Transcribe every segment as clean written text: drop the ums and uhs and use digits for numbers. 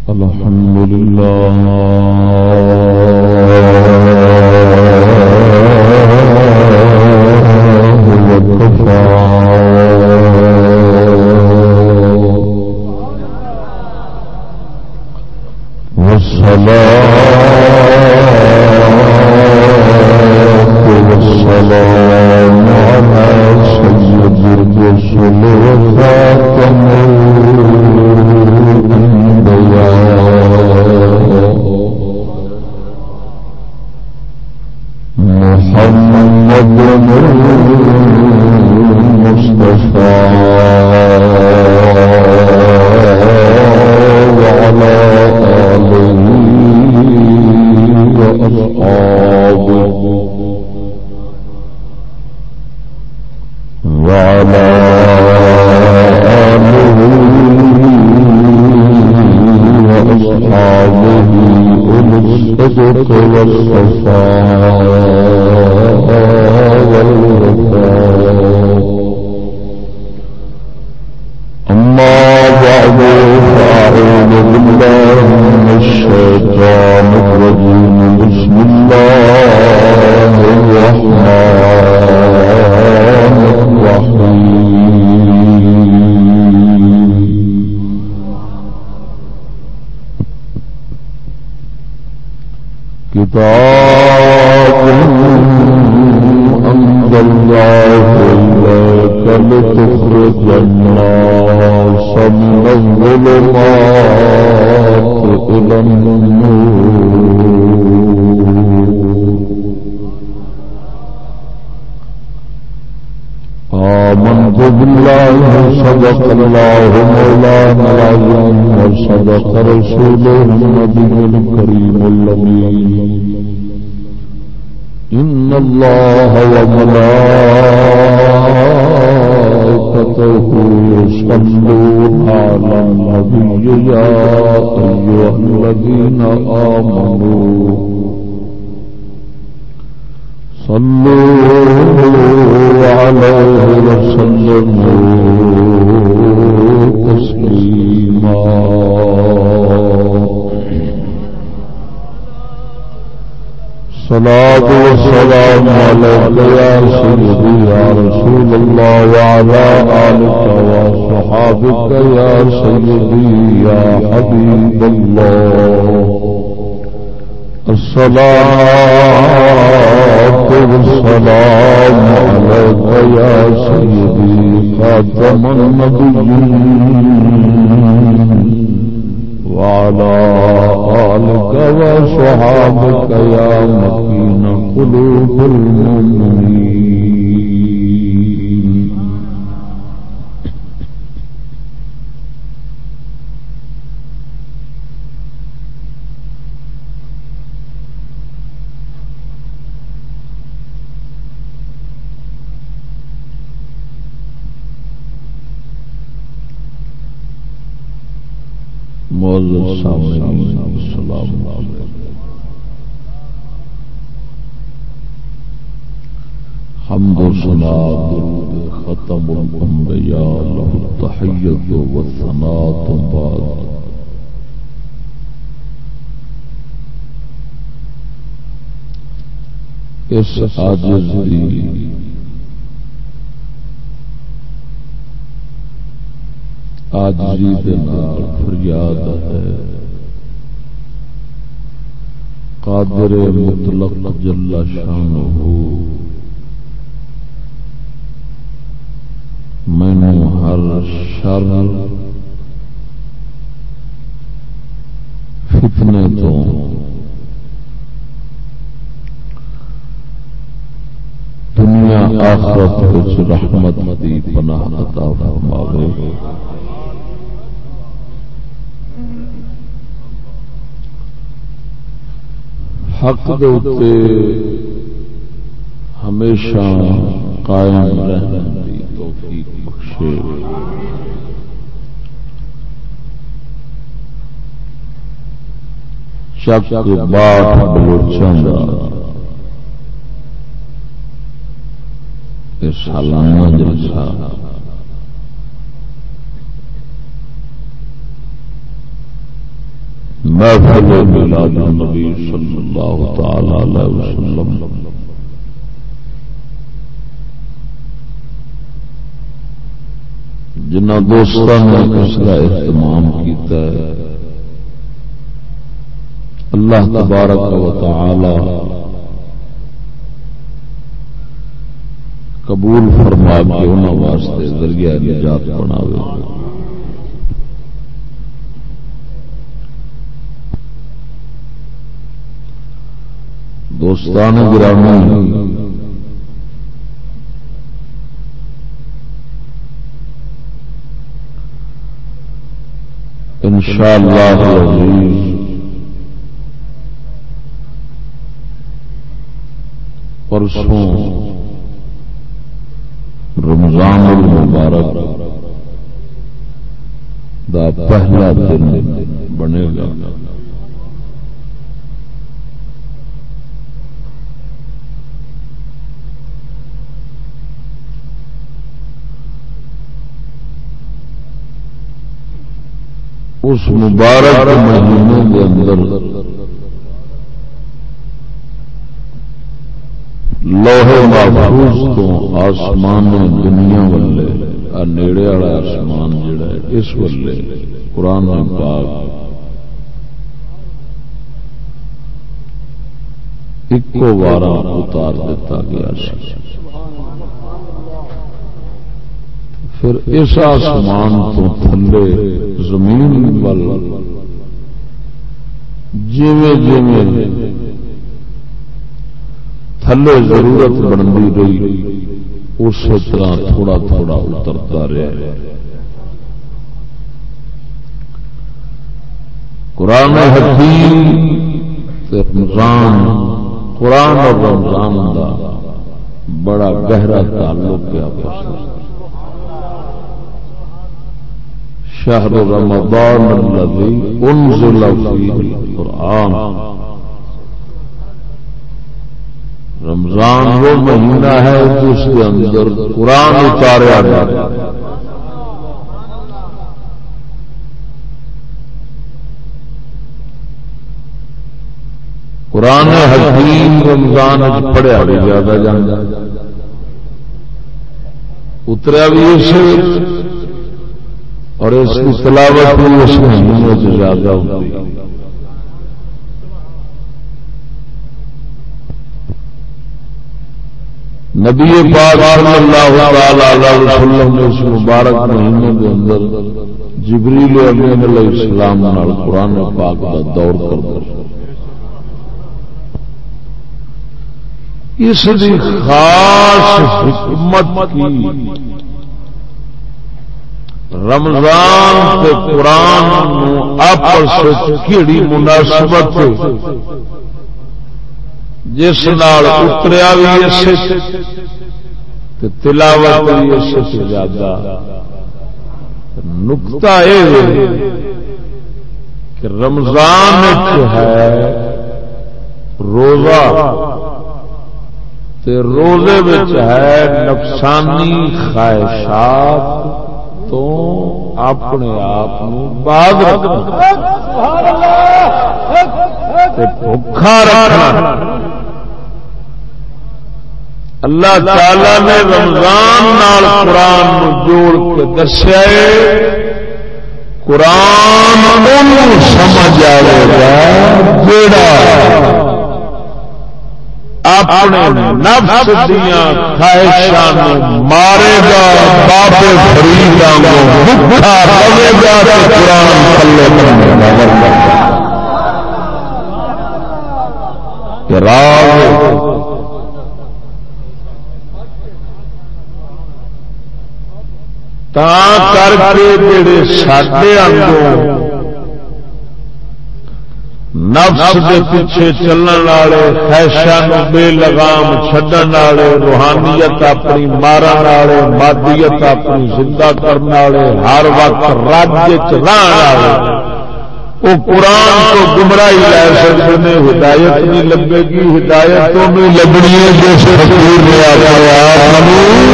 الحمد لله وكفى والسلام على سيد الرسل وخاتم محمد المصطفى وعلى آله وأصحابه وعلى آله وأصحابه أولي الصدق والصفاء والوفاء. أما بعد فأعوذ بالله من الشيطان الرجيم. بسم الله الرحمن الرحيم. كتاب أنزلناه إليك لتخرج الناس من الظلمات إلى النور. آمنت بالله صدق الله مولانا العظيم وصدق رسوله النبي الكريم الأمين. إن الله وملائكته يصلون على النبي يا أيها الذين آمنوا صلوا عليه وسلموا تسليما. صلاة والسلام عليك يا سيدي يا رسول الله وعلى آلك وصحابك يا سيدي يا حبيب الله. الصلاة والسلام عليك يا سيدي خاتم النبيين وعلى آلك وصحابك يا مكين قلوب المؤمنين. معزز سامعین السلام علیکم. حمد و ثنا ختم الانبیاء له التحیۃ والثناء. بعد اس عاجز دی آجزی دے نال فریاد ہے قادر مطلق جل شانہ مینوں ہر شر فتنے تو دنیا آخرت وچ رحمت دی پناہ عطا فرماوے. حق دے اوتے ہمیشہ قائم رہنے کی توفیق بخشے. شک باٹ بلوچاں دا سالانہ جلسہ محفل میلاد النبی صلی اللہ تعالی علیہ وسلم جنہ دوستوں نے اس کا اہتمام کیتا ہے، اللہ تبارک و تعالی قبول فرما کے انہاں واسطے ذریعہ نجات بناوے۔ دوستان گرامی، انشاءاللہ العزیز پرسوں رمضان المبارک دا پہلا دن بنے گا۔ اس مبارک مہینے کے اندر لوح محفوظ تو آسمان دنیا والے نیڑے والا آسمان جڑا ہے اس والے قرآن پاک ایکو وارا اتار دیتا گیا سی۔ پھر اس آسمان تو تھلے زمین وال جیویں جیویں تھلے ضرورت بنتی رہی اسی طرح تھوڑا تھوڑا اترتا رہا۔ قرآن حکیم رمضان، قرآن اور رمضان کا بڑا گہرا تعلق ہے آپس میں۔ شہر رمضان الذی انزل فیہ القرآن، رمضان وہ مہینہ ہے جس کے اندر قرآن اتارا گیا۔ قرآن حکیم رمضان پڑھیا بھی زیادہ جانا، اتریا بھی اسے، اور اس کی تلاوت بھی اس مہینے سے زیادہ ہوتی ہے۔ نبی پاک صلی اللہ علیہ وسلم نے اس مبارک مہینے کے اندر جبریل امین علیہ السلام نال قرآن پاک کا دور کرتے، اس دی خاص حکمت کی رمضان تے قرآن آپس کیڑی مناسبت جس نال اتریا بھی اسے تلاوت بھی اسے سے زیادہ۔ نقطہ یہ کہ رمضان ہے روزہ تے روزے وچ ہے نفسانی خواہشات تو اپنے آپ باز رکھنا، بھوکھا رکھنا۔ اللہ تعالی نے رمضان نال قرآن جوڑ کے دسیا ہے، قرآن انہوں سمجھ آئے گا جیڑا اپنے نفس دیاں خواہشاں مارے گا، بابے فریداں کو بھوکھا رہے گا تو قرآن تھلے بنے گا۔ راز تا کر کے جڑے ساڈے اندروں نفس کے پیچھے چلن والے، خواہشاں بے لگام چھڈن والے، روحانیت اپنی مارن والے، مادیت اپنی زندہ کرنے والے، ہر وقت راج چلان والے، وہ قرآن کو گمراہی لے سکتے ہیں، ہدایت نہیں لبے گی، ہدایت تو نہیں لبنی ہے جس فقیر نے آیا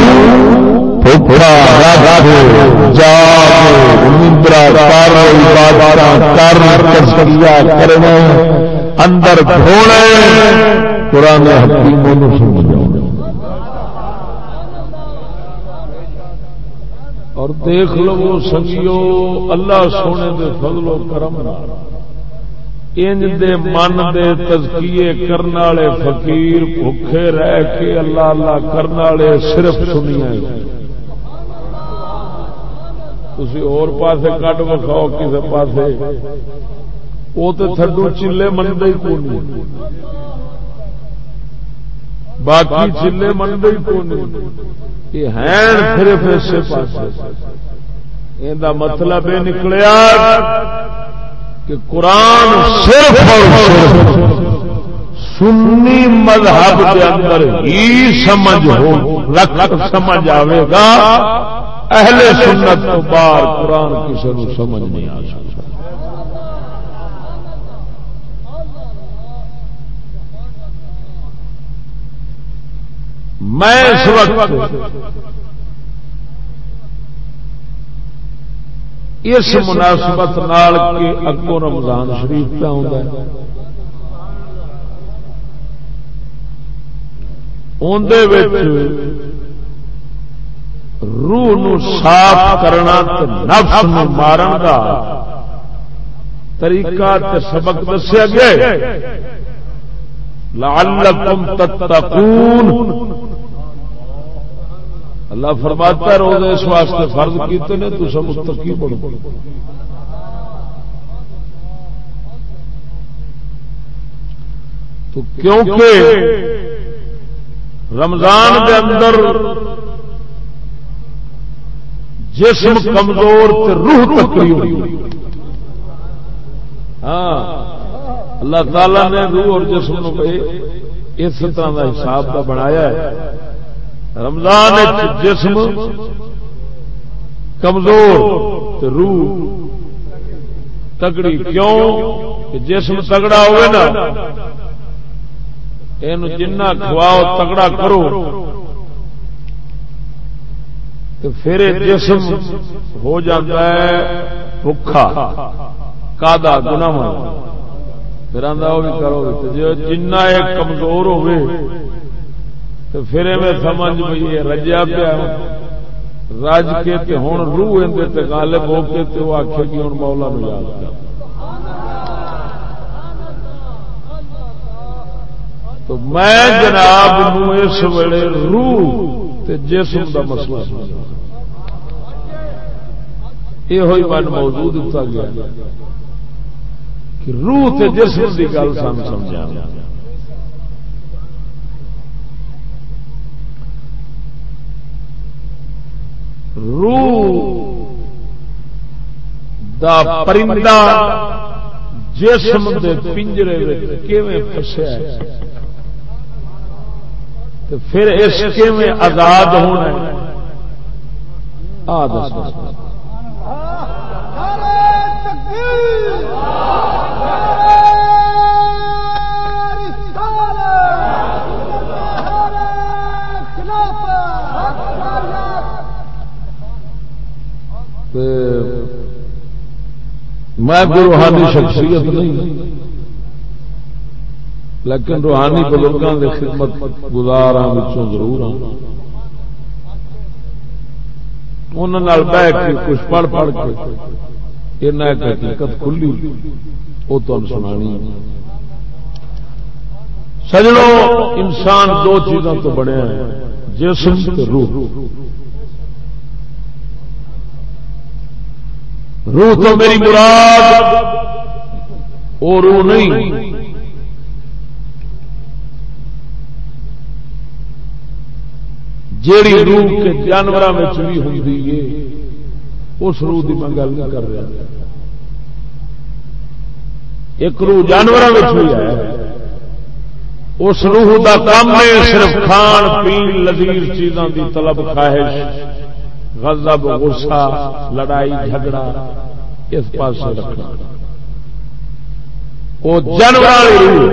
بھوکھا رکھ جاگ نندرا کر عبادت باتاں کر تزکیہ کرنا اندر گھوڑے قرآن حکیموں نو سمجھاؤ اور دیکھ لو سنگیو اللہ سونے دے فضل و کرم انج دے من دے تزکیے کرنے والے فقیر بھوکے رہ کے اللہ اللہ کرنے والے صرف سنیا تسی اور پاسے کٹ وکھاؤ کسے پاسے وہ تو تھڈو چلے منگے ہی کون باقی چلے منگے ہی کون یہ ہیں صرف اسے پاسے یہ مطلب یہ نکلیا کہ قرآن صرف اور صرف سنی مذہب کے اندر ہی سمجھ ہو رکھ سمجھ آئے گا اہل سنت تو باہر قرآن کسی کو سمجھ نہیں آ سکتا میں اس وقت اس مناسبت نال کے اگوں رمضان شریف پہ آتا ہے اندر روح نو صاف کرنا تے نفس نو مارن دا طریقہ تے سبق دسیا گیا لعلکم تتقون اللہ فرماتا ہے روزے اس واسطے فرض کیتے نے تو سب متقی بنو تو کیونکہ رمضان کے اندر جسم کمزور تے روح تکڑی ہوئی ہاں اللہ تعالی نے روح اور جسم کو اس طرح کا حساب کا بنایا ہے رمضان جسم کمزور تے روح تگڑی کیوں کہ جسم تگڑا ہوئے نا یہ جنہ کھواؤ تگڑا کرو تو پھر جسم ہو جاتا ہے بھوکا کادا گناہ پھر آدھا وہ بھی کرو جنہ ایک کمزور ہوئے تو پھر میں سمجھ بھائی رجیا پیا رج کے تے ہوں روح اندر تے غالب ہو کے تے وہ آخے کہ ہوں مولا نو یاد کر تو میں جناب نو اس ویلے روح تے جسم دا مسئلہ یہ ہوئی من موضوع دتا گیا کہ روح تے جسم دی گل سان سمجھا روح دا پرندہ جسم دے پنجرے کیویں پھسیا ہے تو پھر اس کیویں آزاد ہونا ہے میں کوئی روحانی شخصیت نہیں لیکن روحانی بزرگوں کی خدمت گزار ضرور ہوں انہوں بہ کے کچھ پڑھ پڑھ کے ایک حقیقت کھلی وہ تمہیں سنانی سجنوں انسان دو چیزوں تو بنے ہیں جسم روح روح تو میری مراد وہ روح نہیں جیڑی روح کے جانوروں میں بھی ہوتی ہے اس روح کی میں گل نہیں کر رہا ایک روح جانوروں میں بھی ہے اس روح کا کام ہے صرف کھان پین لذیذ چیزوں کی طلب خواہش غضب غصہ لڑائی جھگڑا اس پاس رکھنا وہ جانور والی روح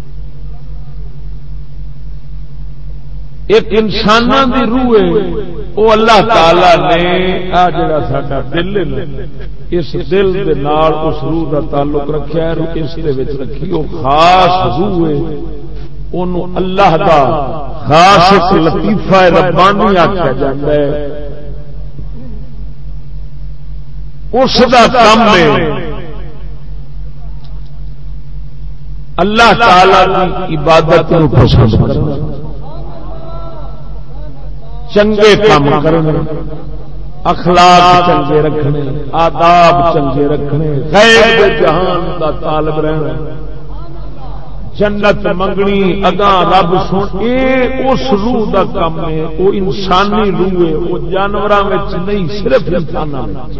ایک انسانوں کی روح ہے وہ اللہ تعالی نے آ جڑا ساڈا دل ہے اس دل دے نال اس روح دا تعلق رکھیا ہے، اس دے وچ رکھی وہ خاص روح ہے، اونوں اللہ دا خاص لطیفہ ربانی آکھیا جاندا ہے۔ اس دا کام ہے اللہ تعالی کی عبادت نو پسند کرنا، چنگے کام کرنے، اخلاق چنگے رکھنے، آداب چنگے رکھنے، غیب جہان دا طالب رہنا، جنت منگنی اگاں رب سن، اے اس روح دا کام ہے۔ وہ انسانی روح ہے، وہ جانوراں وچ نہیں، صرف انساناں وچ۔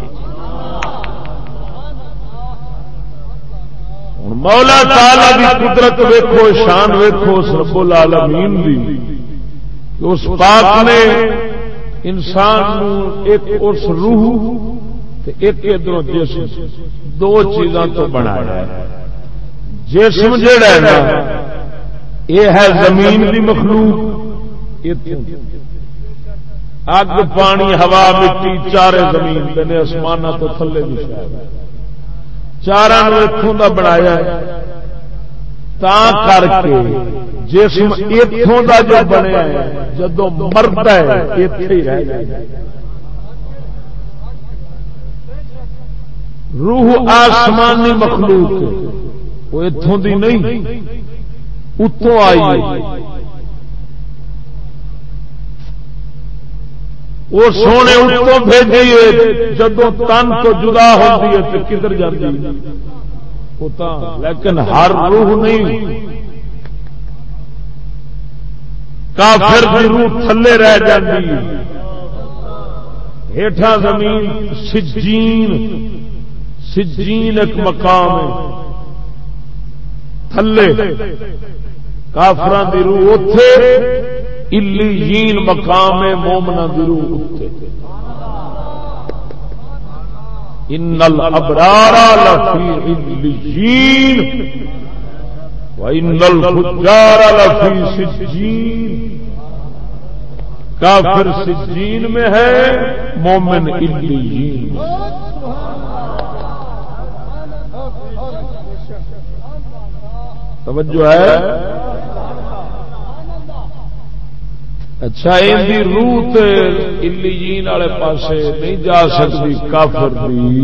مولا تعالی دی قدرت ویکھو، شان ویکھو اس رب العالمین دی، اس پاک نے انسان نو ایک اس روح تے ایک ادھروں جسم، دو چیزاں تو بنایا ہے۔ جسم جڑا ہے نا یہ ہے زمین دی مخلوق، اگ پانی ہوا مٹی چارے زمین دے نے، آسماناں تو تھلے دی شے چاراں نو اتھوں دا بنایا ہے، تا کر کے جسم اتھوں دا جو بنیا ہے جدوں مردا ہے ایتھے ہی رہ جائے۔ روح آسمانی مخلوق ہے، وہ اتھوں دی نہیں، اتوں آئی ہے۔ وہ سونے اتوں بھیجیے، جدوں تن تو جدا ہوتی ہے تو کدھر جاتی ہے، لیکن ہر روح نہیں۔ کافر دی روح تھلے رہ جاتی ہے، ہیٹھا زمین سجین، سجین ایک مقام ہے تھلے، کافراں دی روح اوتھے، علیین مقام ہے مومناں دی روح اوتھے۔ ان الابرار لفی علیین وان الفجار لفی سجین۔ کافر سجین میں ہے، مومن علیین۔ توجہ ہے؟ اچھا ان دی روح تے علیین والے پاسے نہیں جا سکتی کافر دی،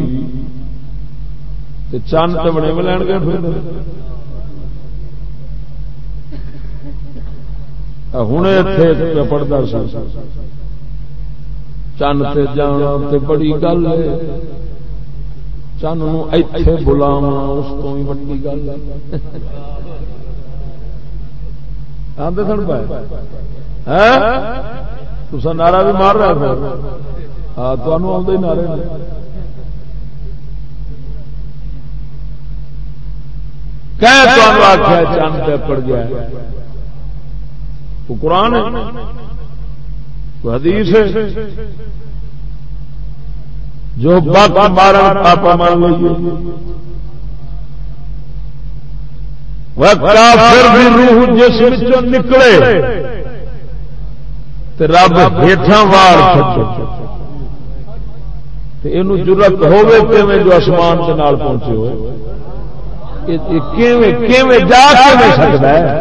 تے چند تے بنے ملن گے پھر ہن ایتھے پڑھدا سی چند تے جانا تے بڑی گل ہے، چند نو ایتھے بلاواں اس تو ہی وڈی گل ہے۔ آندے سن پائے تسا نعرہ بھی مار رہا تھا، ہاں تمہیں آدھے نعرے آخیا چند پہ پڑ گیا، وہ قرآن ہے، وہ حدیث ہے، جو باقی مارا آپ مان لیجیے۔ وہ کافر بھی روح جس وچوں نکلے تے رب ہیٹھاں وار تے اینو جرت ہوے کیویں جو آسمان دے نال پہنچے ہوئے، کیویں جا کے سکدا ہے؟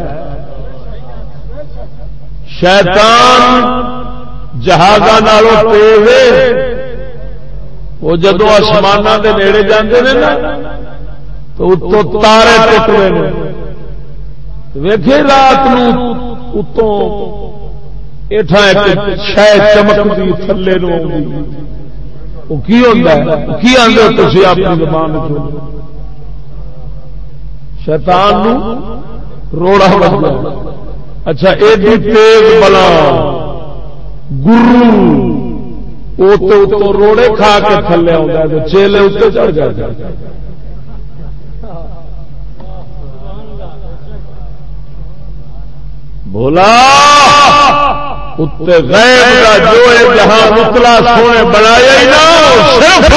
شیطان جہازاں نالوں تیز، وہ جدوں آسماناں دے نیڑے جاندے نے نا تو اتوں تارے ٹوٹے نے، ویکھے رات نو اتوں ایٹھا ایک شے چمکدی تھلے نو آوندی، وہ کی ہوندا ہے؟ کی آندے ہو تسی اپنی زبان وچ؟ شیطان نو روڑا بجدا۔ اچھا ایڈی تیز بلا گرو وہ تو اتوں روڑے کھا کے تھلے آوندا ہے تے چیلے اتنے چڑھ جاتے۔ بولا اتنے غیب کا جو ہے جہاں اتلا سونے بنایا ہی نہ، صرف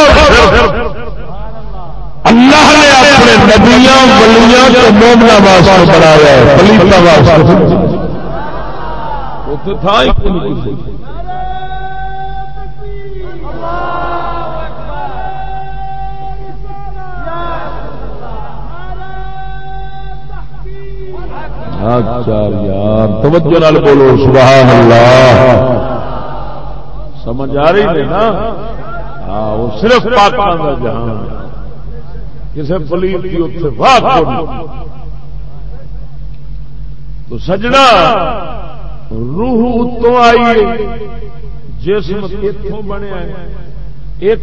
اللہ نے اپنے نبیاں ولیاں کو مومنا واسطے بنایا ہے، پلیتا واسطے اتنے تھا ہی کوئی نہیں۔ یار توجہ نال بولو سبحان اللہ. سمجھ آ رہی ہے نا؟ ہاں وہ صرف پاکاں دا جہان کسے پلیت کی اتنے واہ کوئی. تو سجنا روح اتوں آئی جسم اتوں بنیا ایک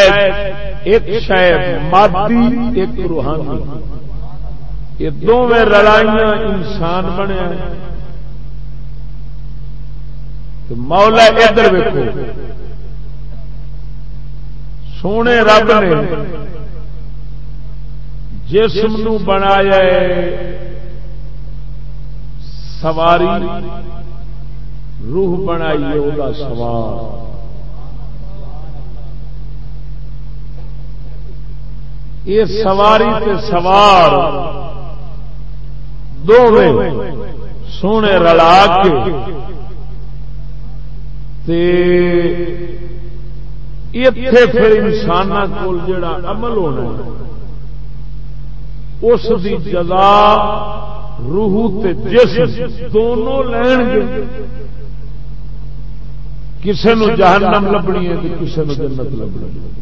شاید مادی ایک روحانی یہ دونوں رلائیاں انسان بنیا. مولا ادھر ویکھو سونے رب نے جسم نو بنایا سواری روح بنائی ہے وہ سوار. یہ سواری تے سوار دونوں سونے رلا کے اتے پھر انسان کو جڑا عمل ہونا اس دی جزا روح تے جسم دونوں لین گے. کسے نو جہنم لبنی ہے کسے نو جنت لبنی ہے.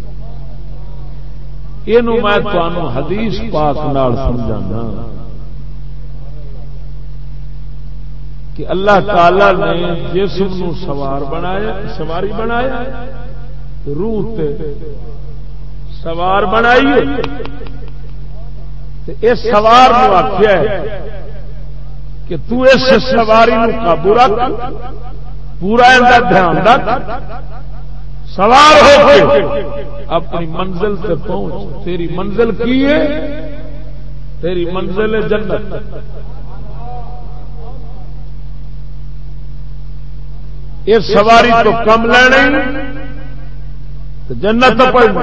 یہ میں تمہیں حدیث پاک نال سمجھانا کہ اللہ تعالی نے جسم نو سوار بنایا سواری بنایا روح تے سوار بنائی. اس سوار نو آخیا کہ تو اس سواری نو قابو رکھ پورا اندر دھیان رکھ سوار ہو کے اپنی منزل سے پہنچ. تیری منزل کی ہے؟ تیری منزل ہے جنت. یہ سواری تو کم لینی تو جنت تو پڑھنی.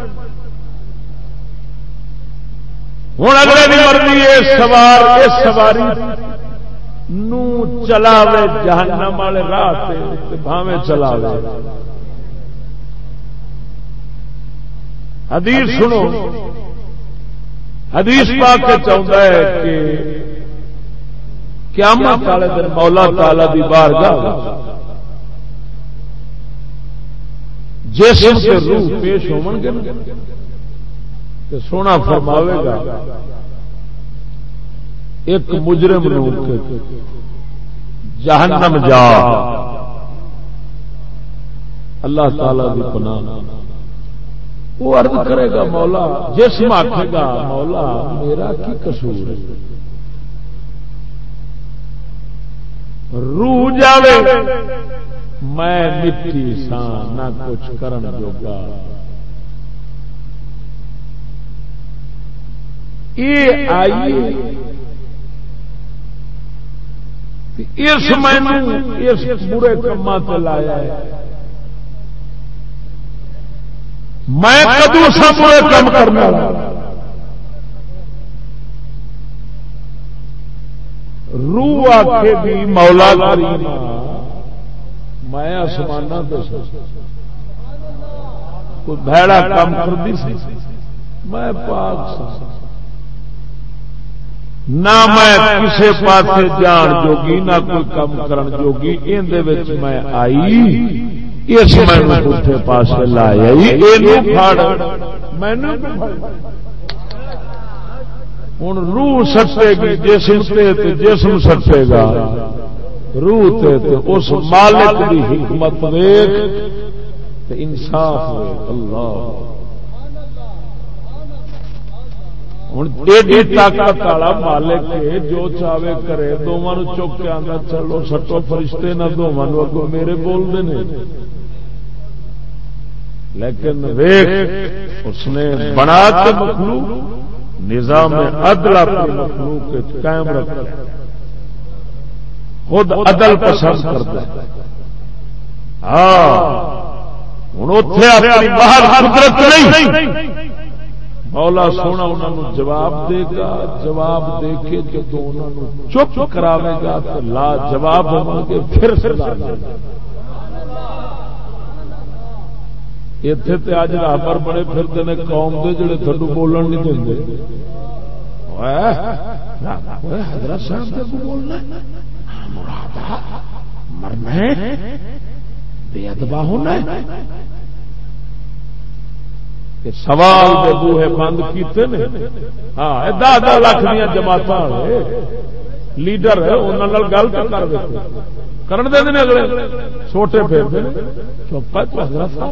ہوں اگلے بھی مرضی یہ سوار اس سواری نو چلاوے جہنم والے راہ سے بھاویں چلاوے. حدیث سنو حدیث پاک کے چاہتا ہے کہ قیامت والے دن مولا تعالی دی بارگاہ جسم سے روح پیش ہون گے تو سونا فرماوے گا ایک مجرم نو جہنم جا. اللہ تعالی دی پناہ وہ عرض کرے گا مولا جسم آکھے گا مولا میرا کی قصور ہے. روح جاوے میں مٹی سا نہ کچھ کرن جوگا. یہ آئیے اس میں اس برے کما تے لایا ہے. میں کدو سا برے کام کرنا روح آکھے بھی مولا کریم میں آسمانہ کوئی بھڑا کام کرتی سی میں پاک سا نہ میں کسے پاسے جان جوگی نہ کوئی کام کرن جوگی. اندے وچ میں آئی اس میں پٹھے پاسے لایا ہوں روح سٹے گی جسم سے جسم سٹے گا روح تے اس مالک کی حکمت ویکھ انصاف ہوئے. اللہ ہوں ایڈی طاقت والا مالک ہے جو چاہے کرے. دونوں چک کے آتا چلو سٹو فرشتے نہ دونوں اگوں میرے بولتے ہیں لیکن ویکھ اس نے بنا کے مخلوق نظام عدل اپنی مخلوق قائم رکھا خود عدل پسند کرتا ہے. ہاں ہوں اتنے اپنی باہر قدرت نہیں مولا سونا انہوں جواب دے گا. جواب دے کے جب انہوں چپ کراوے گا تو لا جواب ہو کے پھر سزا دے گا. اتنے تے اج رابر بڑے پھرتے ہیں قوم دے جڑے تھڈو بولن نہیں دے حضرت صاحب کو بولنا مراد مرنا ہے بے ادبا ہونا ہے. سوال دے بوہے بند کیتے نے. ہاں 10 لاکھ دیا جماعت لیڈر ہے انہوں نے گل کر دیتے کرن دے دیں اگلے چھوٹے پھیرتے چپ حضرت صاحب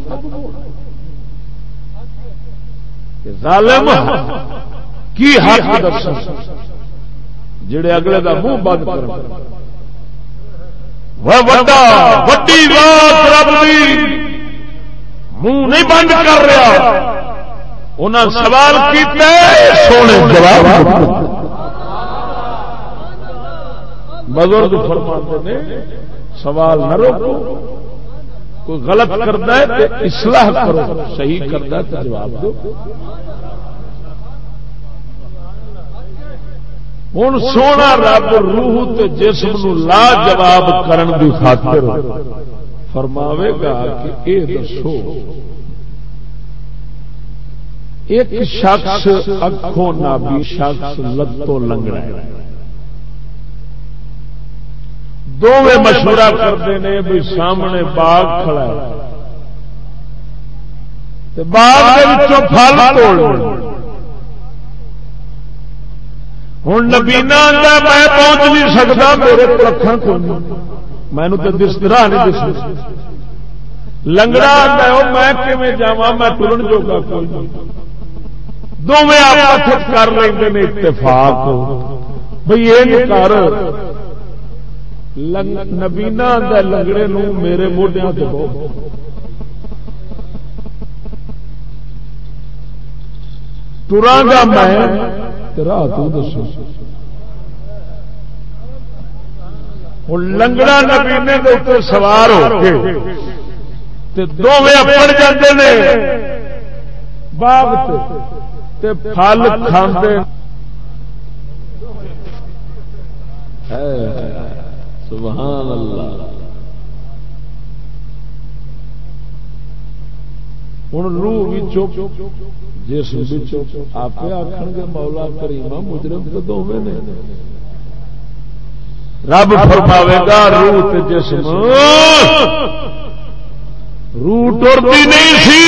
ظالم کی حق دس جڑے اگلے دا منہ بند کر وڈی ذات رب دی منہ نہیں بند کر رہا. انہاں سوال کیتے سونے جواب بزرگ فرماتے نے سوال نہ روکو. کوئی غلط کرتا ہے تو اصلاح کرو, صحیح کرتا ہے تو جواب دو. ہوں سونا رب روح تے جسم نو لا جواب کرن دی خاطر فرماوے گا کہ اے دسو ایک شخص اکھوں نابی شخص لتوں لنگڑا ہے, دونوں مشورہ کرتے ہیں بھی سامنے باغ کھڑا ہے باغ کے پھل توڑ. ہوں نبینا میں پہنچ نہیں سکتا میرے کو اکھاں کھول مینو تو دس راہ نہیں دس. لنگڑا آتا ہے میں کیویں جاواں میں ٹرن جوگا کوئی نہیں. دونوں آپس کر لیندے نے اتفاق بھئی یہ نہیں کر. نبینا آتا لنگڑے نو میرے موڈیاں تے بہو ٹراں گا میں راہ تو دسو. ہوں لنگڑا نبینے کے اتنے سوار ہو کے دونوں اپڑ جاتے ہیں باغ تے پھل کھاندے. سبحان اللہ. ہوں روح بھی چپ جسم بھی چپ. آپ آخر گے مولا کریمہ مجرم تو دونوں نے. رب فرماوے گا روح تے جسم روح ٹرتی نہیں سی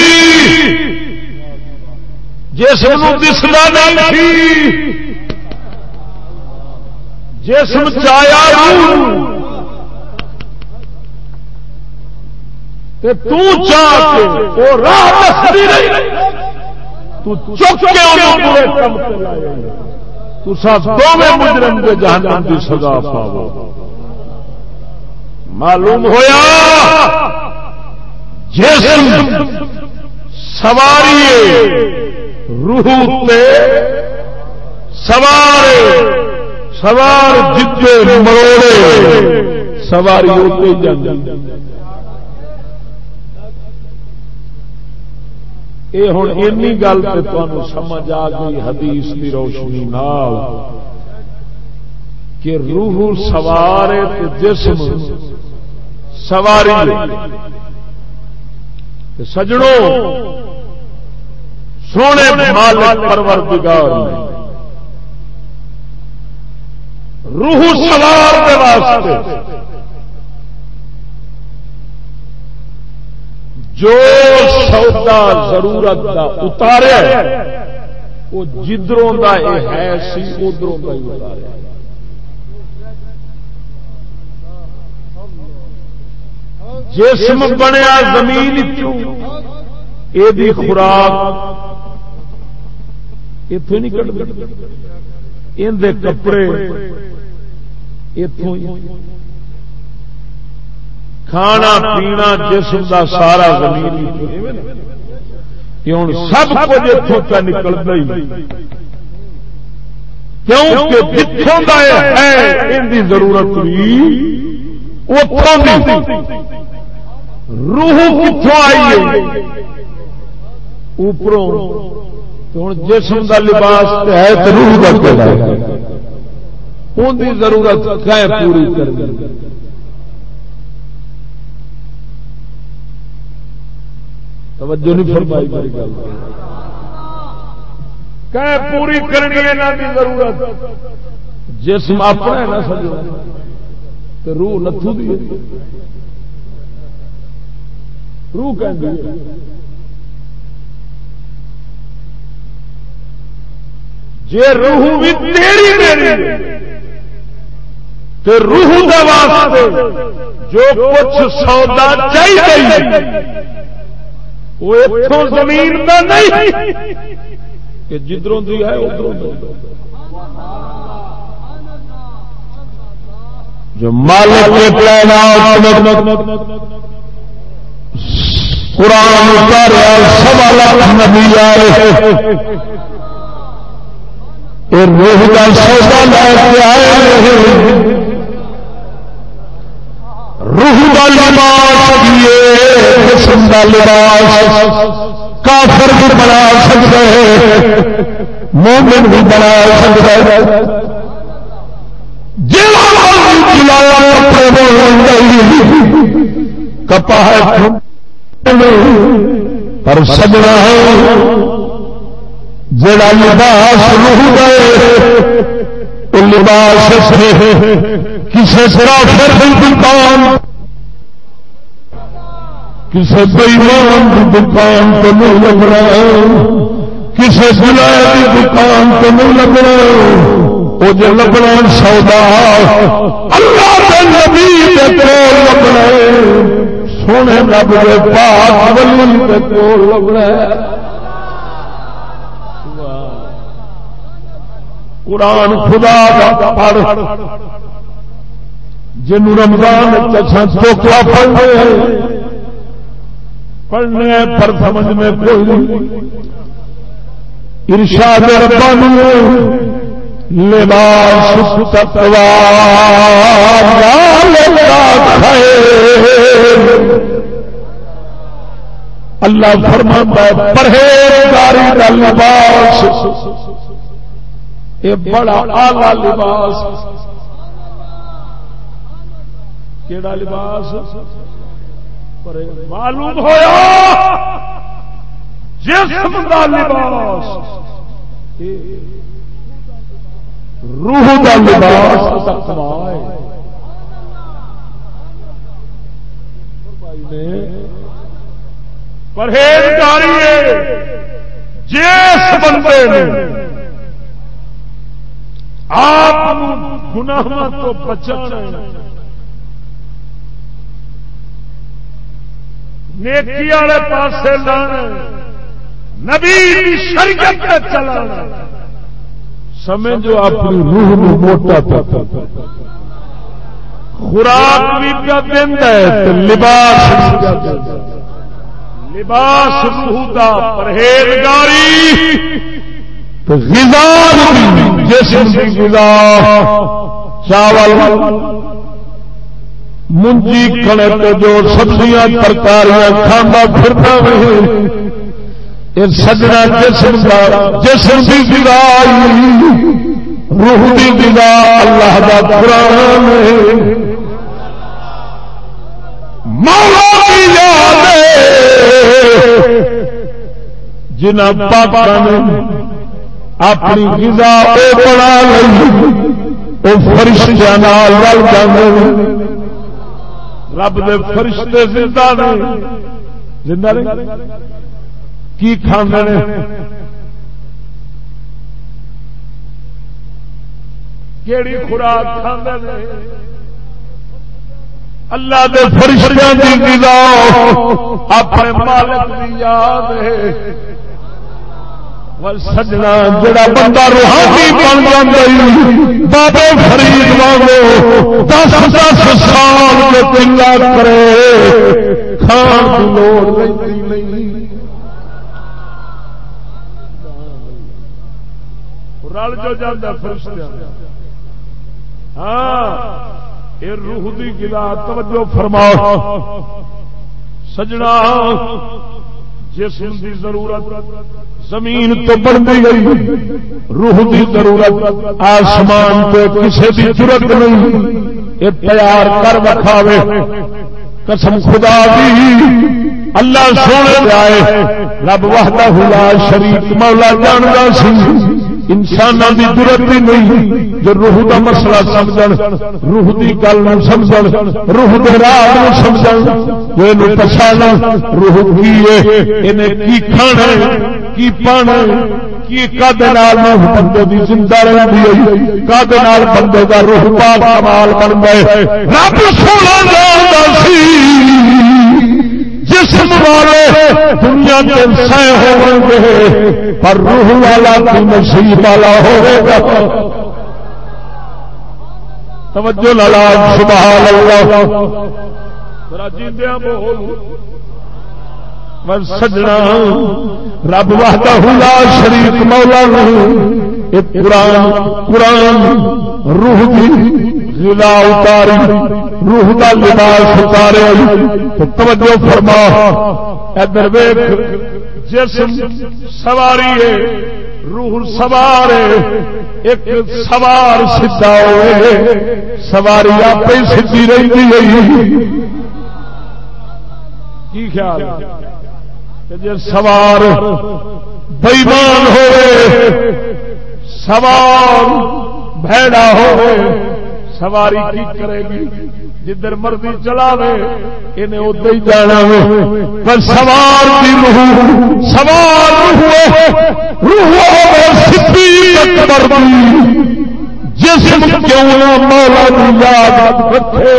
جسم دسنا نہیں سی جسم چایا روح تے تو چاہ کے وہ راہ دستی نہیں تو چک کے انہوں برے کم تے لائے تسا دونوں مجرم کے جہنم کی سزا پاؤ. معلوم ہویا جسم سواری روح تے سوار جتے مروڑے سواری ہوتے جاندی. یہ ہوں اینی گل تے تانوں سمجھ آ گئی حدیث کی روشنی نال کہ روح سوار تے جسم سواری. سجڑوں سونے مالک پروردگار نے روح سوار کے واسطے جو سودا ضرورت کا اتاریا وہ جدروں کا یہ ہے سی ادھروں کا ہی اتاریا. جسم بنیا زمین یہ خوراک اتوں نہیں کٹ اندر کپڑے اتوں کھانا پینا جسم کا سارا زمین ہوں سب کچھ اتوں کا نکلتا ہی کیونکہ جتوں کا ہے ان کی ضرورت بھی اتوں کی. روح کتوں آئی ہے اوپروں ہوں جسم کا لباس ہے تو روح کا ان کی ضرورت پوری کر توجہ نہیں فرمائی میری گل. کہ پوری کرنی یہاں کی ضرورت جسم اپنا ہے نا سجو تو روح نتھو دی روح کہ جے روح بھی تیری میری تو روح دا واسطے جو کچھ سودا چاہیے وہ اتوں زمین کا نہیں کہ جدھروں دی ہے ادھروں جو مالک قرآن اتاریا 1.25 لاکھ نبی آئے روح کا سودا لے کے آئے روح کا لباس دیے جسم کا لباس کافر بھی بنا سکتے مومن بھی بنا سکتے کپا پر سجنا ہے جڑا لباس روح گئے وہ لباس کسی کافر کی دکان کسی بےمان کی دکان تو نہیں لگنا کسی گلائے کی دکان تو نہیں لگنا وہ جو لبنا سودا اللہ کے نبی کے کول لبنا سونے رب کے پاک ولی کے کول لبنا قرآن خدا کا پڑھ جن رمضان چوکلا پڑھنے پر سمجھ میں کوئی ارشاد ربانی لباس تقوی اللہ فرماتا ہے پرہیزگاری کا لباس یہ بڑا اعلی لباس کیڑا لباس معلوم ہویا جسم کا لباس روح کا لباس تقوی ہے پرہیزگاری ہے جس بندے نے آپ گناہوں تو بچانا نیکی والے پاسے لانا نبی کی شریعت پہ چلانا سمجھو اپنی روح میں موٹا پتا خوراک بھی کیا دینا ہے لباس لباس روح کا پرہیزگاری غذا جسم کی غذا چاول منجی کڑک جو سبزیاں ترکاریاں کھانا پھرتا یہ سجنا جسم کا جسم کی غذا روح کی غذا اللہ کا قرآن مولا کی یاد جنہ پاکاں نے اپنی غذا وہ بنا لی وہ فرشتیاں نال رل جاندے رب دے فرشتے زندہ نے زندہ نے کی کھاندے نے کیڑی خوراک کھاندے نے اللہ دے فرشتیاں دی غذا اپنے مالک دی یاد ہے سجنا جڑا بندہ روحانی بن جائے بابے فرید وانگو 10-10 سال کے پلا کرے کھان کی لوڑ نہیں رل جو جاتا فرشتیاں ہاں یہ روح دی غذا توجہ فرماؤ سجنا جسم دی ضرورت زمین تو بڑھتی گئی روح کی ضرورت آسمان تو کسی کی ضرورت نہیں یہ تیار کر رکھاوے قسم خدا دی اللہ سونے آئے رب وحدہ لا شریک مولا جاندا سی انساناں دی ضرورت بھی نہیں جو روح دا مسئلہ سمجھن روح دی گل نوں سمجھن روح دے راہ نوں سمجھن جو اینوں پچھانن روح کی ہے اینے کی کھانا کی پانا کی کد نال بندے دی زندہ رہندی ہے کد نال بندے دا روح پاک کمال بندا ہے رب سونا جاندا سی جسم والے دنیا کے سہ ہوں گے پر روح والا تو نصیب والا ہوگا توجہ لالا سبحان اللہ ذرا جیندیاں بول سجنا رب وحدہ لا شریک مولا قرآن روح کی غذا اتاری روح کا لباس اتارے تو توجہ فرما ادھر ویکھ جسم سواری ہے روح سوار ہے ایک سوار سیدھا ہوئے سواری آپ ہی سیدھی رہتی ہے کی خیال جی سوار بےمان ہوئے سوار بھیڑا ہوئے سواری کی کرے گی جدھر مرضی چلاوے انہیں ادھر ہی جانا پر سوار کی سوار جسم کیوں نہ مولا کی یاد رکھے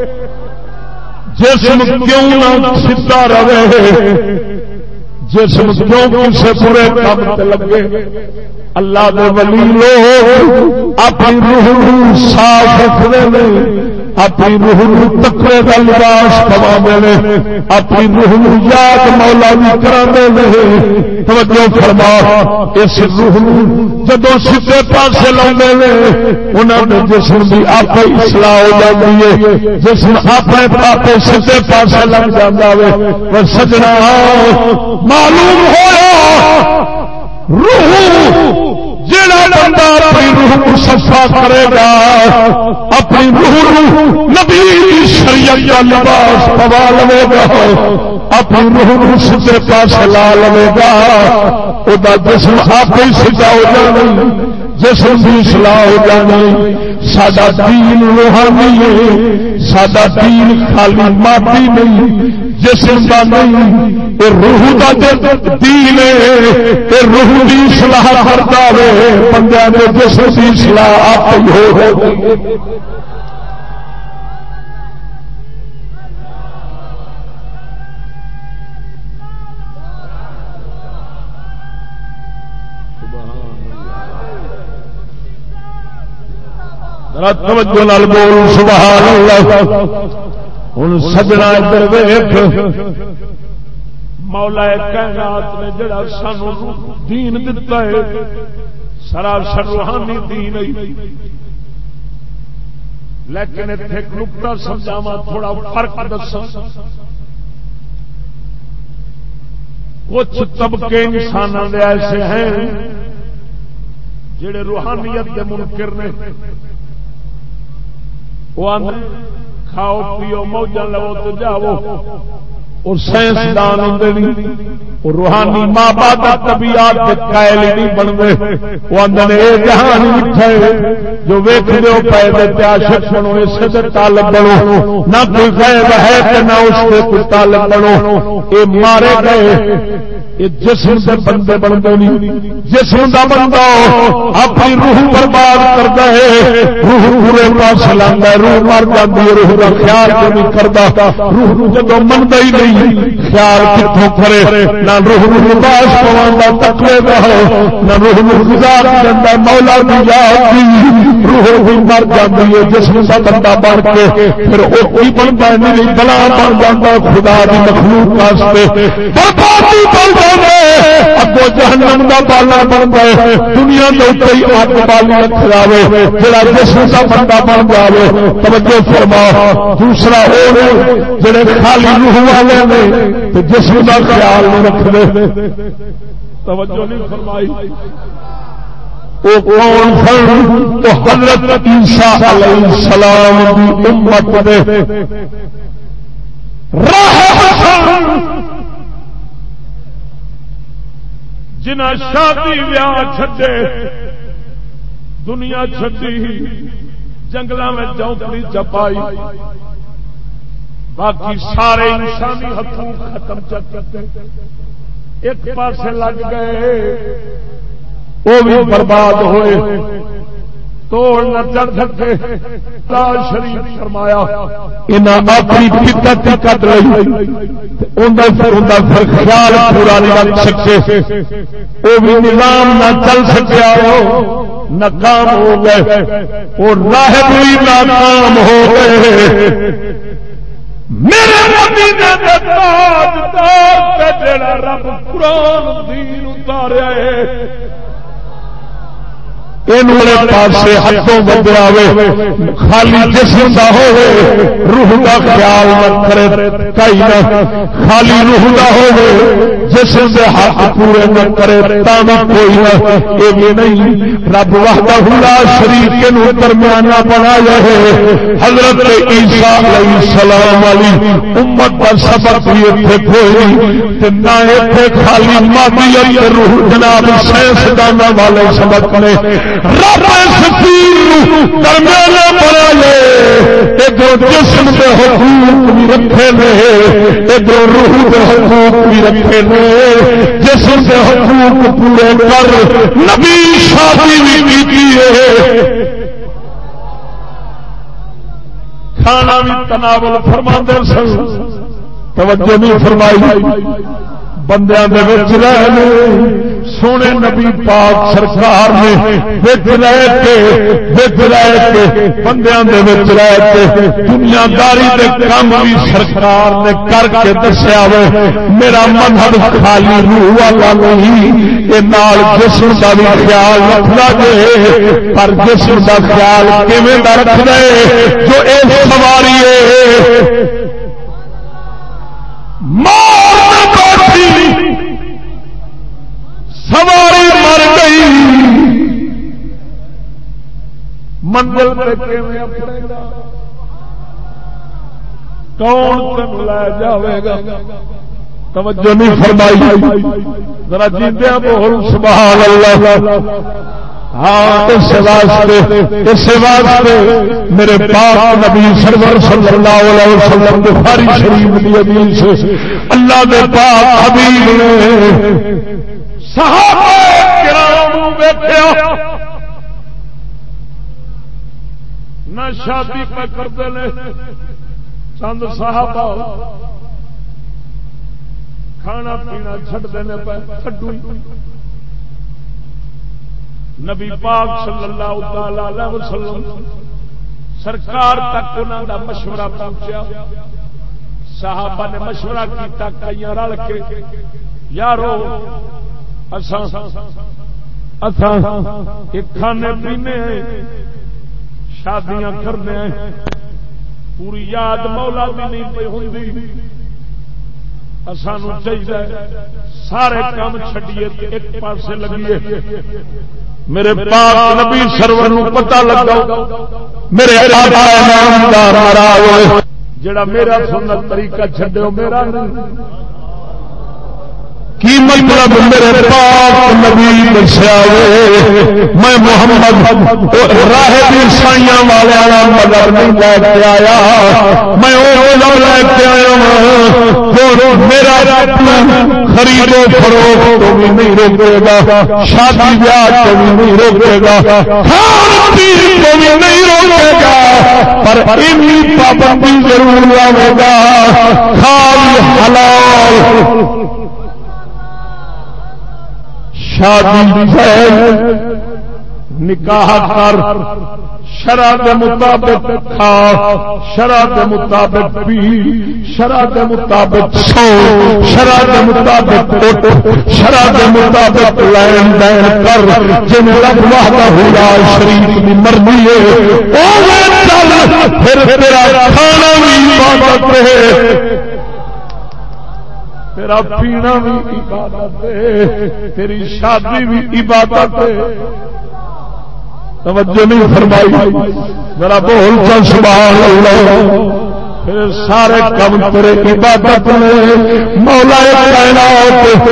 جسم کیوں نہ سیدھا رہے جسم کیوں کسے برے کام تے لگے اللہ دے ولی لوگ اپنی روح صاف رکھتے ہیں اپنی روح تقوی کا لباس پوا دے اپنی روح یاد مولا بھی کرا دے توجہ فرما اس روح جدو سیدھے پاسے لاؤندے نے انہاں دے جسم دی آپ ہی اصلاح ہو جاتی ہے جسم آپ سیدھے پاسے لگ جاتا ہے پر سجنا معلوم ہوا روح جڑا بندہ اپنی روح کو صفا کرے گا اپنی روح نبی کی شریعت کا لباس پوا لے گا اپنی روح کو سیدھے پاس لا لے گا وہ جسم آپ ہی سیدھا ہو جانا جسم بھی اصلاح ہو جانا ساڈا دین روحانی ہے ساڈا دین خالی مادی نہیں جسم کا نہیں یہ روح کا دین ہے یہ روح کی اصلاح کرتا ہے بندے کے جسم کی اصلاح آپ ہی ہو توجہ نال بول سبحان اللہ ہن سجنا ادھر ویکھ مولا کائنات نے جڑا سانو دین دتا ہے سراسر روحانی دین ہے لیکن ایتھے ایک نقطہ سمجھاواں تھوڑا فرق دساں کچھ طبقے انساناں دے ایسے ہیں جڑے روحانیت دے منکر نے وہ کھاؤ پیو موجاں لو تو جاؤ اور سائنسدان ہوندے نہیں اور روحانی ماں باپ طبیعت کے قائل نہیں بنتے وہ آندے اے جہان میٹھا ہے جو ویکھدے ہو پے تے عاشق بنو اسے تے طالب بنو نہ کوئی غیب ہے تے نہ اس کے کوئی طالب بنو اے مارے گئے یہ جسم سے بندے بنتے نہیں جسم کا بندہ اپنی روح برباد کرتا ہے روح پورے پاس لانا روح مر جاتی ہے روح کا خیال کو نہیں کرتا روح جب منتا ہی نہیں خیال کتوں کرے نہ روح لباس پوا تکلے کا ہو نہ روح گزار جاتا مولا کی یاد روح بھی مر جاتی ہے جسم کا بندہ بن کے پھر وہ کوئی بنتا نہیں بلا بن جاتا خدا کی مخلوق واسطے بربادی بن اگو جہنم کا بالا بن گئے دنیا کے اتنے ہی اگ بالی رکھ جائے جڑا جسم کا بندہ بن جائے توجہ فرما دوسرا وہ جڑے خالی روح والے نے تو جسم کا خیال نہیں رکھتے توجہ نہیں فرمائی وہ کون سن تو حضرت عیسیٰ علیہ السلام کی امت دے راہ جنہ شادی بیاہ چھڈے دنیا چھڈی جنگلاں میں چوکڑی چپائی باقی سارے انسانی حقوق ختم چکتے ایک پاسے لگ گئے وہ بھی برباد ہوئے توڑ نہ چڑھ سکے تاج شریف فرمایا انہاں اپنی فطرت کٹ لئی پھر خیال پورا نہیں رکھ سکے وہ بھی نظام نہ چل سکیا ناکام ہو گئے اور راہب بھی ناکام ہو گئے میرے مدینے دے تاجدار تے جڑا رب قرآن دین اتاریا ہے پاسے ہاتھوں بدیا خالی جسم کا ہوئے روح کا خیال نہ کرے خالی روح کا ہوئے جسم کے ہاتھ پورے نہ کرے کوئی نہ یہ بھی نہیں رب وحدہ لا شریک کے درمیانہ بنایا ہے حضرت عیسیٰ علیہ السلام والی امت کا سبق بھی اتنے کوئی نہ اتنے خالی مادیت روح جناب سائنسدانوں والے سبق نے رب درمیانہ بنائے ادھر جسم کے حقوق بھی رکھے نے ادھر روح کے حقوق بھی رکھے نے جسم کے حقوق پورے کر نبی شادی بھی کی ہے کھانا بھی تناول فرماندے سن توجہ نہیں فرمائی بندیاں دے وچ رہنے سونے نبی پاک سرکار نے وچ رہ کے بندیاں دے وچ رہ کے دنیا داری دے کام بھی سرکار نے کر کے دسیا وے میرا مذہب خالی روح والا نہیں اے نال جسم دا بھی خیال رکھدا جے پر جسم دا خیال کیویں دا رکھدا ہے جو اے سواری ہے سواری مر گئی منزل پہ کون تم لے جاوے گا توجہ نہیں فرمائی ذرا جیندے بول سبحان اللہ ہاں اس واسطے میرے پاک نبی سرور صلی اللہ علیہ وسلم بخاری شریف کی حدیث سے اللہ دے پاک حبیب نے صحابہ کرام بیٹھے نہ شادی پہ کرتے نے چند صحابہ کھانا پینا چھڈ دینے پہ چھڈو نبی پاک صلی اللہ تعالی علیہ وسلم سرکار تک انہوں کا مشورہ پہنچیا صحابہ نے مشورہ کیتا کئی رل کے یارو کھانے پینے شادیاں کرنے پوری یاد مولا بھی نہیں پی ہوں سانو چاہیے سارے کام چھڈیے ایک پاسے لگیے میرے پاک نبی سرور نو پتہ لگا میرے جڑا میرا سنت طریقہ چھڈو میرا کی مطلب میرے پاک نبی دسیا میں محمد راہ عیسائیاں والے مگر نہیں لے کے آیا میں وہ لے کے آیا میرا خرید و فروخت تو بھی نہیں روکے گا شادی بیاہ تو بھی نہیں روکے گا کھان پین تو بھی نہیں روکے گا پر اتنی پابندی ضرور لاوے گا خالی حلال شادی نکاح کر شرع کے مطابق کھا شرع کے مطابق پی شرع کے مطابق سو شرع کے مطابق اٹھ شرع کے مطابق لین دین کر جن رب وحدہ لا شریک کی مرضی ہے اوے چل پھر تیرا کھانا بھی عبادت ہے تیرا پینا بھی عبادت ہے تیری شادی بھی عبادت ہے توجہ نہیں فرمائی ذرا بول چل سبحان اللہ سارے کم تیرے عبادت میں مولا کائنات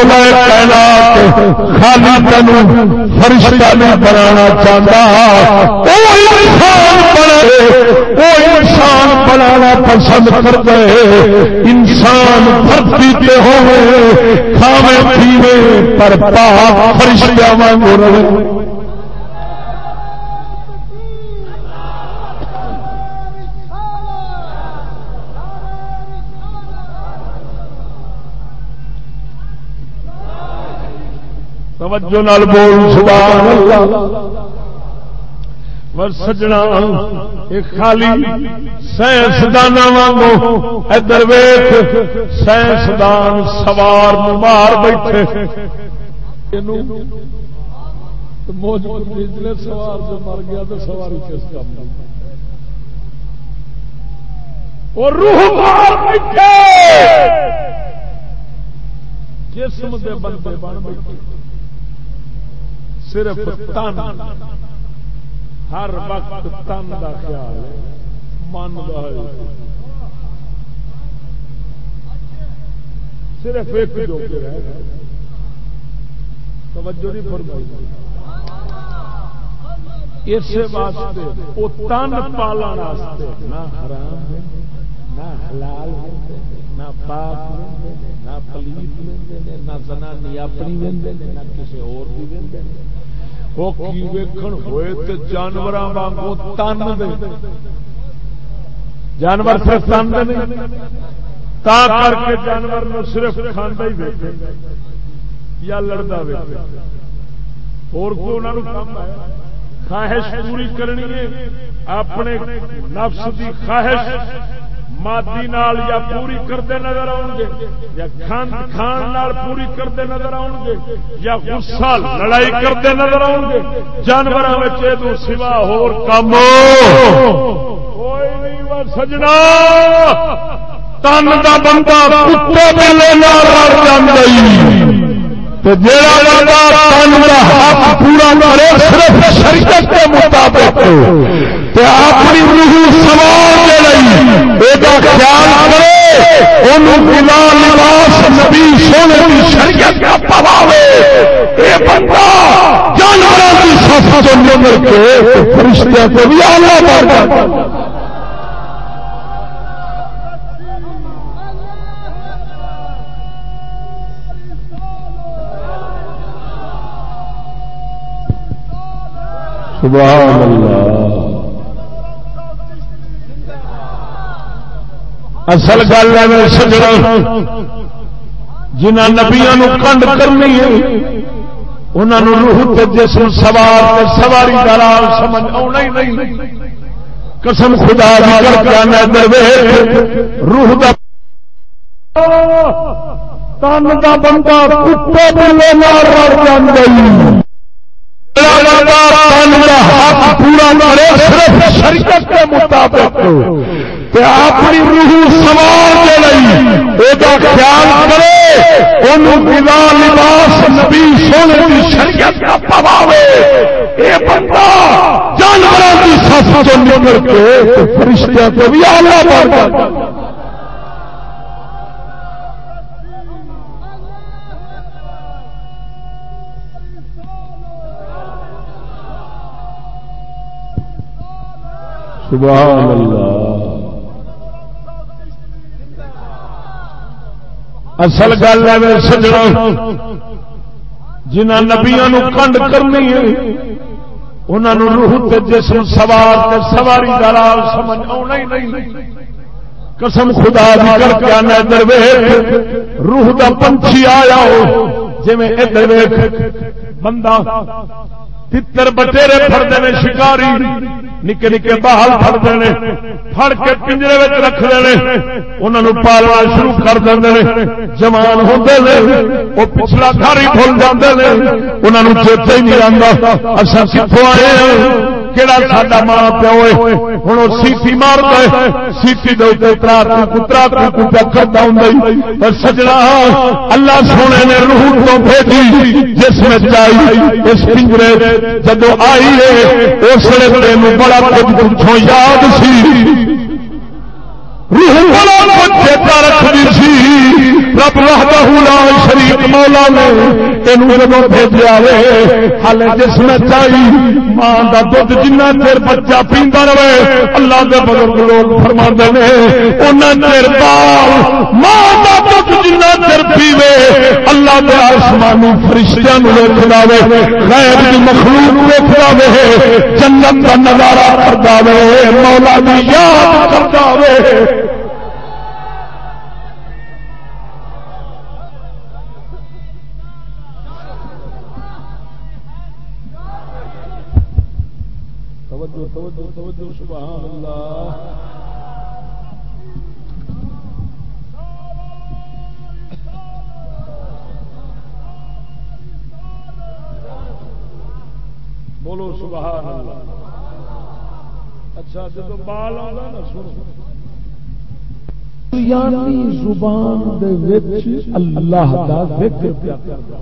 خالی تینوں فرشتہ نہیں بنانا چاہتا وہ انسان بنانا پسند کر گئے انسان دھرتی پہ ہوئے کھاوے پیوے پر پاک فرشتہ وانگو رہے توجہ نال بول سبحان اللہ ور سجنا ایک خالی سائنسداناں وانگو ادھر ویکھ سائنسدان سوار مار بیٹھے موج بجلے سوار جو مر گیا تو سواری کس کام اور روح مار بیٹھے جسم دے بندے بن بیٹھے صرف تن ہر وقت تن دا خیال من دا صرف ایک جو توجہ نہیں فرمائی اس واسطے وہ تن پالن واسطے نہ حرام نہ حلال نہ پاک نہ پلیت نہ زنانی اپنی نہ کسی اور کی وہ کی ویکھن ہوئے تے جانوراں وانگو تن دے جانور صرف تن دے نہیں تا کر کے جانور نو صرف کھاندا ہی ویکھے یا لڑدا ویکھے اور کوئی انہاں نو کم ہے خواہش پوری کرنی ہے اپنے نفس دی خواہش مادی نال یا پوری کرتے نظر آؤ گے یا کھان نال پوری کرتے نظر آؤ گے یا غصہ لڑائی کرتے نظر آؤ گے جانوراں وچ اے سوا ہور کم کوئی نہیں وا سجنا تن دا بندہ کتے بلے نال لڑ جاندا تے جیڑا بندہ تن دا حق پورا کرے صرف شریعت کے مطابق تے اپنی روح سوار دے لئی اے دا خیال کرے اونوں بلا لباس نبی سونے دی شریعت کا پواوے اے بندہ جانوراں دی صف تو نکل کے فرشتیاں کو بھی اعلی درجہ سبحان اللہ اصل گل ہے سجنا جنہاں نبیاں نو کنڈ کرنی ہے انہاں نو روح تے جسم سوار تے سواری دا رال سمجھ آنا ہی نہیں قسم خدا دی کر کے انا درویش روح دا تن دا بندہ کتے بلے نال رل جاندا حق پورا کرے صرف شریعت کے مطابق اپنی روح سوار دے لئی اے دا خیال کرے اونوں بلا لباس نبی سونے دی شریعت کا پواوے اے بندہ جانوراں دی صف تو نکل کے فرشتیاں کو بھی اعلی درجہ سبحان اللہ اصل گل ہے سجنا جنہاں نبیاں نو کنڈ کرنی ہے انہاں نو روح تے جسم سوار تے سواری دا رال سمجھ آنا ہی نہیں قسم خدا دی کر کے انا درویش روح دا پنچھی آیا ہو جویں ادھر ویکھ بندہ تتر بٹیرے پھڑتے ہیں شکاری نکے نکے بہل پھڑتے ہیں پھڑ کے پنجرے میں رکھتے ہیں انہوں پالنا شروع کر دیں جوان ہوتے ہیں وہ پچھلا گھر ہی بھول جاتے ہیں انہوں چیتا ہی نہیں آتا اصل کتوں آئے ہیں کہڑا ساڈا ماں پیو ہے ہوں وہ سیٹی مارتا ہے سیٹی دے کترا کرتا ہوں پر سجنا اللہ سونے نے روح تو بھیجی جس میں چاہیے اس پنجرے جدو آئی ہے اس لیے بڑا کچھ پوچھو یاد سی روح بڑا چیتا رکھتی سی رب وحدہ لا شریک مولا نے اینو جدوں بھیجیا وے حالے جسم چاہی ماں دا دودھ جنہ چیر بچہ پیندا رہے اللہ دے بزرگ لوگ فرماندے نے اوناں چیر بال ماں دا دودھ جنہ چیر پیوے اللہ دے آسمانی فرشتیاں نوں ویکھدا وے غیب دی مخلوق ویکھدا وے جنت دا نظارہ کردا وے مولا دی یاد کردا وے توجہ سبحان اللہ بولو سبحان اللہ. اچھا جب بال آتا نا سنو یعنی زبان دے وچ اللہ دا ذکر پیا کردا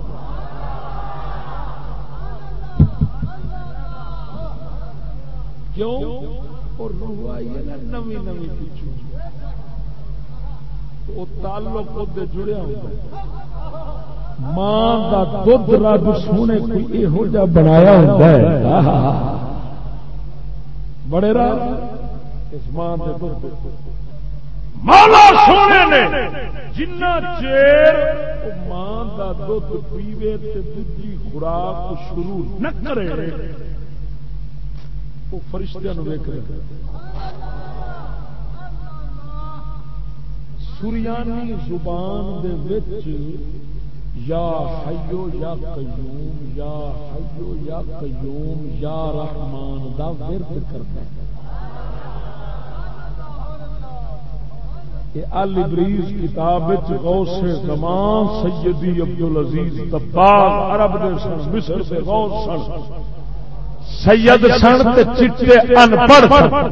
کیوں اور روح آئی ہے نا نوی نوی پیچھو وہ تعلق دے جڑیا ہوتا ہے ماں دا دودھ رب سونے کوئی یہو جا بنایا ہوتا ہے بڑے رب اس ماں دے دودھ مولا سونے نے جنہ چیر ماں دا دودھ پیوے تے دوجی خوراک شروع نہ کرے وہ فرشتیاں نو ویکھ رہے سریانی زبان دے وچ یا حیو یا قیوم یا حیو یا قیوم یا رحمان دا ورد کرتا ہے. یہ الابریز کتاب وچ غوث زمان سیدی عبدالعزیز تباغ عرب دے سن مصر دے غوث سن سید سن تے چٹے ان پڑھ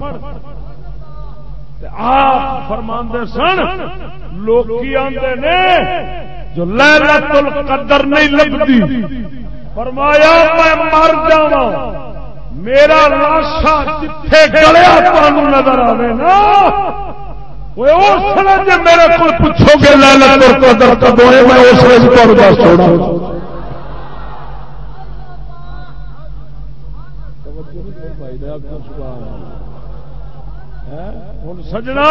آپ فرماندے سن لوکی آندے نے جو لیلۃ القدر نہیں لبدی فرمایا میں مر جاواں میرا لاشا جتھے گلیا تانوں نظر آوے نا وہ اس نے جے میرے کو پوچھو گے لیلۃ القدر کدوں ہے میں اس وچ تانوں دس چھوڑا. سجنا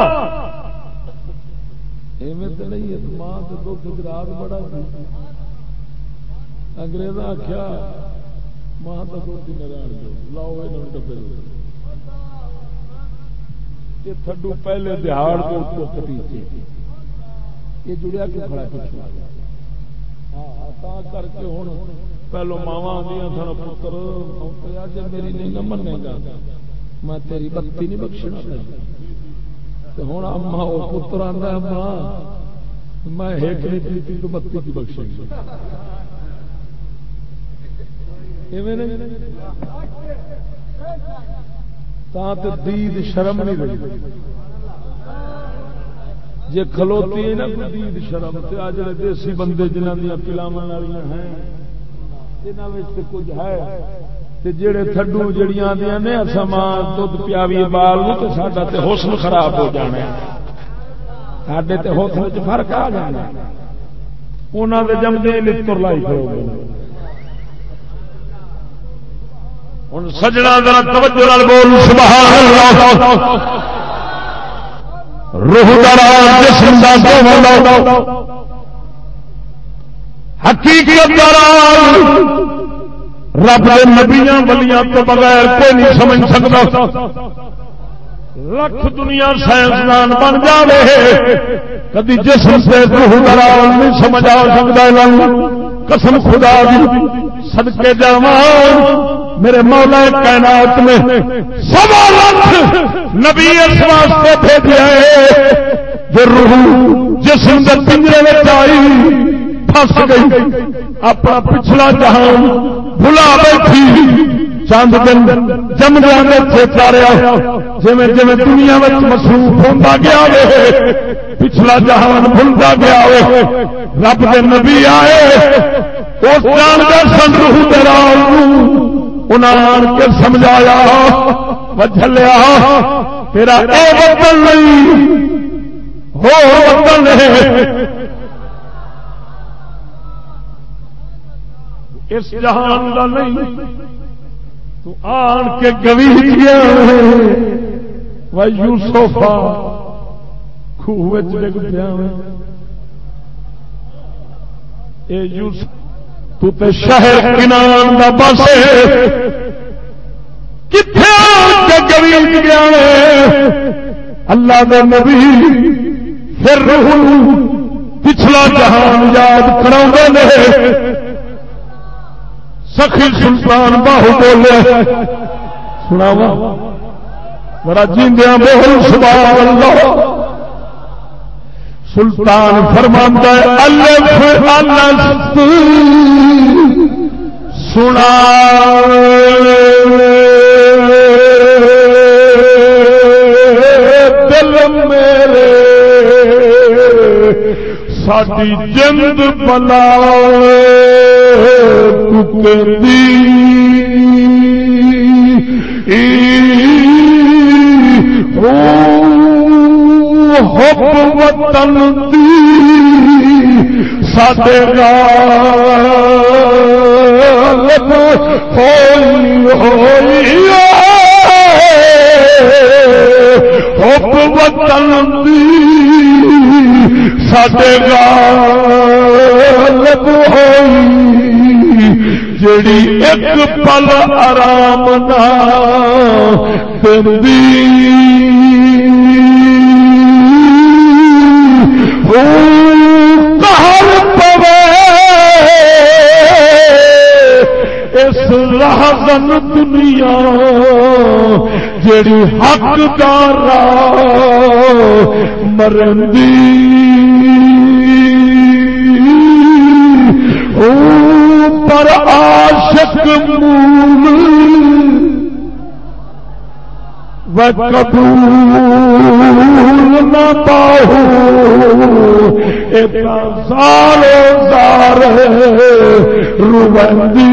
ایویں تو نہیں ہے ماں تو دکھ گراج بڑا انگریز آخیا ماں کا دکھ نہ رہن دو لاؤ یہ ڈبے یہ تھڈو پہلے دہاڑ کے اتو کٹی یہ جڑیا کیوں کھڑا کچھ ہاں کر کے ہوں پہلو ماوا آدی سن پتر جی میری نہیں نہ منے گا میں تیری بتی نہیں بخشنا ہوں اما وہ پتر آتا اما میں ایک نہیں پیتی تو بتی کی بخشے گی دید شرم نہیں رہی جی کھلوتی ہے نا دید شرم سے آ جڑے دیسی بندے جنہوں دیا پلاو والی ہیں کچھ ہے جڑے تھڈو جڑیاں آدیاں نے اصا ماں دودھ پیاوی بال تو ساڈا تے حسن خراب ہو جانا ساڈے تے حسن وچ فرق آ جانا انہاں دے جمدے لتر لائی کھڑو گے. ہن سجنا ذرا توجہ نال بول سبحان اللہ. روح دا جسم دا دوواں حقیقت دا رب دے نبیاں ولیاں تو بغیر کوئی نہیں سمجھ سکتا. لکھ دنیا سائنسدان بن جائے کدی جسم سے روح دلال نہیں سمجھ آ سکتا. قسم خدا دی صدقے جاواں میرے مولا کائنات میں 1.25 لاکھ نبی اس واسطے بھیجے جو روح جسم کے پنجرے میں آئی پھنس گئی اپنا پچھلا جہان بھلا بیٹھی چند دن جمدیا میں چیتا رہا جی جی دنیا میں مصروف ہوتا گیا پچھلا جہان بھولتا گیا رب کے نبی آئے اس جان کا سن روح دلال انہاں کے سمجھایا وجھلیا تیرا اے وطن نہیں ہو وطن ہے اس جہان دا نہیں تو آن کے گوی گیا و یوسفا خوہ وچ ڈگ پیا اے یوسف تو تے شہر کنان دا بسے کتھے آن کے گوی گیا اللہ دے نبی پھر پچھلا جہان یاد کراؤندے نے سخی سلطان باہو بولے سناوا ذرا جیندیاں بول سبحان اللہ سلطان فرماندا ہے الف الست سنا دل میرے ساڈی جند بلا حب وطن دی ساڈے غالب ہوئی حب وطن دی ساڈے غالب ہوئی جڑی ایک پل آرام نہ دندی قہر پوے اس لحظن دنیا جڑی حقدار مرندی پر عاشق مول وقبول نہ پاؤ اتنا سالو زار روبندی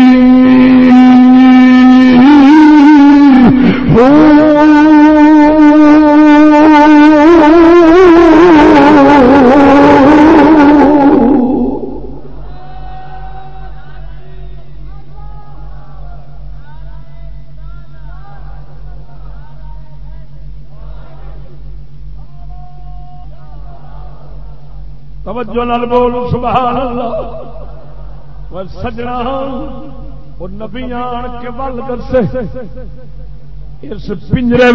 توجہ نال بول سبحان اللہ و سجنا اور نبی آن کے ول درسے اس پنجرے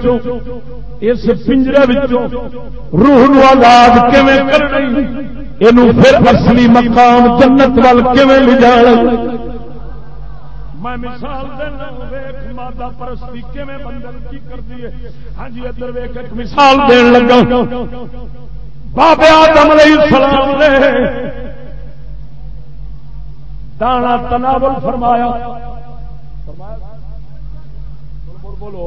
وچوں روح نو آزاد کیویں کرنی اینو پھر اصلی مقام جنت وال کیویں لے جانا میں مثال دینا ویکھ مادہ پرستی کیویں بندے کی کردی ہے ہاں جی ادھر ویکھ ایک مثال دین لگا بابے آدم علیہ السلام نے دانا تناول فرمایا بولو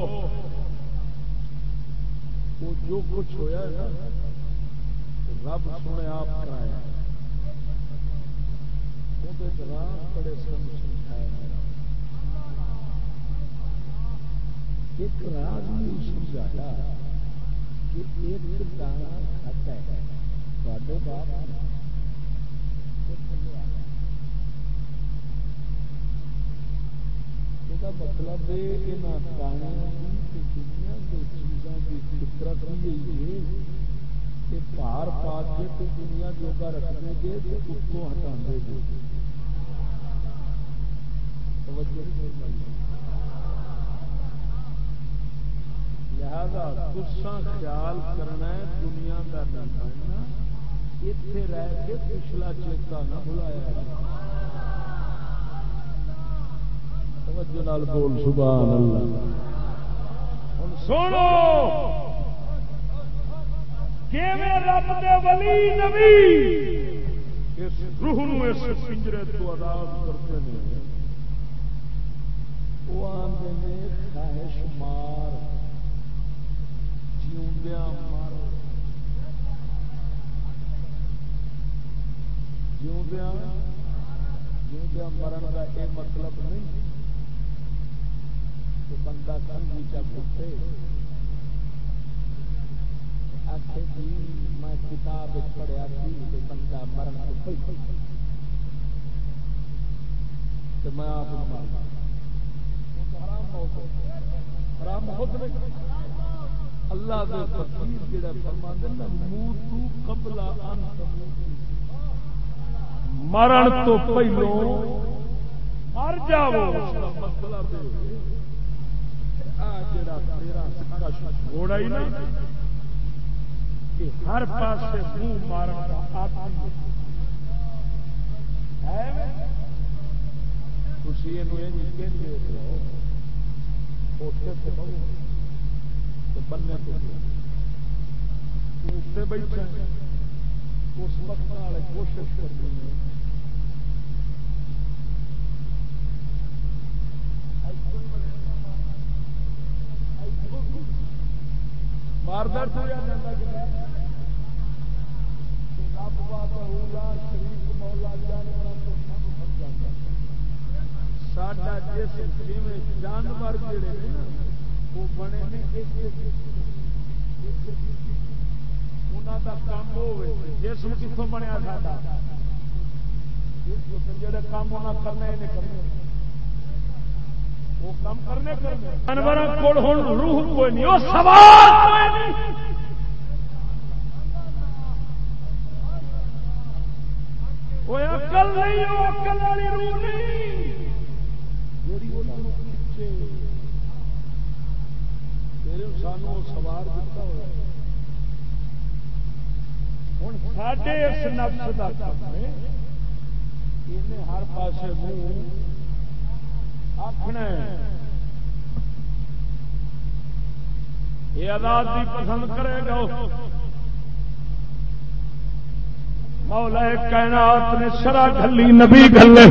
وہ جو کچھ ہویا ہے رب سونے آپ کرایا بڑے ایک راز نہیں سمجھایا کہ ایک دانا کھاتا ہے باپ مطلب دانے دنیا کی چیزوں کی فطرت یہ بھار پا کے تو دنیا جوگا رکھنے گے تو اس کو ہٹا دے گے لہذا تساں خیال کرنا ہے دنیا کا نہ بننا اتنے رہ کے پچھلا چیتا نہ بلایا توجہ نال بول سبحان اللہ ہن سنو کیویں رب دے ولی نبی اس روح نو اس پنجرے تو آزاد کرتے ہیں وہ آندے نے خواہش مار جیوندیاں مر جیوندیاں مرن کا یہ مطلب نہیں بندہ کنگھی چا گھٹے آخے جی میں کتاب پڑھیا سی بندہ مرن کو تو میں آپ حرام بہت اللہ دے فقیر جڑا فرماندے نا موتو قبل ان مرن تو پہلو مر جاؤ مطلب جڑا تیرا گھوڑا ہی نا کہ ہر پاسے منہ مارن کا آدمی ہے تسی اینو یہ کہندے ہو اوتے تے بہو تے بننے تے اوتے بیٹھا اس وقت والے کوشش کرنی ہے باردار تو یا جاتا کہ رب بابا شریف مولا جانور تو سب جاتا ساڈا جسم جویں جانور جڑے نے نا وہ بنے نے انہاں دا کام ہوے جسم کتھوں بنیا ساڈا جڑے کام انہاں کرنے نہیں کرنے وہ کام کرنے جانوراں کول ہن روح کوئی نہیں، وہ سوال کوئی نہیں، وہ عقل نہیں، وہ عقل والی روح نہیں جیڑی انہاں نوں پیچھے تیرے سانوں سوار دتا ہوا ہن ساڈے اس نفس دا کام ہے انہیں ہر پاسے منہ آخنا یہ آزادی پسند کرے گا مولا کائنات نے شرع گھلی نبی گھلے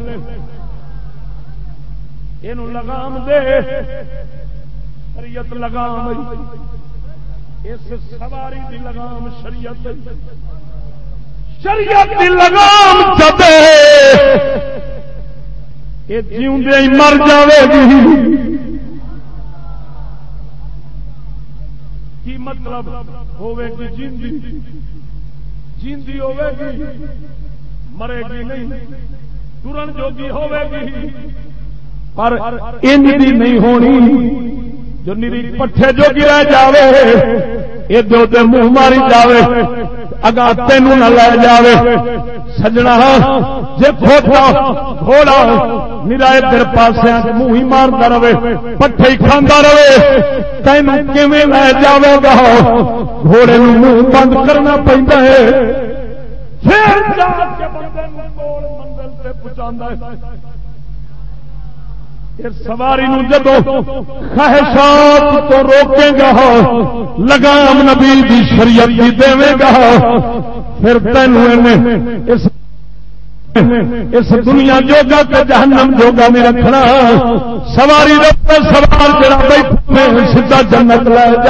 یہ لگام دے شریعت لگام اس سواری دی لگام شریعت شریعت دی لگام چدے یہ جیوندے ہی مر جاوے گی کی مطلب ہوے گی جیندی جیندی ہوے گی مرے گی نہیں ٹرن جوگی ہوے گی پر انج دی نہیں ہونی جو نیری پٹھے جوگی رہ جاوے یہ دو تے منہ ماری جاوے اگا تینوں نہ لے جاوے سجنا جے گھوڑا نرائے در پاسے منہ ہی مارتا رہے پٹھے ہی کھانا رہے تینوں کیویں لے جاوے گا گھوڑے نوں منہ بند کرنا پیندا ہے پھر جا کے بندے نوں کول منزل تے پہنچاندا ہے سواری نو جدو خواہشات تو روکے گا لگام نبی دی شریعت دی دے گا پھر تینوں اس دنیا جوگا تے جہنم جوگا میں رکھنا سواری دے سوار جڑا بیٹھے سیدھا جنت لے جا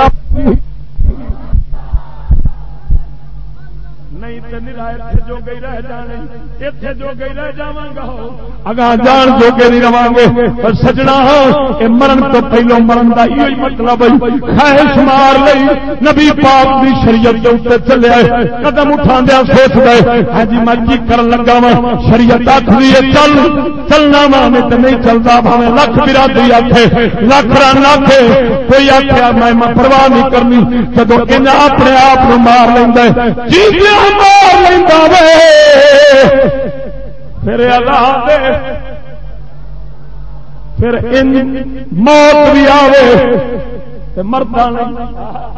جو گئی رہ جانے اتنے جو گئی رہ جاواں گا اگاں جان جو گے نہیں رواں گے پر سجنا اے مرن تو پہلو مرن دا ایہی مطلب ہے خواہش مار لئی نبی پاک دی شریعت دے اوتے چلے آئے قدم اٹھاندیا سوچ گئے ہاں جی میں کی کرن لگا وا شریعت آکھدی ہے چل چلنا وا میں تے نہیں چلدا بھاویں لکھ برادری آکھے لکھ رن آکھے کوئی آکھیا میں پرواہ نہیں کرنی جدوں انج اپنے آپ نوں مار لیندا ہے جی مار لیندا وے پھر اللہ دے پھر ان موت بھی آوے تے مردا نہیں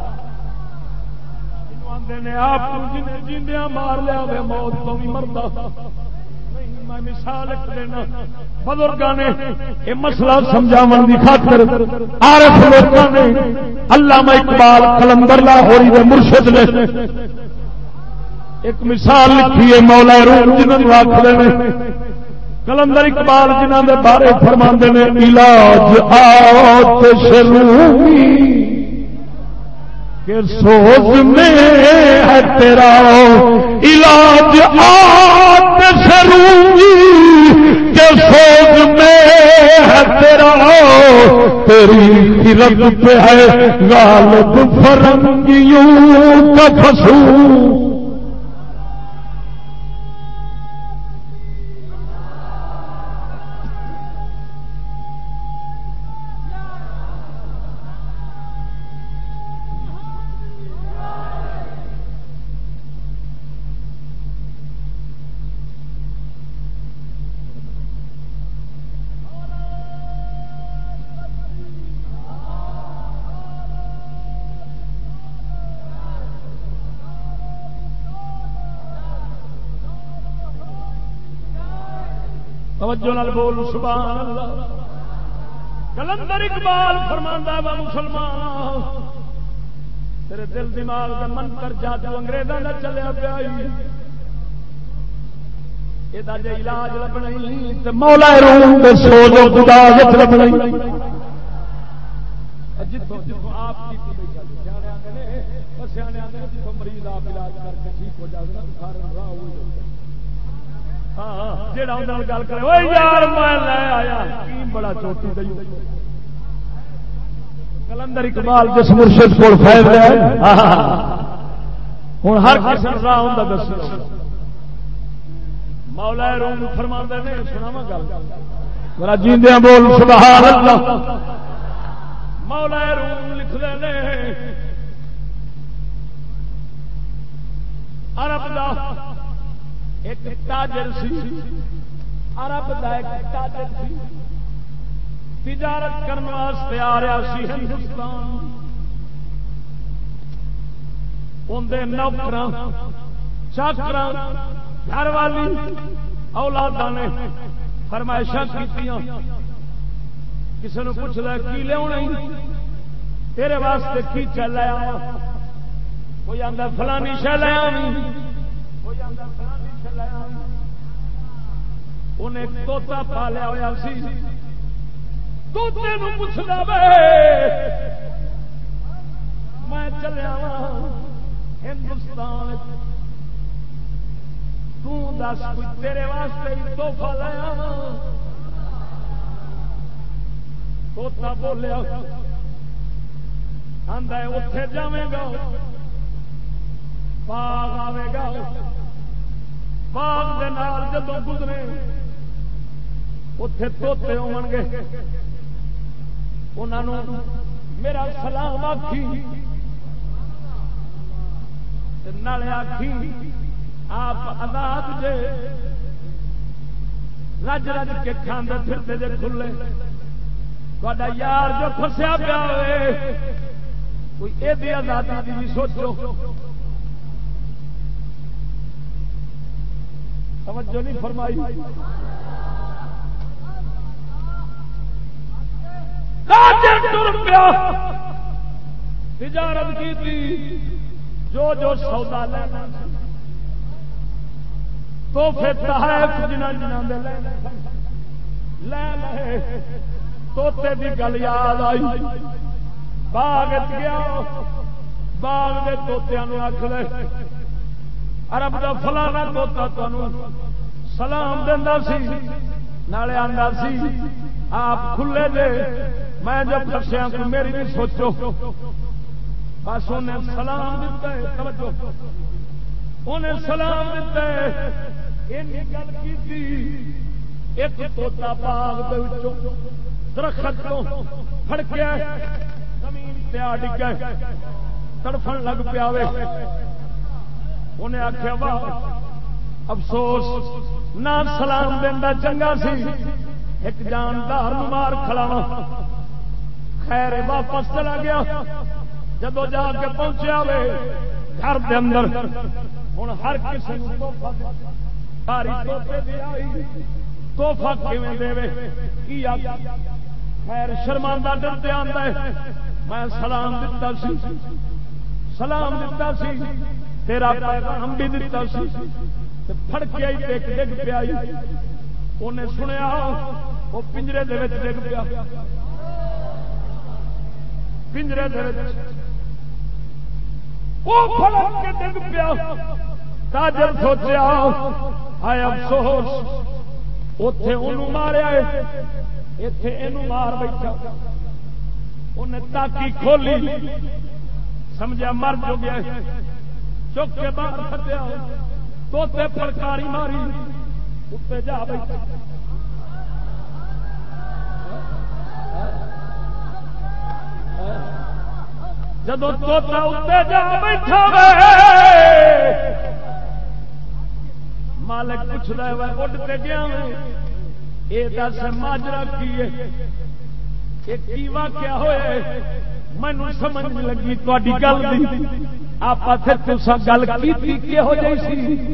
نے آپ جیندیاں مار لیا وے موت تو بھی مردا میں مثال دینا بزرگاں نے یہ مسئلہ سمجھاون دی خاطر عارف لوکاں نے علامہ اقبال قلندر لاہوری دے مرشد نے ایک مثال لکھی ہے مولا روم جنہوں آخر کلندر اقبال جنہوں کے بارے فرماندے نے علاج آتش رومی کہ سوز میں ہے تیرا علاج آتش رومی کہ سوز میں ہے تیرا تیری خرد پہ ہے غالب فرنگیوں کا فسوں توجہ نال بول سبحان اللہ۔ کلندر اقبال فرماندا ہے مسلمان تیرے دل دماغ دا منتر جادو انگریزاں دا چلیا پیا اے دا جے علاج لبنا تے مولا روم دے سوز و خدا وچ لبنا جتھوں جتھوں آپ کی سیانے آندے نے سیانے آندے نے جتھوں مریض آپ علاج کر کے ٹھیک ہو جاوے نا سارے راہ ہوئی جڑا اندر گل کرے اوے یار میں لے آیا کی بڑا چوٹی دئی کلندر اقبال جس مرشد کول فیض ہے ہن ہر کسے راہ ہوندا دسو مولا روم فرماندے نے سناواں گل ذرا جیندیاں بول سبحان اللہ۔ مولا روم لکھدے نے عرب دا ایک تاجر سی عرب دا ایک تاجر سی تجارت کرنے واسطے آ رہا سی ہندوستان اندر نوکراں چاکراں گھر والی اولاداں نے فرمائشاں کیتیاں کسی نے پوچھ لیا کی لیا تیرے واسطے کی چل آیا کوئی آندا فلانی شے لے آویں کوئی آندا فلانی شے لے آویں انہیں طوطا پالیا ہوا سی طوطے نوں پوچھدا وے میں چلیا ہندوستان تو دس کوئی تیرے واسطے ہی تحفہ لے آواں طوطا بولیا آندا ہے اوتھے جاویں گا باغ آئے گا باغ دے نال جدوں گزرے اوتھے طوطے ہون گے انہاں نوں میرا سلام آکھی تے نالے آکھی آپ آزاد جے رج رج کے کھاندے پھرتے جے کھلے تہاڈا یار جو پھسیا پیا ہوئے کوئی ایدی آزادی دی بھی سوچو توجہ نہیں فرمائی تاجر ٹر پیا تجارت کی تھی جو جو سودا لینا تحفے تحائف جنہ جنہ دے لے لے طوطے دی گل یاد آئی باغ گیا باغ دے طوطیاں نوں آکھ لے عرب دا فلانا طوطا تانوں سلام دیندا سی نالے آندا سی آپ کھلے دے میں جب پھسیا کوئی میری بھی سوچو بس انہیں سلام دیتا ہے توجہ انہیں سلام دیتا ہے اینی گل کیتی ایک طوطا باغ دے وچوں درخت تو پھڑکیا زمین تے آ ڈگا تڑفن لگ پیا وے انہیں آخیا واہ افسوس نہ سلام دینا چنگا سی ایک جاندار مار کھڑا خیر واپس چلا گیا جدو جا کے پہنچیا وے گھر دے اندر ہوں ہر کسی توحفہ کیویں دے کی خیر شرماندہ ڈرتے آندا ہے میں سلام دتا سی سلام دتا سی تیرا پیغام بھی دتا سی پھڑ کے آئی ٹیک ڈگ پیا انہیں سنیا وہ پنجرے دے وچ ڈگ پیا پنجرے دے وچ وہ پھڑ کے ڈگ پیا تاجر سوچیا ہائے افسوس اوتھے اونوں ماریا ہے ایتھے اینوں مار بیٹھا انہیں تاکی کھولی سمجھا مر جو گیا چک کے باہر کھٹیا توتے پھڑکاری ماری اتنے جا بیٹھا جدو توتا اتنے جا بیٹھا مالک پوچھتا ہے اڈتے گیا یہ دس ماجرا کی واقعہ ہوئے مینو سمجھ نہیں لگی تاری گل آپ گل کی ہو جی سی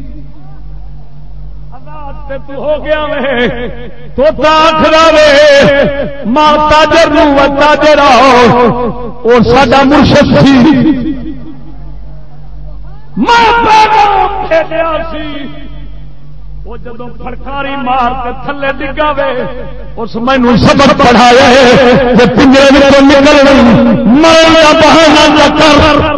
ہو گیا تو آخر ماں تاجر تاجر اور ساڈا مرشد سی میں بھیجا سی وہ جدو پھڑکاری مار کے تھلے ڈگا وے اس مینو سبق پڑھایا ہے پنجرے میں نکل مرن کا بہانہ نہ کر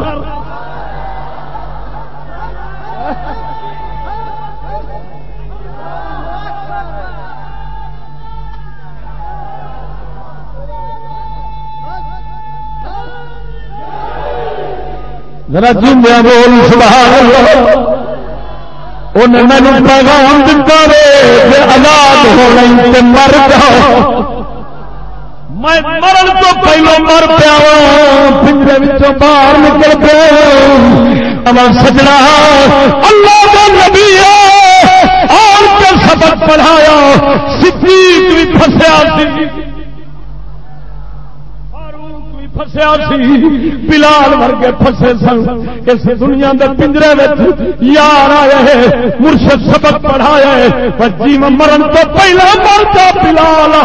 ذرا جیندیا بول سبحان اللہ انہیں مینو پیغام دتا رے آزاد ہونا مر جاؤ میں مرن تو پہلو مر پیا پنجرے باہر نکل پیا سجنا اللہ کا نبی اور کے سبق پڑھایا صدیق بھی پھسیا فسیا سی بلال ورگے پھسے سن اس دنیا کے پنجرے یار آئے مرشد سبق پڑھایا ہے جی میں مرن تو پہلا مرتا بلال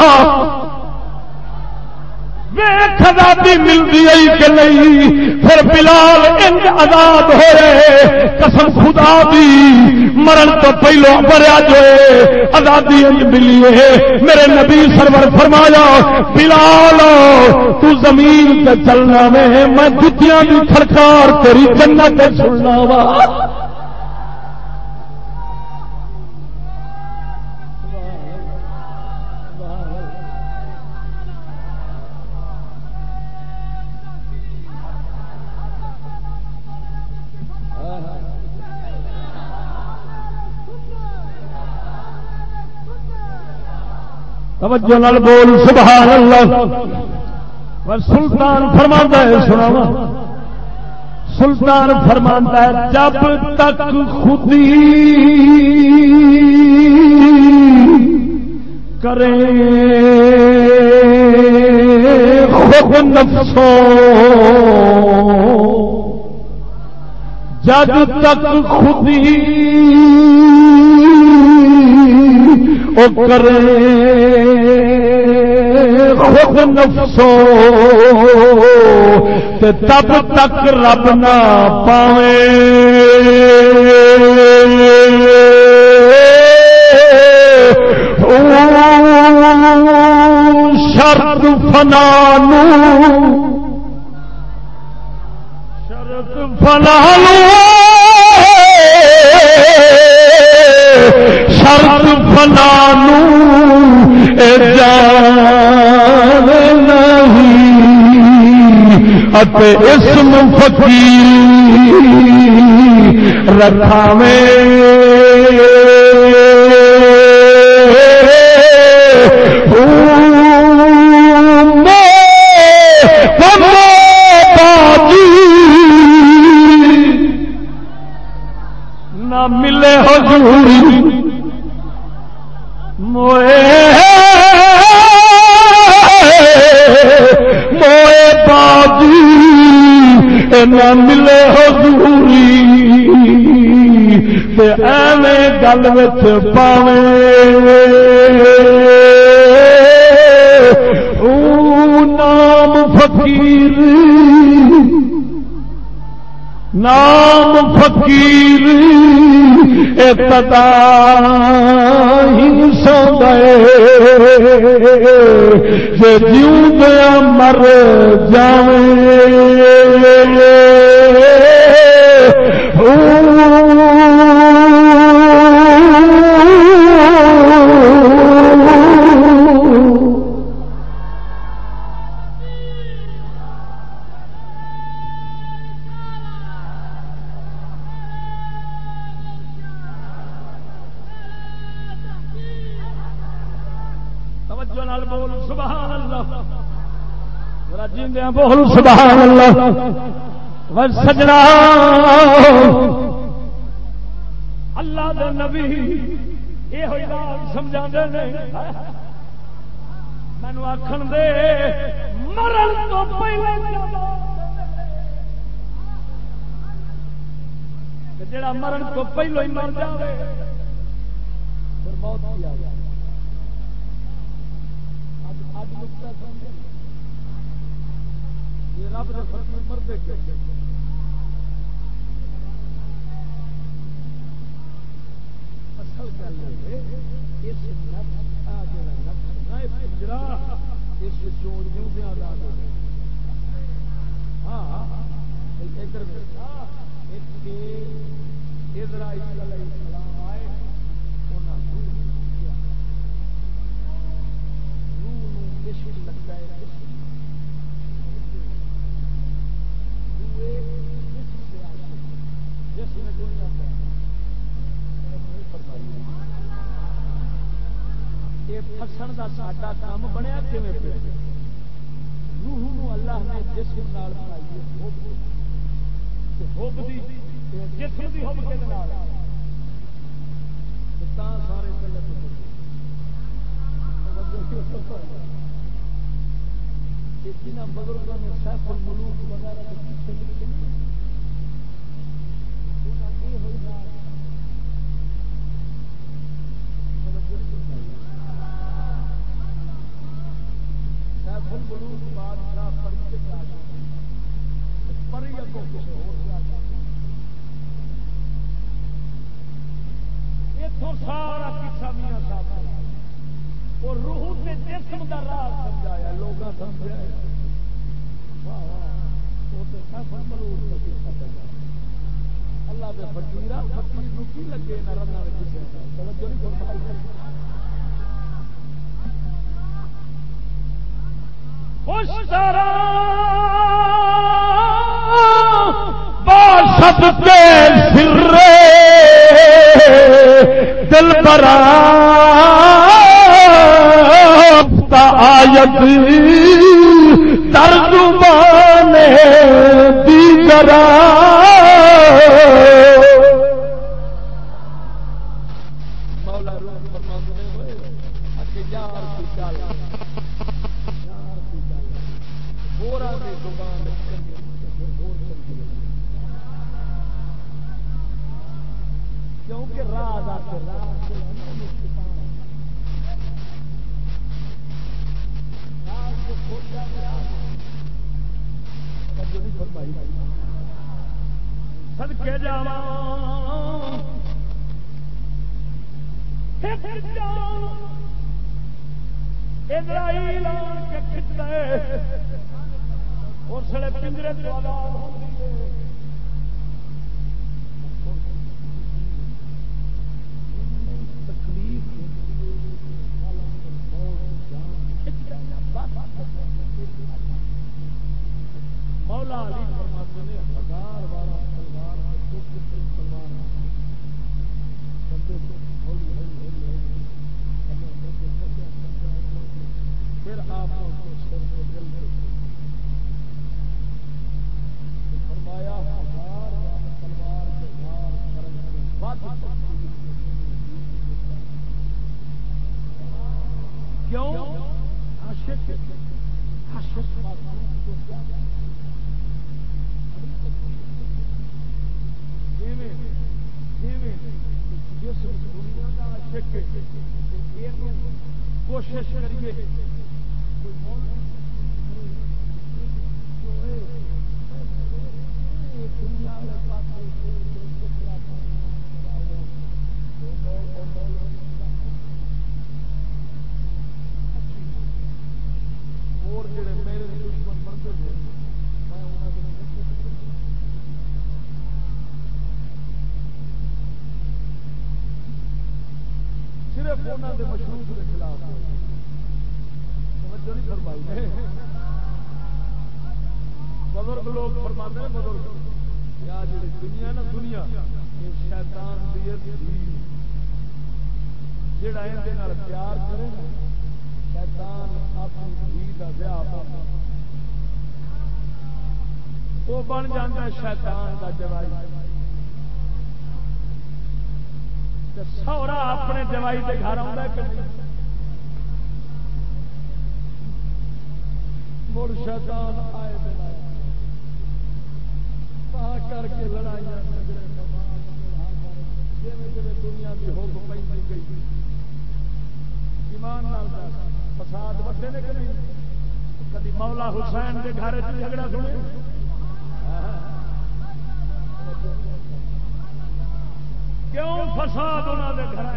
ویخ آزادی ملتی آئی کہ نہیں پھر بلال انج آزاد ہوئے قسم خدا دی مرن تو پہلو مریا جو آزادی انج ملی ہے میرے نبی سرور فرمایا بلال تو زمین تے چلنا میں جتیاں دی کھڑکار تیری جنت تے سننا وا توجہ نال بول سبحان اللہ سلطان فرماتا ہے سناوا سلطان فرماتا ہے جب تک خودی کرے خود نفسو جب تک خودی او کرے خود نفسو تے تب تک رب نہ پاوے شرط فنانو شرط فنانو شرط فنانو جان نہیں اتے اسم فقیر رکھا میں نہ ملے حضوری موئے باجی نہ ملے حضوری تے ایویں گل وچ پاوے نام فقیر نام فقیر ابتدا ہی سو گئے جو جیوں گیا مر سبحان اللہ بول سبحان اللہ سجنا اللہ دے نبی یہ سمجھا مینو آخر دے مرن تو پہلے جڑا مرن تو پہلو ہی مر جائے پھر موت کی آ جائے یہ رب دے فقیر مردے کے اصل گل ہے اس نفس کا جڑا نفس نہ پنجرا اس چور جیوندیاں آزاد ہو گئے ہاں ادھر ایک اسرائیل علیہ السلام آئے انہاں روح عشق لگتا ہے فسن کا ساڈا کام بنیا کیویں پہ روح نو اللہ نے جسم نال بنائی ہے حب دی جسم دی حب کے نال تا سارے چلے اتنا بزرگوں نے سیف الملوک وغیرہ کے پیچھے لکھے الملوک بادشاہ پری کے پری اگوں کسی اور سارا قصہ میاں صاحب اور روح نے جسم کا راز سمجھایا لوگوں سمجھایا اللہ کے فقیر فقیر کی لگے نہ رنگ باشد کے سر دل برا آیت ترجمان دیگرا مولا روح فرماتے ہوئے کہ یار کی چال بورا کی زبان کیونکہ راز آتے راز صدقے جاواں اسرائیل کے کھچتا ہے اور سڑے پنجرے تو آزاد ہوتی ہے تکلیف مولا علی فرماتے ہیں 1000 بارہ تلوار تلوار بندے کو ہولی ہولی ہولی پھر آپ کو سر کو دل میں فرمایا 1000 تلوار کے وار کرن کے بعد کیوں عاشق معصوم کو کیا کوشش کریے اور جڑے میرے دشمن بنتے تھے میں صرف انہوں کے مشروط کے خلاف توجہ نہیں فرمائی بزرگ لوگ فرماتے ہیں بزرگ یا جی دنیا نا دنیا یہ شیطان دی جڑا اندے نال پیار کرے نا شیطان اپنی دھی کا ویاہ وہ بن جاتا شیطان کا جوائی، سہرا اپنے جوائی کے گھر آتا کہ مڑ شیطان آئے پا کر کے لڑائیاں دنیا کی ہو پی گئی ایمان فساد وڈے نے کہ نہیں؟ کبھی مولا حسین کے گھر جھگڑا سنے کیوں فساد انہوں نے گھر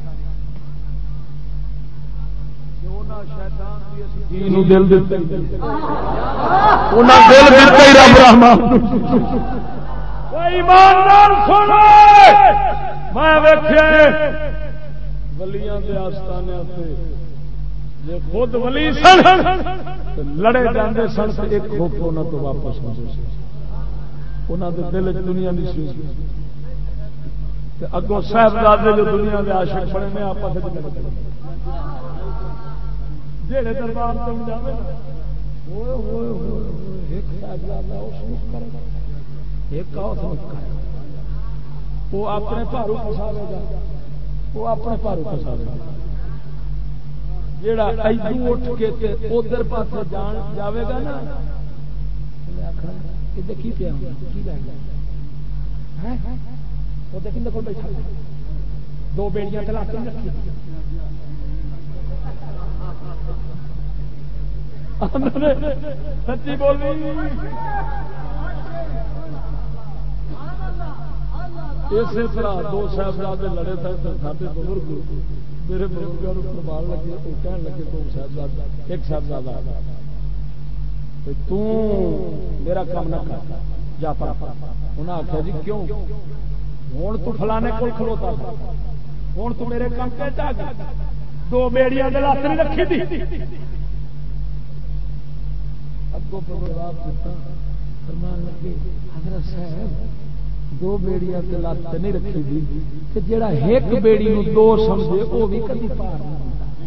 ولیاں دے آستانے خود ولی سن لڑے جاندے سن ایک خوف انہوں تو واپس آتے انہوں دے دل دنیا نہیں سی اگوں صاحبزادے جو دنیا کے عاشق بنے میں آپس جہے دربار تم جائے وہ اپنے پارو پساوے گا وہ اپنے پارو پساوے گا جہاں ادو اٹھ کے ادھر پاس جان جاوے گا نا کی پیا کو بیٹھا دو بیڑیاں چلا کے رکھی سچی بولی اسی طرح دو صاحبزادے لڑے تھے سارے بزرگ میرے بزرگوں کو سنبھال لگے وہ کہنے لگے دو صاحبزادہ ایک صاحبزادہ تو میرا کام نہ کر جا پا انہیں آخیا جی کیوں ہوں تو فلانے کو کھلوتا تھا ہوں تو میرے کام پہ جا گیا دو بیڑیاں دے لات نہیں رکھی تھی اگوں پروگرام دیتا فرمان لگے حضرت صاحب دو بیڑیاں دے لات نہیں رکھی تھی کہ جڑا ایک بیڑی نو دو سمجھے وہ بھی کبھی پار نہیں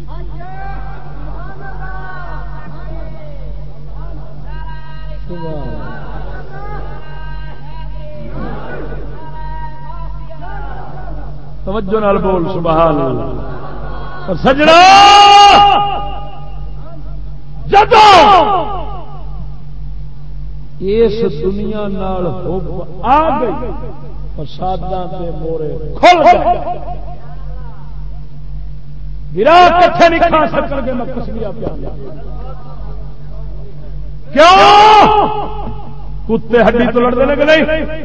توجہ نال بول سبحان اللہ اور سجنا جدوں اس دنیا نال حب آ گئی فساداں دے مورے کھل گئے گرا کٹھے نہیں کھا سکن گے میں قسمیہ پیا کیوں کتے ہڈی تو لڑتے ہیں کہ نہیں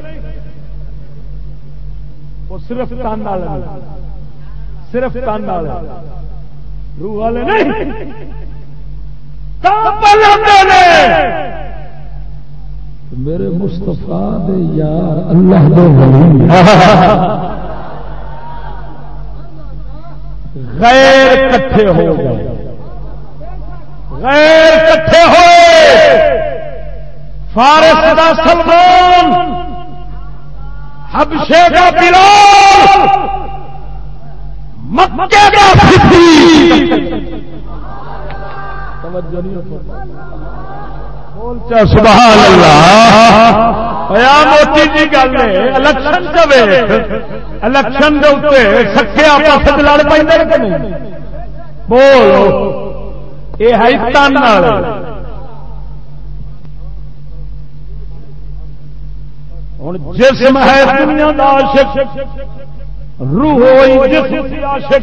وہ صرف تن والے صرف تن والے روح والے نہیں میرے مصطفیٰ دے یار اللہ دے ولی غیر کٹھے ہو گئے غیر کٹھے ہوئے فارس دا سلمان حبشے کا بلال مکے کا فتحی توجہ نہیں بولتا سبحان اللہ یا موٹی جی گل ہے الیکشن دے الیکشن دے اوتے سکے آپس وچ لڑ پیندے کہ نہیں بولو یہ ہے تن والے ہوں جسم ہے دنیا دا عاشق روح ہوئی جسم دی عاشق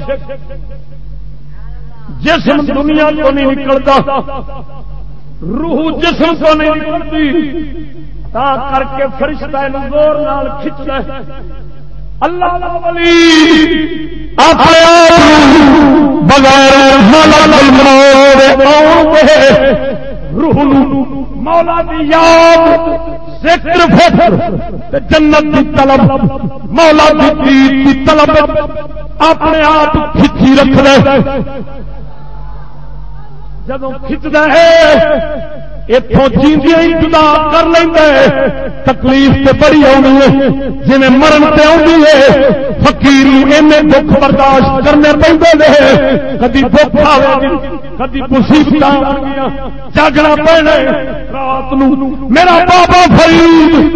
جسم دنیا تو نہیں نکلتا روح جسم تو نہیں نکلتی تا کر کے فرشتہ زور نال کھچتا ہے اللہ دا ولی اپنے بغیر ملک الموت روح مولا دی یاد ذکر فکر جنت کی طلب مولا دی طلب اپنے آپ کھچی رکھ دے جدوں کھچدا ہے اتوں جیندیاں ہی جدا کر لینا تکلیف تے بڑی آنی ہے جی مرن تے آنی ہے فقیر اینے دکھ برداشت کرنے پہ کدی دکھ آئے گی کدی مصیبت جاگنا پینا رات نو میرا بابا فرید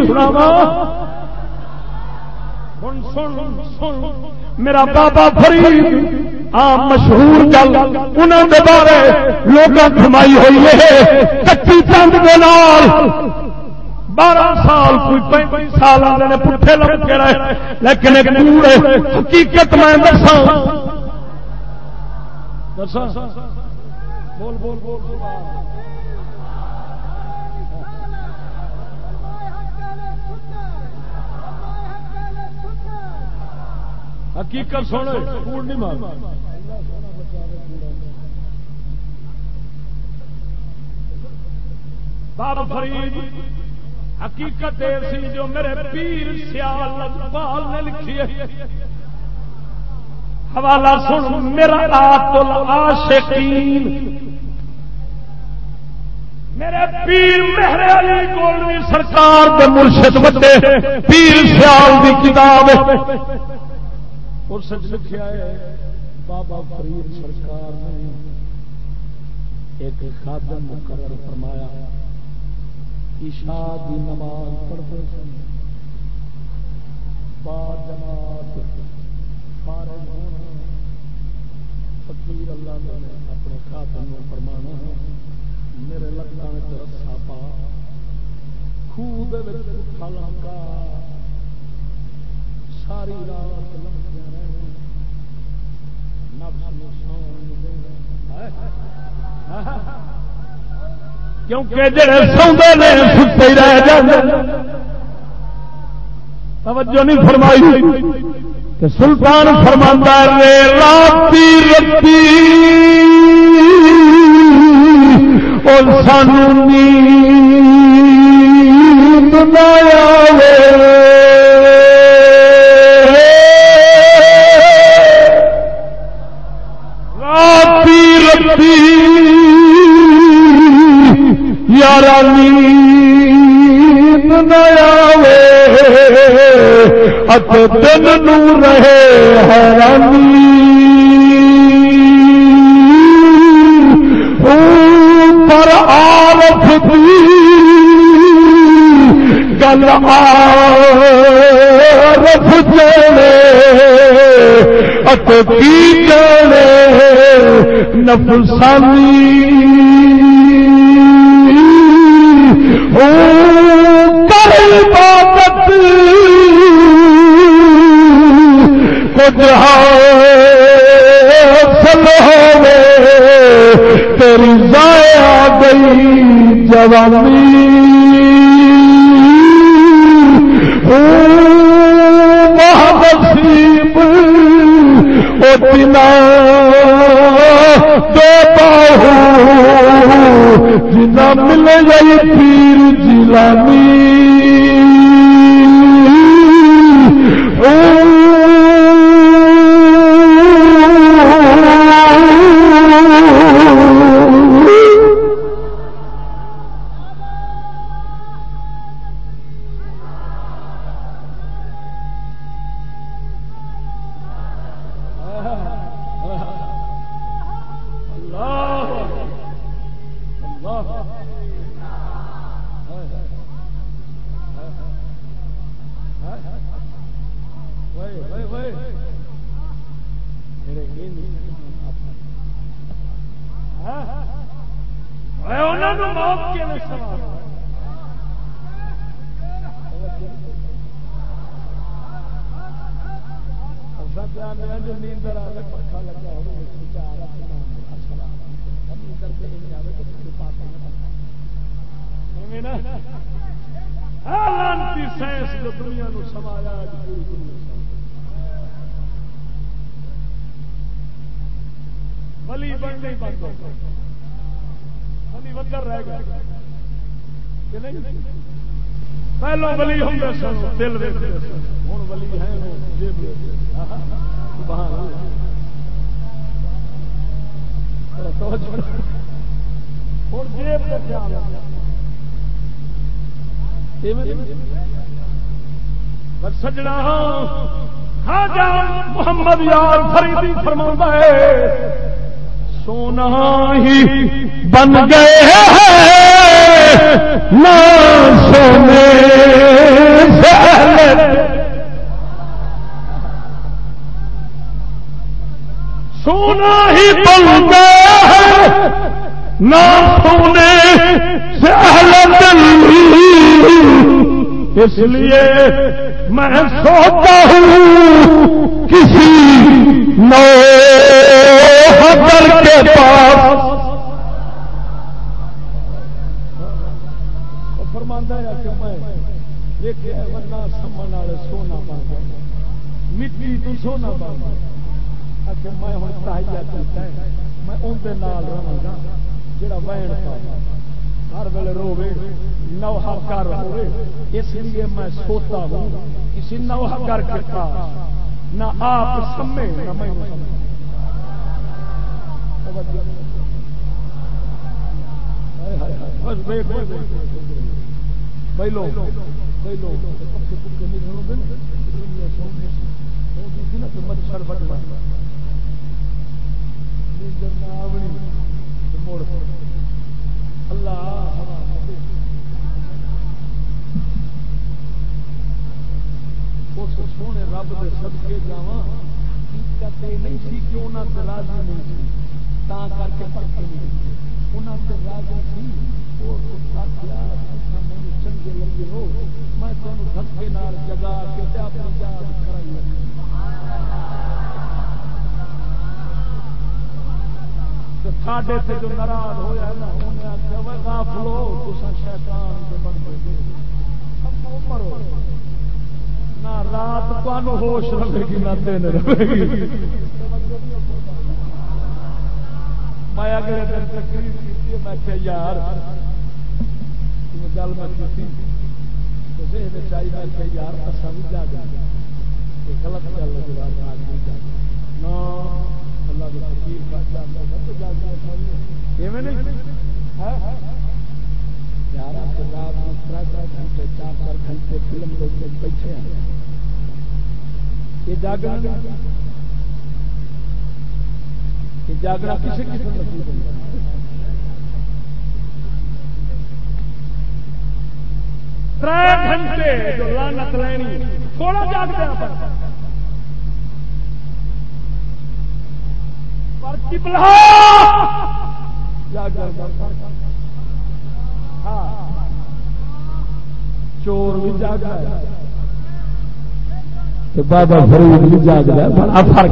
میرا بابا فرید مشہور گل انہوں نے بارے لوگوں کمائی ہوئی ہے کچی چند کے نال 12 سال کوئی 35 سال آدھے پٹھے لگ کے رہے لیکن ایک پورے حقیقت میں دساں بول بول بول حقیقت سونے کوڑ نہیں مار بابا فرید حقیقت ایسی جو میرے پیر سیال اقبال نے لکھی ہے حوالہ سن میرا آتل عاشقین میرے پیر مہر علی گولوی سرکار دے مرشد بڑے پیر سیال دی کتاب اور سچ لکھا ہے بابا فرید سرکار نے ایک خادم مقرر فرمایا عشاء کی نماز پڑھتے سن با جماعت فارغ ہونا فقیر اللہ نے اپنے خادم کو فرمانا میرے لگنا میں رسا پا خوب اٹھا لگا ساری رات لمکیا رہے نفس میں سون دے کیونکہ جڑے سوندے نے ستے رہ جاندے توجہ نہیں فرمائی کہ سلطان فرماندا ہے راتی رتی اور سانو نیند نہ آوے یارا نیند نہ آوے ات دن نو رہے حیرانی پر عارف دی گل عارف جانے ات کی جانے نفسانی کر عبادت کچھ حاصل ہوے تیری ضائع آ گئی جوانی نصیب او بنا دو باہو جنا مل گئی پیر جیلانی پہلو ولی ہوں دل ہوں ولی ہے جیب سجنا خواجہ محمد یار فریدی فرماتا ہے سونا ہی بن گئے نہ سونے سے سونا ہی بن گیا ہے نہ سونے سے اہل دل اس لیے میں سوتا ہوں کسی نوحدر کے پاس فرماتا ہے کہ میں دیکھے بندہ سمن والے سونا بن گیا مٹی تو سونا بن گیا کہ میں ہوں تہیا کرتا ہے میں اندر نال رہاں گا جڑا وین پا ہر ویلے روے نوحہ کر ہوئے اس لیے میں سوتا ہوں کسی نوحہ کر کے پاس نہ آپ سمے نہ میں پہلو مچھر بٹوا اللہ اس سونے رب کے صدقے جاواں نہیں سی کہ انہوں نے راضی نہیں سی تا کر کے پکے نہیں انہوں نے راضی سی مجھے چنگے لگے ہو میں تمہیں دھکے نال جگا کے اپنی یاد کرائی ساڈے سے جو ناراض ہوا نا انہیں آخیا وہ غافلو تساں شیطان دے بن گئے مرو نہ رات تمہیں ہوش رہے گی نہ دن رہے گی میں اگلے دن تقریر کی میں کہ یار گل میں کی چاہیے میں کہ یار اصا بھی جا جا غلط گل نہ اللہ کے فقیر کا جانا تو جا نہیں یار آپ رات میں 3 گھنٹے 4 گھنٹے فلم دیکھ بیٹھے ہیں یہ جاگنا کسی قسم نصیب نہیں 3 گھنٹے جو لعنت لینی تھوڑا جاگ دیا چور بھی جاگ رہا ہے بابا فرید بھی جاگ رہا ہے بڑا فرق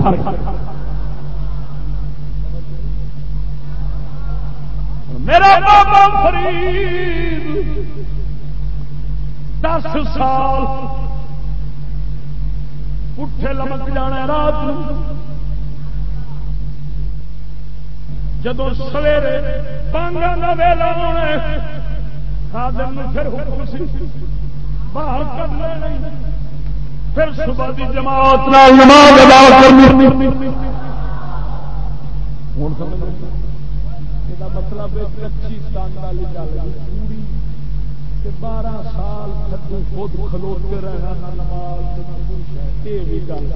میرا بابا فرید 10 سال اٹھے لمک جانا رات جدو سویرے بانگا کا ویلا ہونا خادم نے پھر حکم سی باہر کر لینا پھر صبح کی جماعت نماز ادا کرنی مطلب کچی تانگ والی گل پوری 12 سال تھدو خود کھلوتے رہنا نہ نماز یہ بھی گل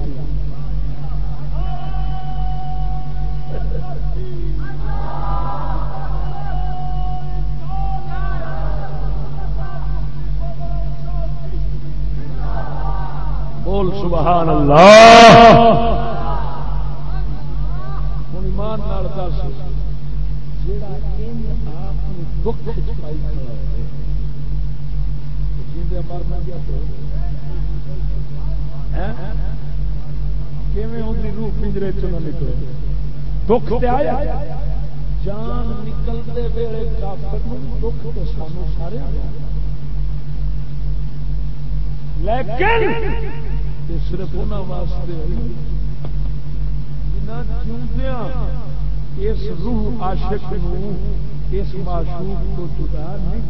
بول سبحان اللہ ہوں ایمان نال دس جڑا آپ دکھ پائی مرنا گیا روح پنجرے چ نہ نکلے دکھ آیا جان نکلتے ویلے کافر دکھ تو سانو سارے لیکن صرف انہوں واسطے جنہ اس روح عاشق اس معشوق کو جدا نہیں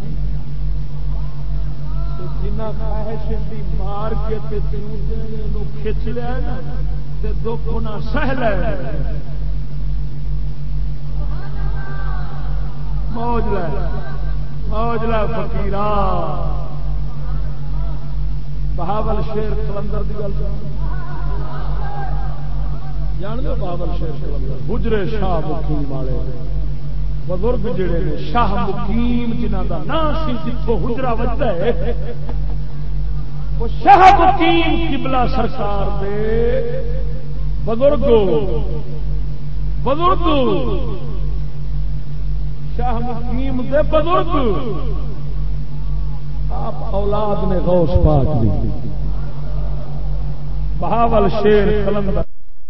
جنہ خواہش دی مار کے کھچ لیا نا دکھ نہ سہ لے موج لے فقیرا بہاول شیر کلندر کی گل جان دو بہاول شیر کلندر گجرے شاہ مقیم والے بزرگ جڑے نے شاہ مقیم جنہ کا نام سی جتوں حجرا وجدا ہے وہ شاہ مقیم قبلہ سرکار دے بزرگ شاہ مقیم دے بزرگ آپ اولاد نے غوث پاک دی بہاول شیر کلندر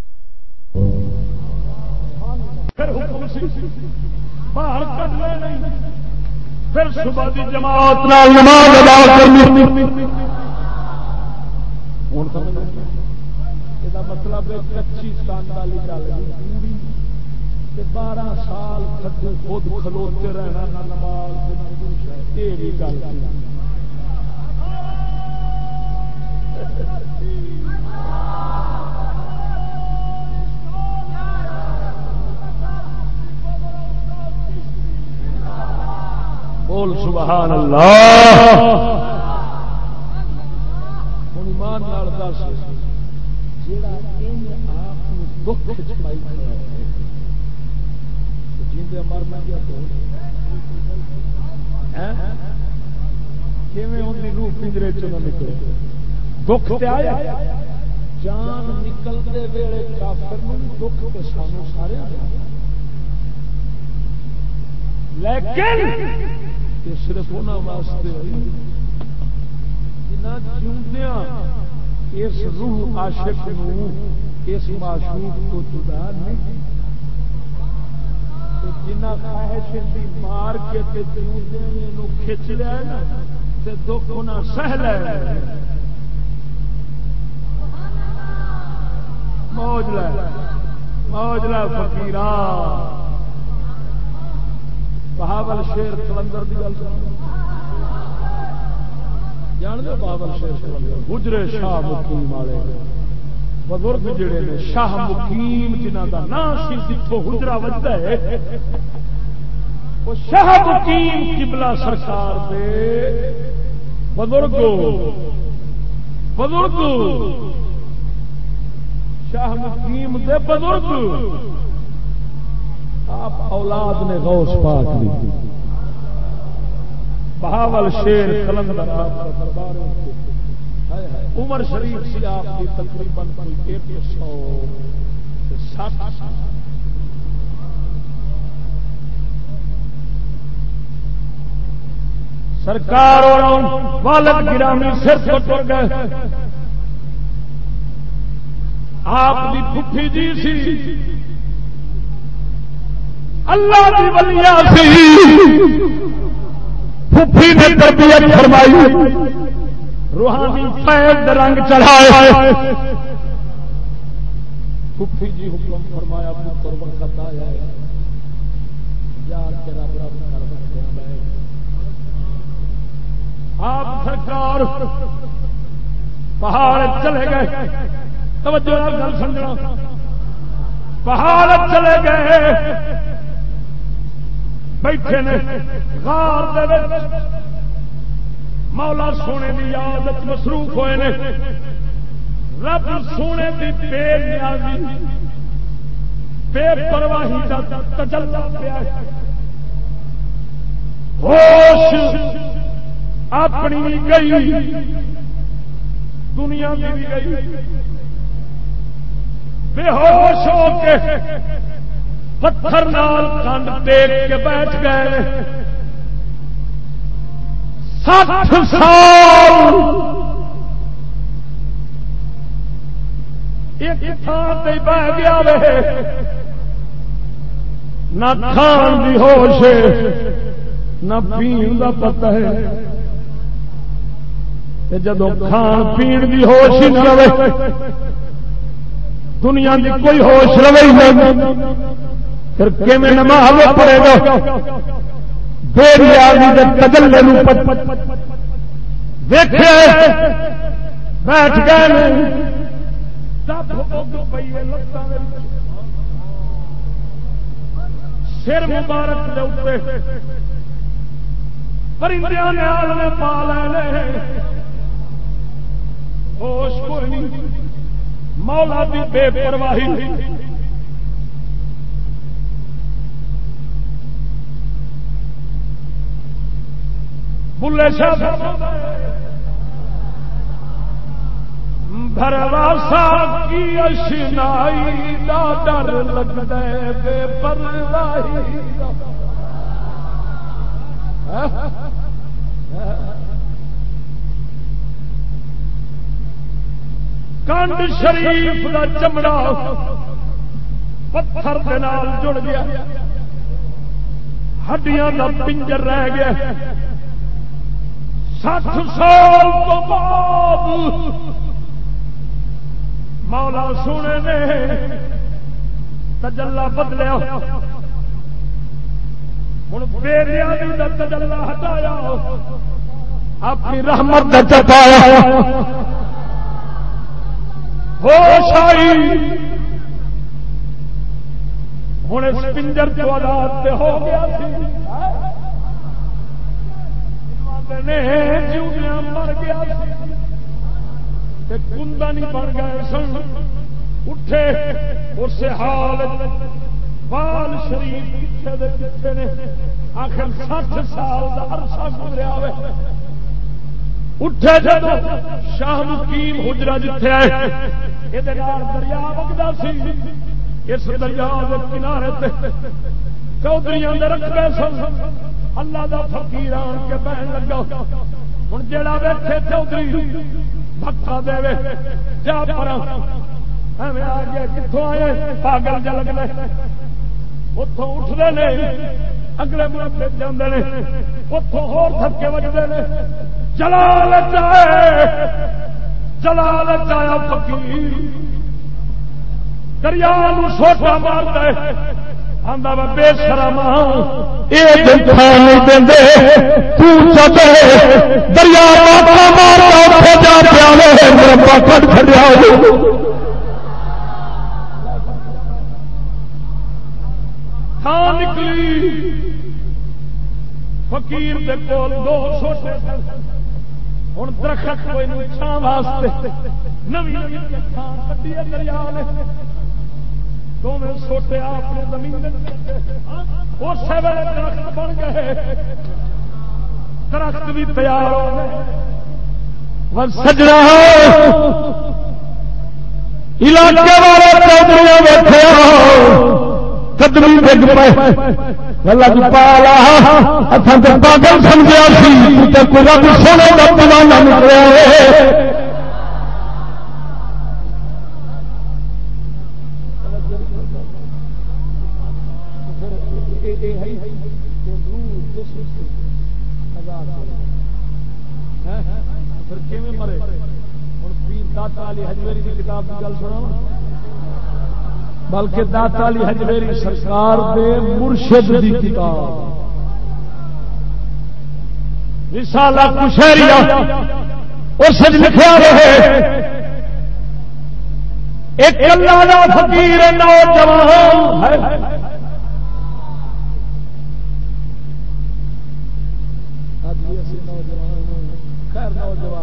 پھر حکم سی باہر کرنا نہیں پھر صبح دی جماعت نال نماز ادا کرنی ہن یہ مطلب ہے کچی سان والی گل پوری 12 سال کھڈو خود کھلوتے رہنا نہ نماز یہ بھی گل بول سبحان اللہ ہوں ایمان نال دس جیڑا ان آپ دکھ چھپائی کھڑا ہے جیندے مرنا کیا تو کیویں ان دی روح پنجرے چوں نہ نکلے دکھ تے آیا جان نکلدے ویلے کافر نوں دکھ تے سانوں سارے لیکن یہ صرف انہاں واسطے جنہاں جیوندیاں اس روح عاشق نوں اس معشوق تو جدا نہیں جنہاں خواہشیں دی مار کے تے جیوندیاں نوں کھچ لیا ہے نا تے دکھ انہاں سہ لے موج لے فقیرا بہاول شیر کلندر کی گل جان دو بہاول شیر کلندر گجرے شاہ مقیم والے بزرگ جڑے نے شاہ مقیم جنہ کا نام سی جتوں حجرا وجدا ہے وہ شاہ مقیم قبلہ سرکار دے بزرگ شاہ مقیم دے بزرگ آپ اولاد نے غوث پاک دی بہاول شیر کلندر آپ کا دربار عمر شریف سی آپ کی تقریباً 160 سرکار اور والد گرامی سر ٹر گئے آپ کی پھپھی جی سی اللہ کی ولیاں سی پھپھی نے تربیت فرمائی روحانی فیض رنگ چڑھائے پھپھی جی حکم فرمایا پتر وقت آیا ہے یار تیرا برابر کر رکھتے ہیں آپ سرکار پہاڑ چلے گئے توجہ گل سمجھنا پہاڑ چلے گئے بیٹھے نے غار دے وچ مولا سونے دی یاد مصروف ہوئے نے رب سونے دی بے نیازی بے پرواہی دا تجلی پیا ہوش اپنی بھی گئی دنیا کی بھی گئی بے ہوش ہو کے پتھر نال کنڈ ٹیک کے بیٹھ گئے 60 سال ایک تھان تے بہ گیا وے نہ کھان دی ہوش ہے نہ پین دا پتہ ہے جدو کھان پین دی ہوش ہی نہ رہے دنیا دی کوئی ہوش رہے پھر کیویں نماز پڑھے گا بے نیازی دے تجلے نوں دیکھے بیٹھ گئے سر مبارک دے اوپر پرندیاں نے آلنے پا لے ہوش کوئی نہیں، مولا دی بے پرواہی بلے شاہ بھرواسا کی اشنائی دا ڈر لگتا ہے بے پرواہی کنڈ شریف دا چمڑا پتھر دے نال جڑ گیا، ہڈیاں دا پنجر رہ گیا، 60 سال تو بعد مولا سونے نے تجلا بدلیا، ہوں بےریانی کا تجلا ہٹایا، اپنی رحمت کا جتایا، ہوش آئی، ہوں اس پنجر جو آزاد ہو گیا مر گیا، کندانی بن گئے سن، اٹھے اس حال بال شریف پیچھے دے پیچھے نے، آخر 60 سال کا عرصہ گزریا ہوئے، اٹھے جب شاہ مقیم حجرہ جتھے آئے، یہ دریا وگدا سی، اس دریا کے کنارے تے چودھریاں دے رقبے سن، اللہ دا فقیر آن کے بہن لگا، ہوں جڑا بیٹھے چودھری دھکا دے جا پر ایویں آ گیا، کتوں آئے پاگل جا لگنے، اتوں اٹھتے ہیں اگلے مربے جاندے نے، اتوں ہور دھکے وجدے نے، جلال چایا فقیر دریا نو سوٹا مارتا ہے، آندا میں بے شرم دریا مارتا جا مربا کٹ چڑیا تھان نکلی، فقیر دے کول 2 سوٹے، ہوں درخت کوئی نہیں چھاں واسطے، نوی تھان کٹی دریا نے، دونوں سوٹے آپ نے زمین اسی ویلے درخت بن گئے، درخت بھی تیار ہو گئے، سجنا علاقے والے چودھری بیٹھے قدمی ڈگ پے، پالا پاگل سمجھا سی کوئی رب سونے کا دیوانہ نکلیا بلکہ داتا علی حجویری سرکار دے مرشد دی کتاب رسالہ کشیریہ اس لکھا رہے، ایک اللہ دا فقیر نوجوان ہے، خیر نوجوان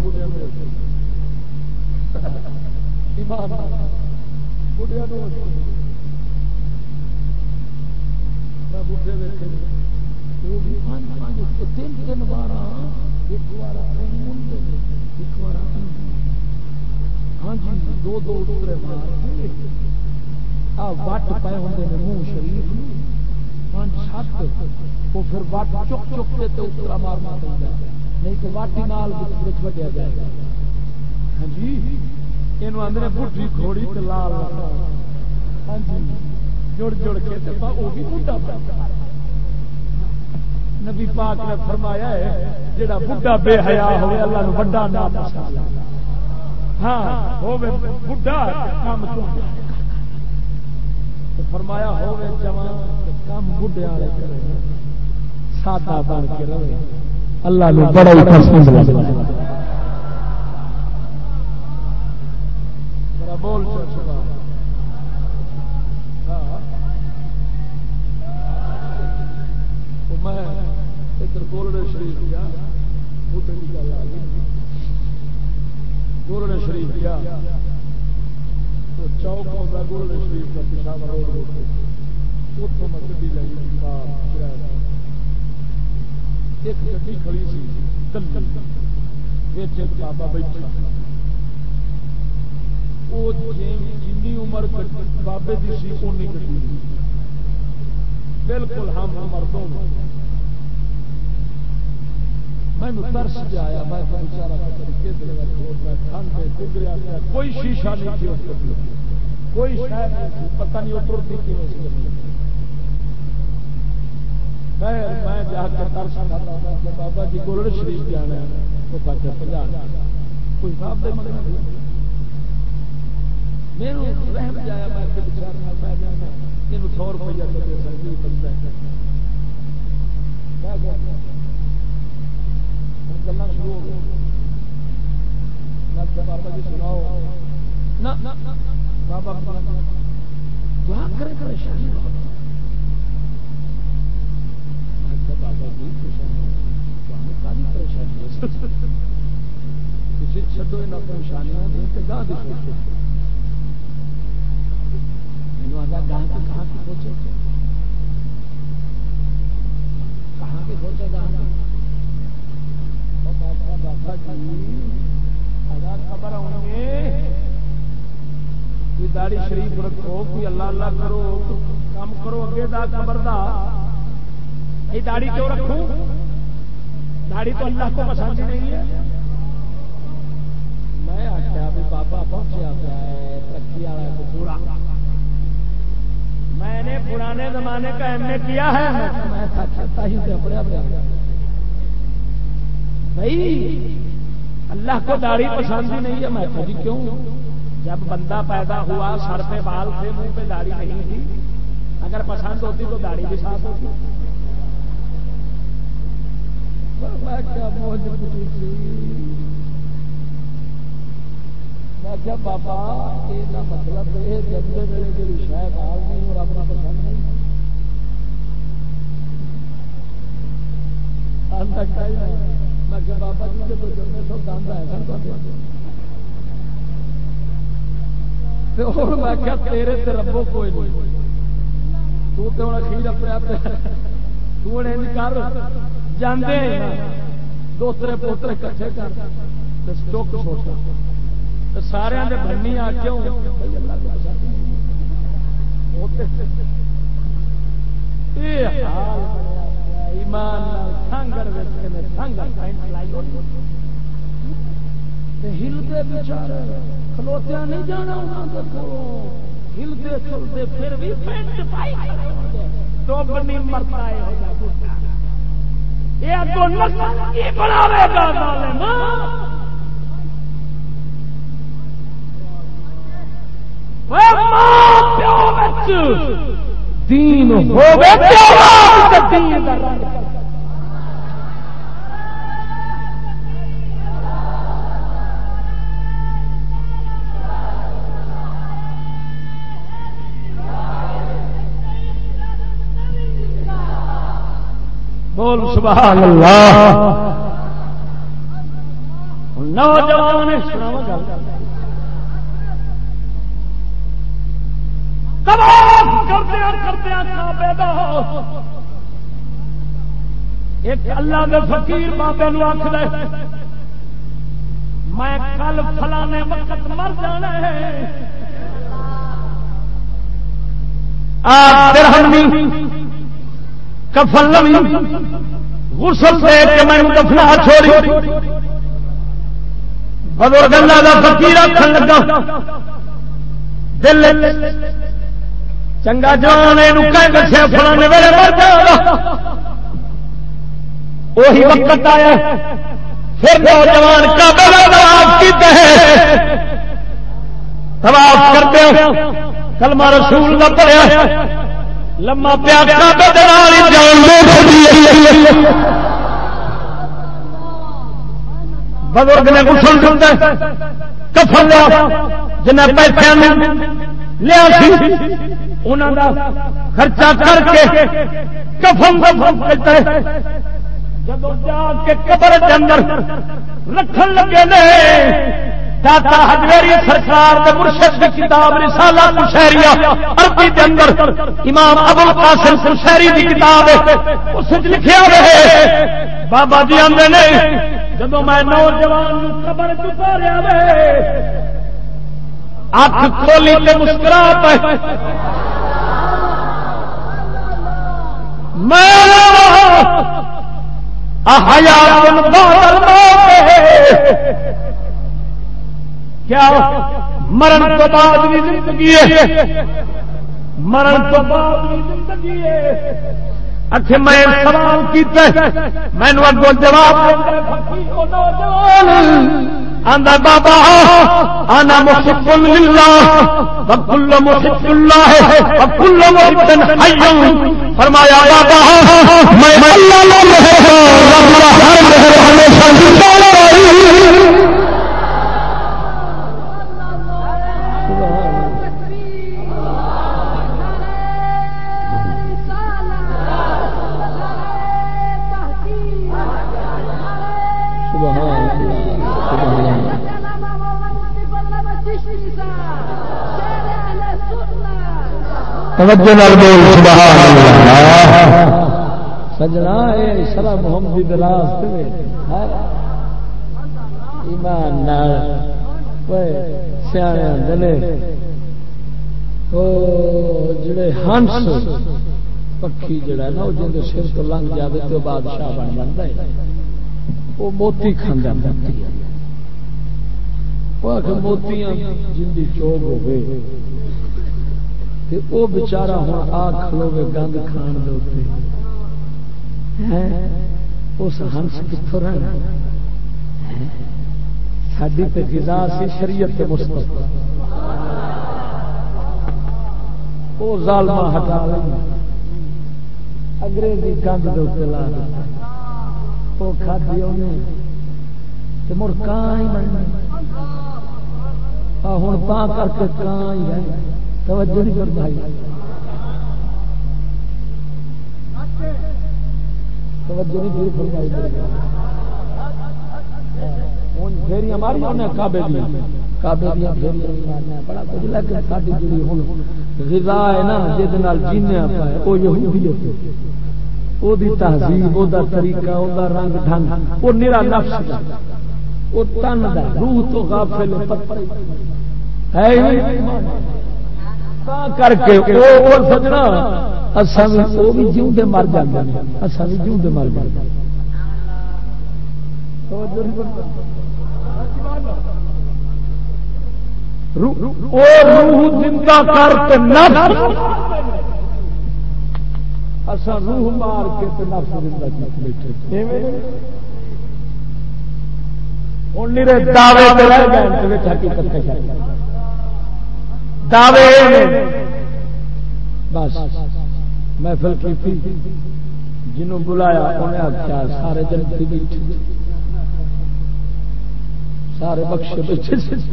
تین بار ایک بار ہاں جی 2 ٹکڑے مار وٹ پے ہوتے ہیں منہ شریف 5-7 وہ پھر وٹ چک چک کے اترا مارنا پڑتا ہے، نہیں تو واٹی نال وڈیا جائے گا۔ ہاں جی یہ آدھے بڈھی کھوڑی تو لال، ہاں جی جڑ جڑ کے دبا وہ بھی بڈھا نبی پاک نے فرمایا ہے جڑا بڈھا بے حیا ہوئے اللہ نو بڑا نام پسند، ہاں ہوے بڈھا کام تو فرمایا ہوے جوان کام بڈھے والے کرے، سادہ بن کے رہے، اللہ نو بڑا ہی پسند لگدا ہے۔ بول میں ادھر بول رہے شریف کیا بوٹے کی گل آ گئی، گولڑے شریف گیا تو چوک ہوتا گولڑے شریف کا پشاور روڈ اتوں میں گڈی لائی ایک گڈی کھڑی سی ایک بابا بیٹھا وہ جنی عمر بابے کی سی اونی گڈی بالکل ہم مردوں میں ترس جایا میں بیچارہ کوئی شیشہ نہیں تھی کوئی شاید نہیں پتہ نہیں اترتی میں جا کے ترس کھاتا کہ بابا جی گولڑ شریف جانا ہے وہ بچہ 50 کوئی صاحب دے مگر میرے رحم جایا میں بیچارہ میں جانا یہ 100 روپیہ دے سکتی بندہ گلا شروع ہو گئی بابا جی سناؤ نہ بابا دعا کرے پریشانی بابا جی کافی پریشانی کسی چڈو یہاں پریشانیاں گاہ کی سوچو مینو آتا گاہ کی کہاں کی سوچے کہاں کی سوچے گاہ خبر ہونے کوئی داڑھی شریف رکھو کوئی اللہ اللہ کرو کام کرو اگے دا خبر دا یہ داڑھی کیوں رکھو داڑھی تو اللہ کو پسند نہیں ہے میں آخیا بھی بابا پہنچیا پیا ہے ترقی والا پورا میں نے پرانے زمانے کا ایم اے کیا ہے میں بھائی اللہ کو داڑھی پسند ہی نہیں ہے میں کہا جی کیوں جب بندہ پیدا ہوا سر پہ بال تھے منہ پہ داڑھی نہیں تھی اگر پسند ہوتی تو داڑھی بھی ساتھ ہوتی میں کیا بابا یہ مطلب یہ جمدے ویلے جی شاید بال نہیں اور اپنا پسند نہیں میں کہ بابا جی کے تو جمے سو گند ہے میں کیا تیرے تے ربو کوئی نہیں تو ہوں اخیر اپنے آپ کر جانے دوترے پوترے کٹھے کر چک سوچا سارے بننی آ کیوں ہلتے بچارے کھلوتیا نہیں جانا ہلتے چلتے پھر بھی مرتا ہے دین بول سبحان اللہ نوجوان ایک اللہ دے فقیر بابے نو آخ دے میں کل فلانے وقت مر جانا ہے کفن لوی غسل دے کے میں دفنا چھوڑی بزرگ اللہ دا فقیر آخن لگا دل چنگا جان دسیا فلانے ویلے مر جاؤ وہی وقت آیا پھر نوجوان کعبے کا طواف کیتے ہیں طواف کرتے کلمہ رسول کا پڑھیا لما پیا کعبے دے نال جان بزرگ نے غسل کیتا کفن لیا جنہیں پیسے لیا سی انہوں کا خرچہ کر کے کفن کرتا ہے جب جا کے قبر کے اندر رکھن لگے داتا حجویری سرکار دے مرشد کی کتاب رسالہ قشیریہ عربی دے اندر امام ابو القاسم قشیری دی کتاب ہے اس وچ لکھیا ہے بابا جی آندے نے جدوں میں نوجوان قبر چ اتاریا وے اکھ کھولی تے مسکرا پے میں احیاء بعد الموت کیا مرن تو بعد بھی زندگی ہے مرن تو بعد بھی زندگی ہے اکھے میں سوال کیتا میں نو اگوں جواب آندا بابا انا محب للہ وکل محب اللہ وکل محب حی فرمایا بابا میں اللہ کا ہمیشہ زندہ رہوں سجنا سرا محمدی دراز ایمان سیانے دلے جڑے ہنس پکھی جڑا نا جن سر تو لنگ جائے تو بادشاہ بن جاتا ہے وہ موتی کھانا موتیاں جن کی چوب ہو گئے وہ بچارا ہوں آ کھلوے گند کھان دے اس ہنس کتوں رہنا ساری تے غذا سی شریعت کے مستقبل وہ ظالمہ ہٹا لیں انگریزی گند دے اتنے لا دیتا وہ کھادی انہیں مڑ کان ہی بننا ہوں تا کر کے کان ہی رہنا توجہ نہیں کر بھائی توجہ نہیں کی فرمائی پھیری ہماری کعبے دیا بڑا کچھ لیکن ساری جڑی ہوں غذا ہے نا جس جینے پائے وہ یہودیت وہ تہذیب وہ طریقہ وہ رنگ ڈھنگ وہ نرا نفس دا وہ تن دا روح تو غافل ہے کر کے سجنا وہ بھی جیوندے مر جاتے ہیں اصا بھی جیوندے مر جاتے روح زندہ کر کے نفس اصا روح مار کے نفس زندہ کر بیٹھے ہوں میرے دعوے رہ گئے حقیقت دعوے بس محفل کی تھی جنہوں بلایا انہیں آخیا سارے جنتی بیٹھے سارے بخشے بیٹھے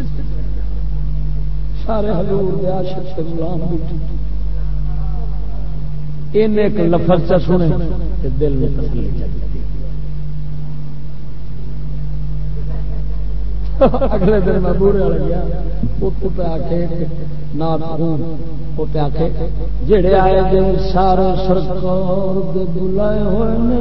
سارے حضور دے عاشق تے غلام بیٹھے ان ایک لفظ سے سنے کہ دل میں تسلی چلتی اگلے دن میں بورے والے گیا پہ آکے نات خون پہ آکے جڑے آئے جے سارے سرکار دے بلائے ہوئے نے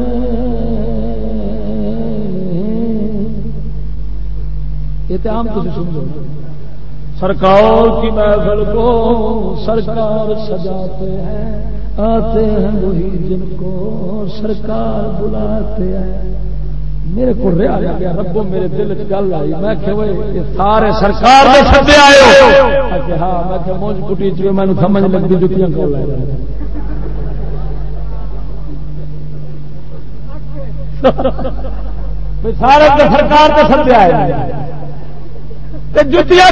یہ تو عام تجھے سمجھو سرکار کی محفل کو سرکار سجاتے ہیں آتے ہیں وہی جن کو سرکار بلاتے ہیں میرے کو رہا گیا ربو میرے دل چ گل آئی میں کہ سارے سرکار دے سدے آئے ہو ہاں میں کہ مونج کٹی چ میں سمجھ لگتی جتیاں کول لے سارے سرکار دے سدے آئے تے جتیاں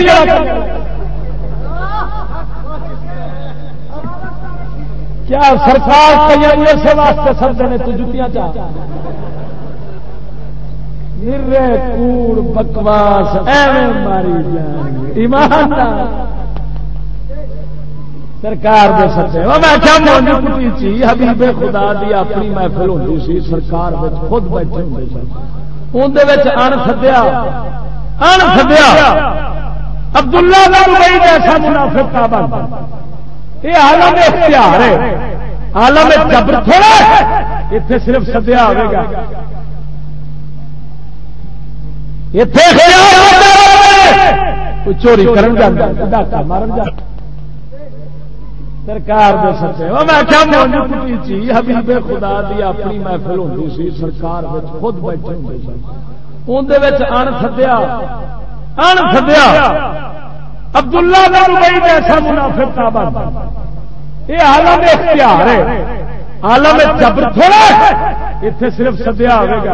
کیا سرکار کئی ایسے واسطے سدے نے تو جتیاں چاہ کوڑ بکواس ایویں ماری جان ایمان سرکار دے سچے میں کیا مونج کٹی چی حبیب خدا دی اپنی محفل ہوتی سی سرکار خود بیٹھے ہوتے سن اندر ان سدیا عبداللہ بن ابی جیسا منافق تابند یہ عالم اختیار ہے، عالم جبر تھوڑا ہے، اتنے صرف سدیا آئے گا، کوئی چوری کرن جاتا ڈاکہ مارن جاتا سرکار دے سکتے میں کیا موجود کٹی چی حبیب خدا دی اپنی محفل ہوتی سی، سرکار خود بیٹھے ہوتے سن، اندر ان سدیا عبداللہ بن ابی جیسا منافق تابند یہ عالم اختیار ہے، عالم جبر تھوڑا ہے، اتنے صرف سدیا آئے گا،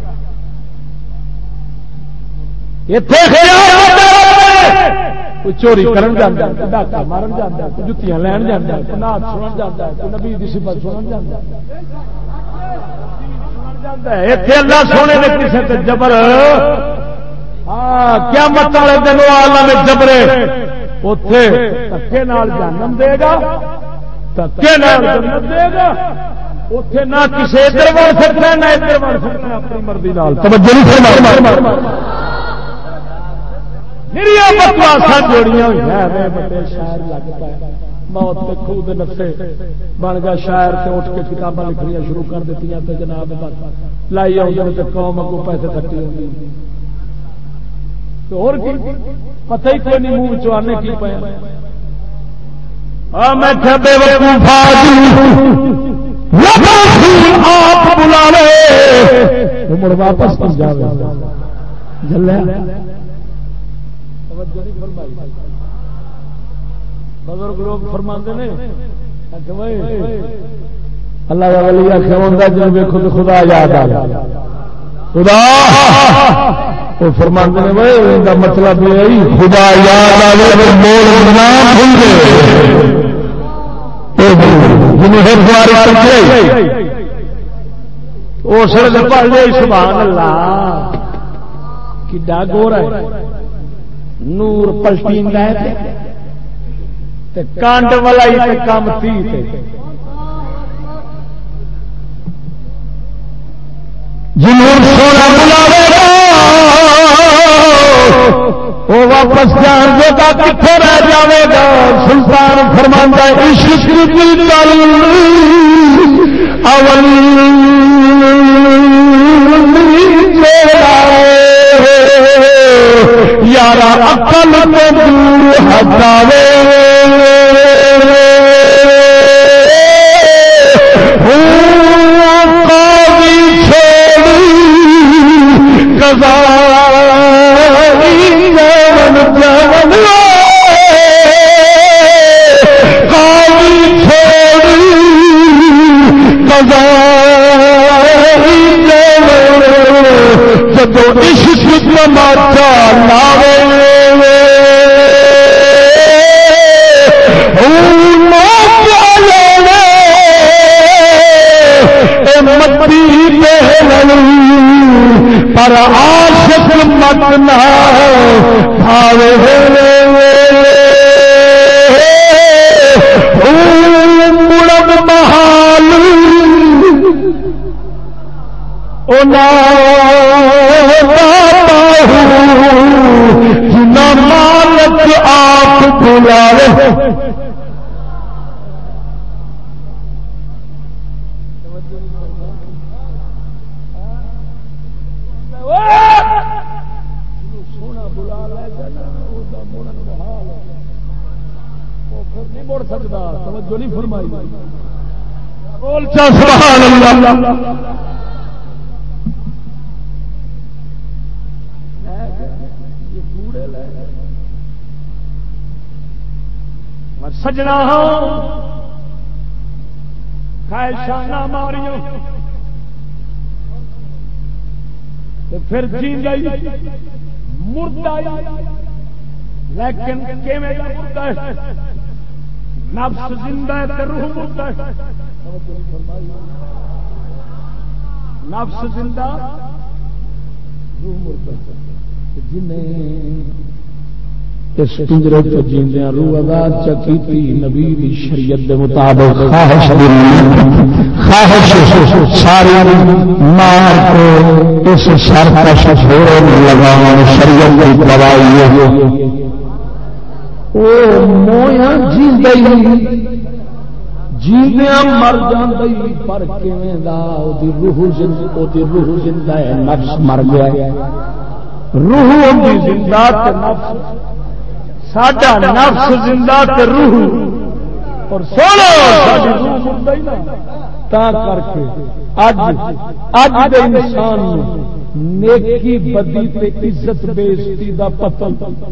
کوئی چوری کرن جاتا ہے، ڈاکہ مارن جاتا ہے، کوئی جتیاں لین جاتا ہے، کوئی نعت سنن جاتا ہے، کوئی نبی دی صفت سنن جاتا ہے، اتنے اللہ سونے نے کسی تے جبر قیامت والے دن عالم جبرے اوتھے دھکے نال جہنم دے گا، دھکے نال جنت دے گا، اوتھے نہ کسی ادھر وڑ سکتا نہ ادھر وڑ سکتا، اپنی مرضی نال توجہ نہیں فرمائی میری بکواسا جوڑیاں ہوئی ہیں بڑے شاعر لگتا ہے موت کے خوہ دے نفے بن گیا شاعر سے اٹھ کے کتاباں لکھنیاں شروع کر دیتی ہیں تو جناب بس لائی آؤں تو قوم کو پیسے تھٹی ہوگی تو اور کی پتہ ہی کوئی نہیں منہ چوانے کی پایا میں بے وقوفا آپ بلا لے مڑ واپس کر جاوے جلے بزرگ لوگ فرماندے نے اللہ کا ولی آخر جن ویکھو تو خدا یاد آ گیا خدا وہ فرماندے نے بھائی ان کا مطلب یہ خدا یاد آئے وہ سر پڑھ لے سبحان اللہ کی ڈاگور ہے نور پلٹی تے کانڈ والا کام تھی جنور سونا بلاوے وہ واپس جان دے گا کتنے رہ جائے گا سلطان فرماندا ہے عشق کی گل اول یارا عقل کو دور ہٹاوے قاضی چھوڑی قضائی جان قاضی چھوڑی قضائی جدو عشق تماچا لاوے متی پر عاشق مت نہ بھاوے مڑب محال جنا مالک آپ بلاوے سونا بلا لے نہیں مڑ سکتا توجہ نہیں فرمائی بول چا سبحان اللہ سجنا خواہشاں ماریوں پھر جی گئی مردہ لیکن کیویں مردہ ہے نفس زندہ ہے تے روح مردہ ہے نفس زندہ روح مردہ جنہیں اس پنجرے تو جیندیاں روح آزاد چکیتی نبی دی شریعت دے مطابق خواہش ساری مار کو اس سر کا شفور لگانا شریعت کی دوائی وہ مویا جیندیاں مر جاندی پر کیویں دا روح زندہ ہے نفس مر گیا روح ہوندی زندہ تے نفس ساڈا نفس زندہ تے روح اور سولو ساڈی روح مردہ ہی نا تا کر کے اج دے انسان نیکی بدی تے عزت بے عزتی دا پتہ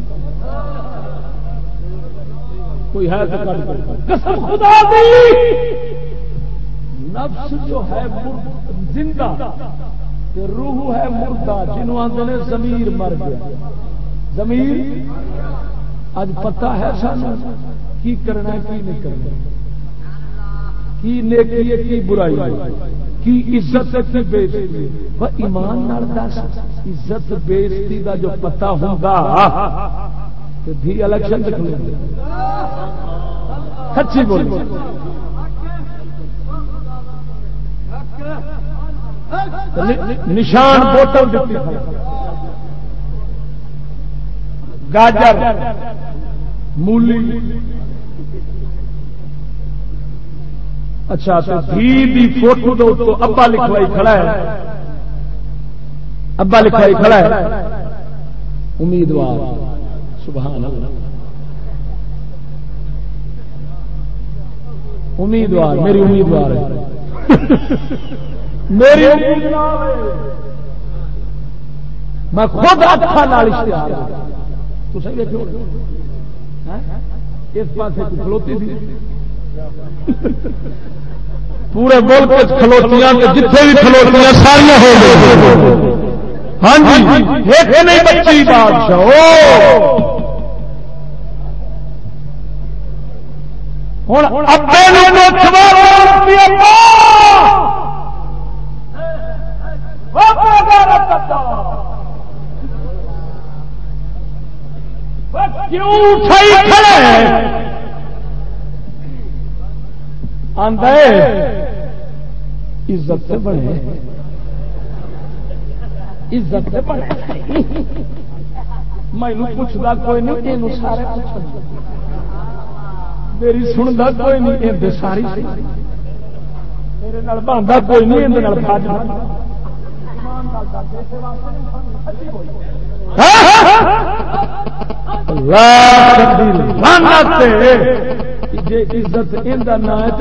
کوئی ہے تو قسم خدا دی نفس جو ہے زندہ تے روح ہے مردہ جنہوں آندے نے ضمیر مر گیا ضمیر اج پتہ ہے سانو کی کرنا ہے کی نہیں کرنا کی نیکی ہے کی برائی ہے کی عزت ہے کی بے عزتی ہے وہ ایمان نال دس عزت بے عزتی دا جو پتہ ہوگا تے بھی الیکشن کھلے سچی بولی نشان بوتل دیتی گاجر مولی اچھا تو دی فوٹو دو ابا لکھوائی کھڑا ہے ابا لکھوائی کھڑا ہے امیدوار سبحان اللہ امیدوار میری امیدوار ہے میری امیدوار ہے میں خود اکھا نال اشتہار تو صحیح دیکھو اس پاسے کھلوتی تھی پورے ملک کھلوتیاں جتنے بھی کھلوتیاں ساریاں ہو گئی ہاں جی ایک نہیں بچی بادشاہ ہوں ابے کیوں اٹھائی کھڑے آندے عزت سے بڑھے عزت سے بڑھے میں پوچھتا کوئی نہیں یہ سارے پوچھ میری سنتا کوئی نہیں یہ ساری میرے بنتا کوئی نہیں جی عزت ان نام ہے تو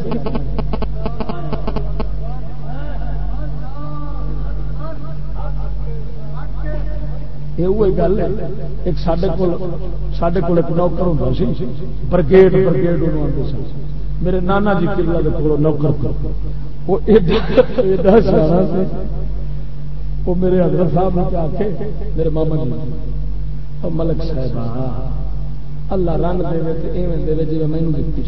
گل ایک سڈے کو نوکر ہوتا سی برگیڈ آتے سن میرے نانا جی قبلہ کے کول نوکر وہ وہ میرے حضرت صاحب نے آ کے میرے ماما جی ملک صاحب اللہ رنگ دے ایویں دے جی مینوں دتی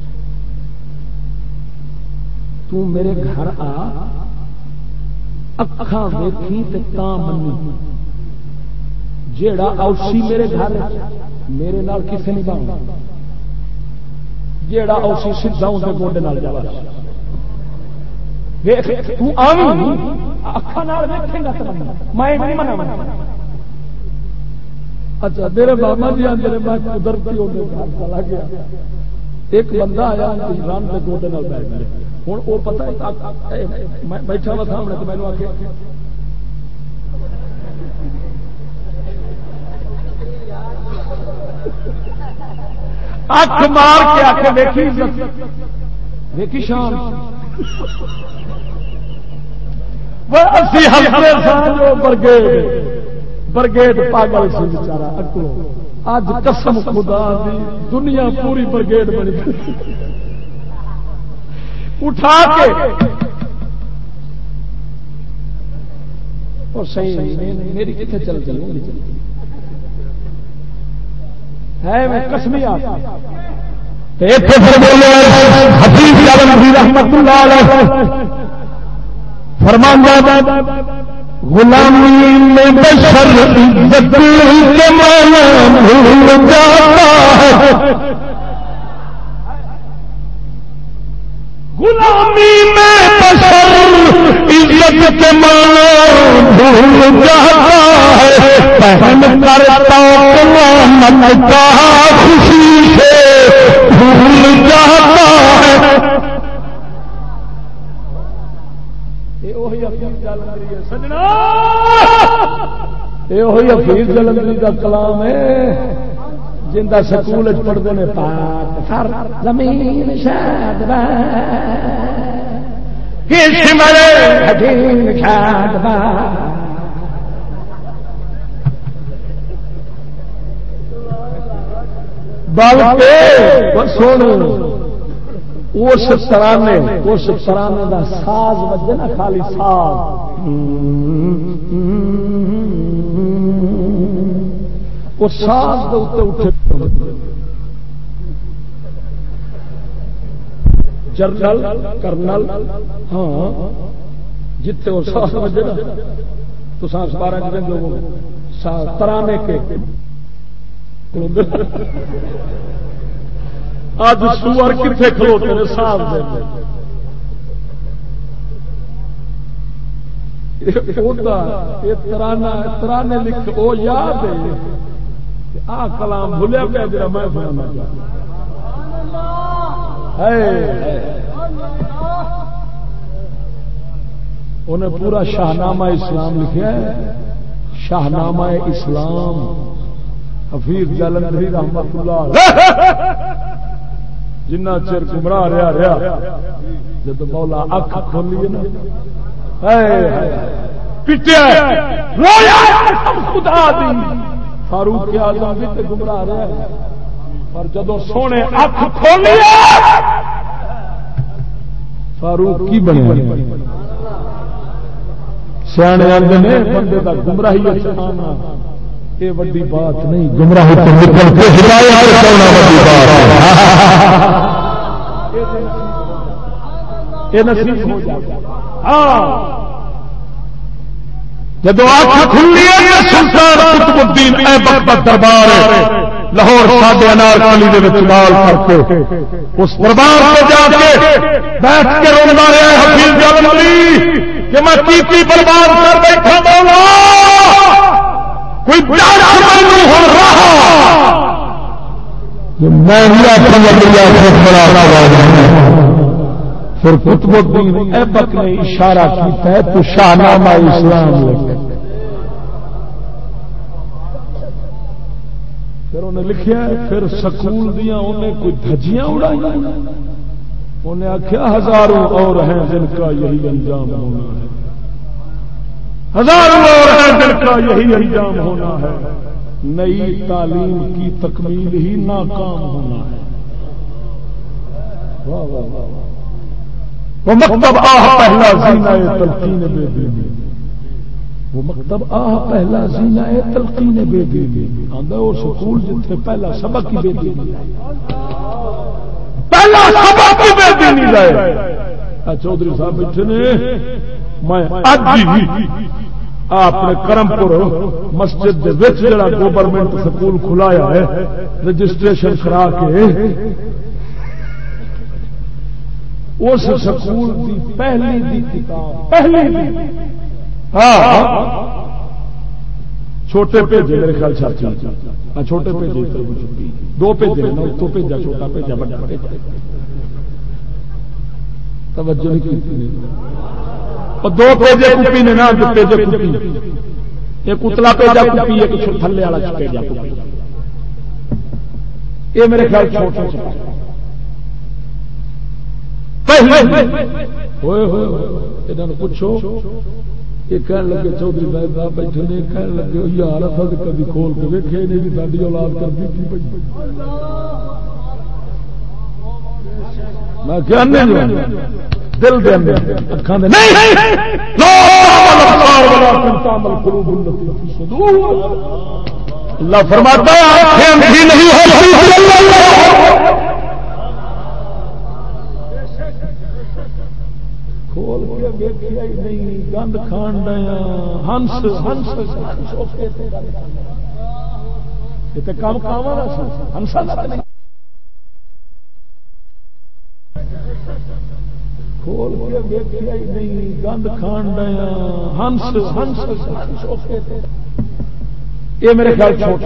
تو میرے گھر آ اکھاں ویکھی تے تاں منی جیڑا اوسی میرے گھر میرے نال کسے نہیں باؤں جیڑا اوسی سیدھا اون دے گوڈے نال جاوا ویکھ تو آویں اکھاں نال ویکھیں گا تے میں نہیں مناواں اچھا میرے ماما جی آندے میں قدرتی اون دے گھر چلا گیا ایک بندہ آیا رن دے گوڈے نال بیٹھ گیا ہن او پتہ میں بیٹھا وا سامنے تے مینوں آکھے اکھ مار کے آ کے دیکھی شان برگیڈ پاگل سی بیچارا اکلو اج قسم خدا دی دنیا پوری برگیڈ بنی اٹھا کے اور صحیح میری کتنے چل چلی ہے میں قسمی رحمت اللہ علیہ فرماندہ غلامی میں بشر عزت کے معنی بھول جاتا ہے غلامی میں بشر عزت کے معنی بھول جاتا ہے پہن کرتا قیامت کا خوشی سے بھول جاتا ہے. یہ حفیظ جلندری کا کلام ہے جن کا سکول پڑھتے ہیں پاک سر زمین شاد بلکہ سن اس ترانے کا ساز بجے نا خالی ساز وہ ساز کے اتنے اٹھے جرنل کرنل ہاں جتنے وہ ساز بجے نا تو ساز 12 کے لوگوں ترانے کے آج سور کتنے کھلوتے ہیں ساز ترانے لکھ وہ یاد ہے آ کلام بھولیا پیا جا میں انہیں پورا شاہنامہ اسلام لکھا ہے. شاہنامہ اسلام حفیظ جلندری رحمت اللہ جنہ چر گمراہ رہا جب مولا اکھ کھولی نا پٹیا خدا دی فاروق اعظم بھی تے گمراہ رہا پر جدو سونے اکھ کھولی فاروق کی بنے سیانے آندے نے بندے دا گمراہی اچھانا یہ بڑی بات نہیں گمراہی تو نکل کے ہدایت کرنا بڑی بات ہے یہ نصیب ہو جاتا. ہاں جب آنکھ کھلی ہے سلطان قطب الدین ایبک کا دربار لاہور ساڈے انارکلی دے وچ نال کر کے اس دربار پہ جا کے بیٹھ کے روندا رہا حفیظ جلندری کہ میں کی برباد کر بیٹھا مولا کوئی پھر قطب الدین ایبک نے اشارہ کیتا ہے تو شاہنامہ اسلام لکھا. پھر انہیں لکھیا پھر سکول دیا انہیں کوئی دھجیاں اڑائی انہیں آخیا ہزاروں اور ہیں جن کا یہی انجام ہونا ہے. ہزاروں اور ہیں جن کا یہی انجام ہونا ہے. نئی تعلیم کی تکمیل ہی ناکام ہونا ہے. واہ واہ واہ. وہ مکتب آہ پہلا زینہ تلقین بے دینی. وہ مکتب آہ پہلا زینہ تلقین بے دینی. آندا وہ سکول جتھے پہلا سبق ہی بے دینی پہلا سبق ہی بے دینی لائے. چودھری صاحب بیٹھے نے میں اج ہی اپنے کرم پور مسجد جڑا گورنمنٹ سکول کھلایا ہے رجسٹریشن کرا کے اس سکول کی پہلی دی کتاب پہلی دی ہاں چھوٹے بھیجے میرے خیال سے چھوٹے بھیجے دو بھیجے تو بھیجا چھوٹا بھیجا بڑا توجہ نہیں کی. دو پیجے کپی نے نا پیجے کپی ایک اتلا پیجا کپی ایک تھلے والا پیجا کپی. یہ میرے خیال چھوٹا پوچھو یہ کہنے لگے چودھری صاحب بیٹھے نے کہنے لگے یار اصل کبھی کھول کے ویکھے نہیں کہ ساری اولاد کرتی تھی. میں کہنے دل دے اندر اکھاں دے نہیں اللہ فرماتا ہے آنکھیں اندھی نہیں ہوتی کھول کے دیکھیا ہی نہیں گند کھان دیا ہنس ہنس یہ تو کام کام والا سی ہنسا نہیں کھول کے دیکھیا ہی نہیں گند کھان دیا ہنس ہنس یہ میرے خیال چھوٹے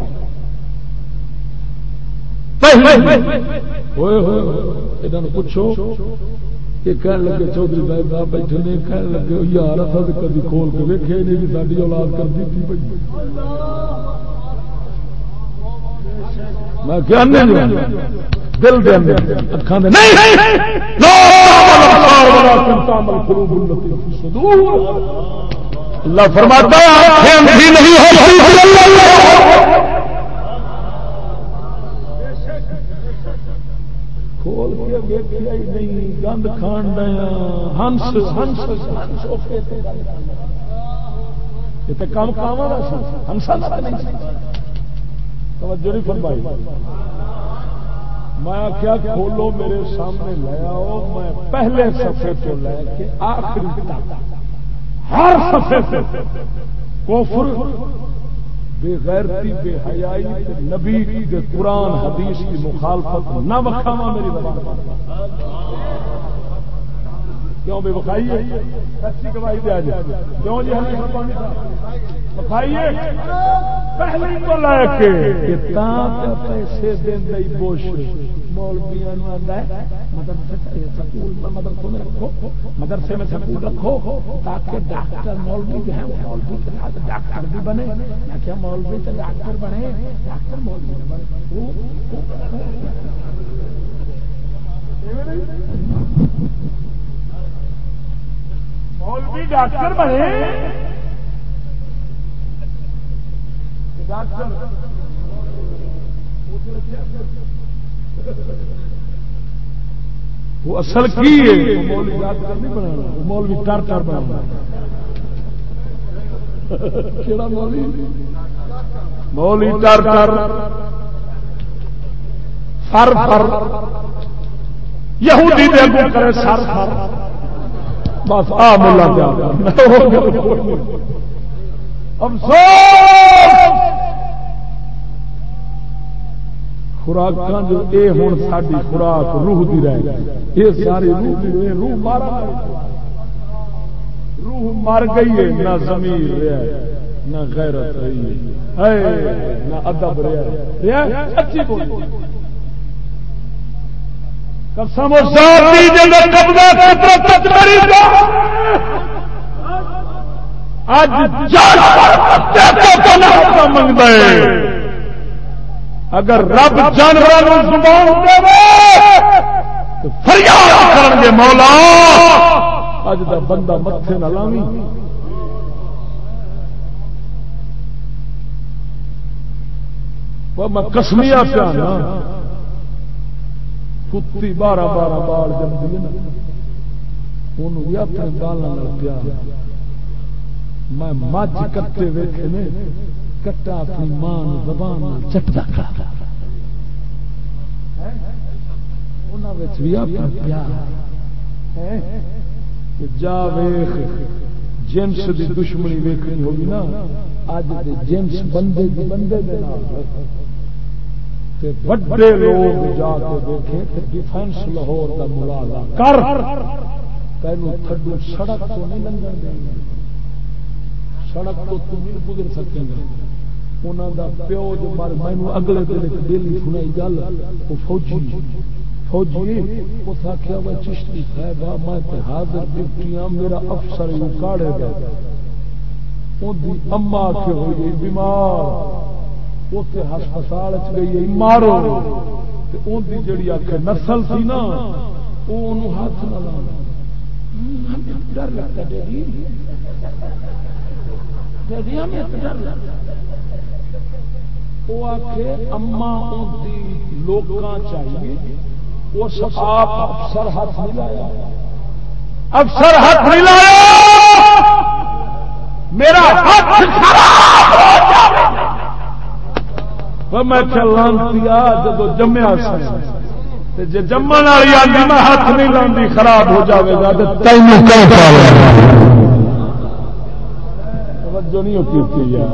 پوچھو یہ کہنے لگے چودھری صاحب آپ بیٹھے نے کہنے لگے یار اصل تو کبھی کھول کے ویکھے نہیں کہ ساری اولاد کرتی تھی بھائی میں کیا دل دے اکھان اللہ فرماتا ہے کھول کے ویکھیا ہی نہیں گند کھان دیا ہنس ہنس یہ تو کام کام ہنسا نہیں توجہ نہیں فرمائی میں آخیا کھولو میرے سامنے لے آؤ میں پہلے صفحے تو لے کے آخری تک ہر صفحے سے کفر بے غیرتی بے حیائی نبی کے قرآن حدیث کی مخالفت نہ بکھاوا میری زبان کیوں بے بکھائیے سچی گواہی دیا جائے کیوں جی ہمیں بکھائیے پہلے تو لے کے پیسے دے بوش مولویاں مدرسے میں سکول رکھو تاکہ ڈاکٹر مولوی جو ہے مولوی کے ساتھ ڈاکٹر بھی بنے نہ کیا مولوی تو ڈاکٹر بنے ڈاکٹر مولوی بنے مولوی ڈاکٹر بنے ڈاکٹر وہ اصل کی ہے مولوی ڈاکٹر نہیں بنانا مولوی ٹارٹر بنانا کیڑا مولوی مولوی ٹارٹر فر فر یہودی دے کو کرے سر فر بس آ مولا کیا افسوس خوراک جو اے ہوں ساری خوراک روح دی رہ گئی یہ ساری روح دی روح مارا روح مر گئی ہے نہ ضمیر رہا نہ غیرت رہی ہے نہ ادب رہا سچی بولی قسم ذات دی جے قبضہ فطرت میری اج جانور تے کو پناہ منگدا ہے اگر رب جانوروں زبان دے تو فریاد کرن گے مولا اج دا بندہ متھے نہ لاویں میں قسمیا پیا نا کتی 12 بال جمدی نا انہوں بھی اپنے بالوں پیا میں مجھ کتے ویکھے نے کٹا اپنی ماں زبان چٹدا کھاتا انہاں وچ بھی اپنا پیار ہے جا ویکھ جنس دی دشمنی ویکھنی ہوگی نا اج دے جنس بندے دے نال تے بڑے لوگ جا کے دیکھے تے ڈیفنس لاہور دا ملازہ کر تینوں تھڈو سڑک تو نہیں لنگن دیں سڑک تو تم نہیں گزر سکیں گے انہوں دا پیو جو مر مینو اگلے دن ایک ڈیلی سنائی گل وہ فوجی اس آخیا وہ چشتی صاحب میں حاضر ڈیوٹیاں میرا افسر اکاڑے گا ان کی اما کے ہوئی گئی بیمار اتنے ہسپتال گئی مارو ان کی جڑی آخ نسل سی نا وہ ہاتھ نہ لانا ڈر لگتا ڈیڈی وہ آخے اما لوکاں چاہیے اس آپ افسر ہاتھ نہیں لایا افسر ہاتھ نہیں لایا میرا ہاتھ خراب ہو جائے میں لانتی جب جمیا جی جمن والی آدمی میں ہاتھ نہیں لاندی خراب ہو جائے گا توجہ نہیں ہوتی تھی یار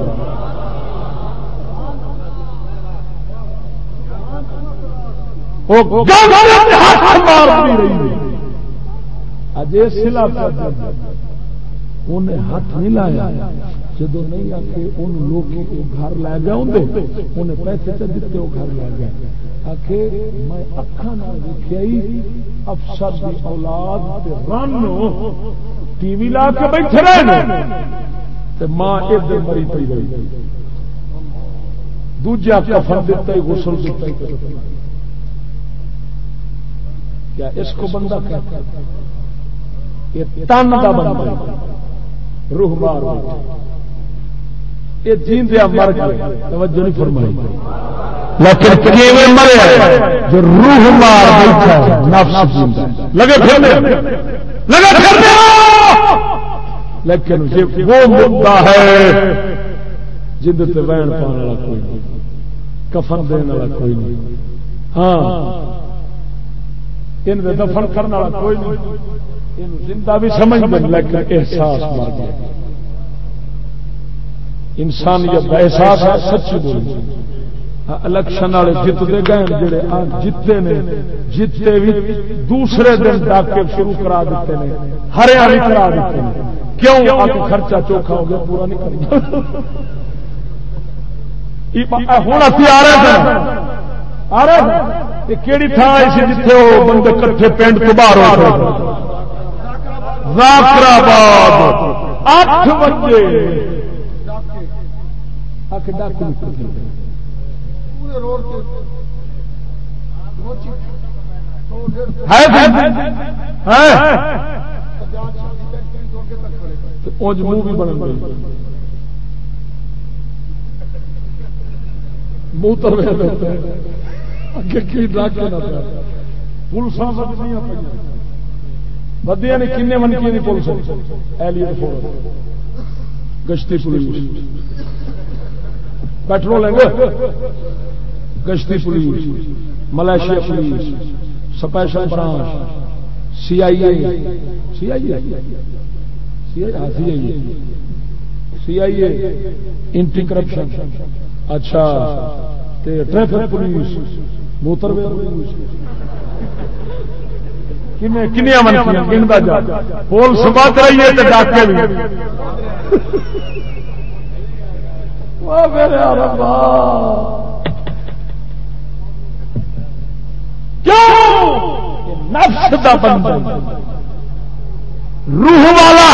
اجے سلا انہیں ہاتھ نہیں لایا جدو نہیں آ کے ان لوگ گھر لے گئے ہوں انہیں پیسے تو دیتے وہ گھر لے گئے آ کے میں اکھان دیکھا افسر کی اولاد رن ٹی وی لا کے بیٹھے رہے ماں ادھر مری پی رہی دوجا کفن دیتا ہی غسل دیتا ہی کیا اس کو بندہ کہتا ہے یہ تن کا بندہ روح مار یہ جیندیا مر گیا توجہ نہیں فرمائی لیکن کیویں مریا جو روح مار بیٹھا ہے نفس جیندا لگے پھرنے لیکن یہ وہ مدعا ہے جن تے وین پانے والا کوئی نہیں کفن دینے والا کوئی نہیں ہاں ان دے دفن کرنے والا کوئی نہیں ان زندہ بھی سمجھ میں لیکن احساس مر گیا انسانیت کا احساس ہے سچی بولی الیکشن والے جیتتے گئے جڑے جیتے نے جیتے بھی دوسرے دن ڈاکے شروع کرا دیتے ہیں ہریالی کرا دیتے ہیں کیوں آپ خرچہ چوکھا ہو گیا پورا نہیں کرنا ہوں ابھی آ رہے ہیں کہڑی تھان سی جیتے وہ بندے کٹھے پنڈ تو باہر ہو زاکرآباد 8 بجے ڈاکو منہ بھی بن گئی منہ تر پولیس بدیا نے کن منکی نہیں پولیس ایلیٹ فورس گشتی پولیس پیٹرول گشتی police Malaysia police special branch C I A anti corruption اچھا traffic police motorway police کنیا منکیاں جا پولیس بات رہی ہے تو ڈاکے بھی نفس دا بندہ روح والا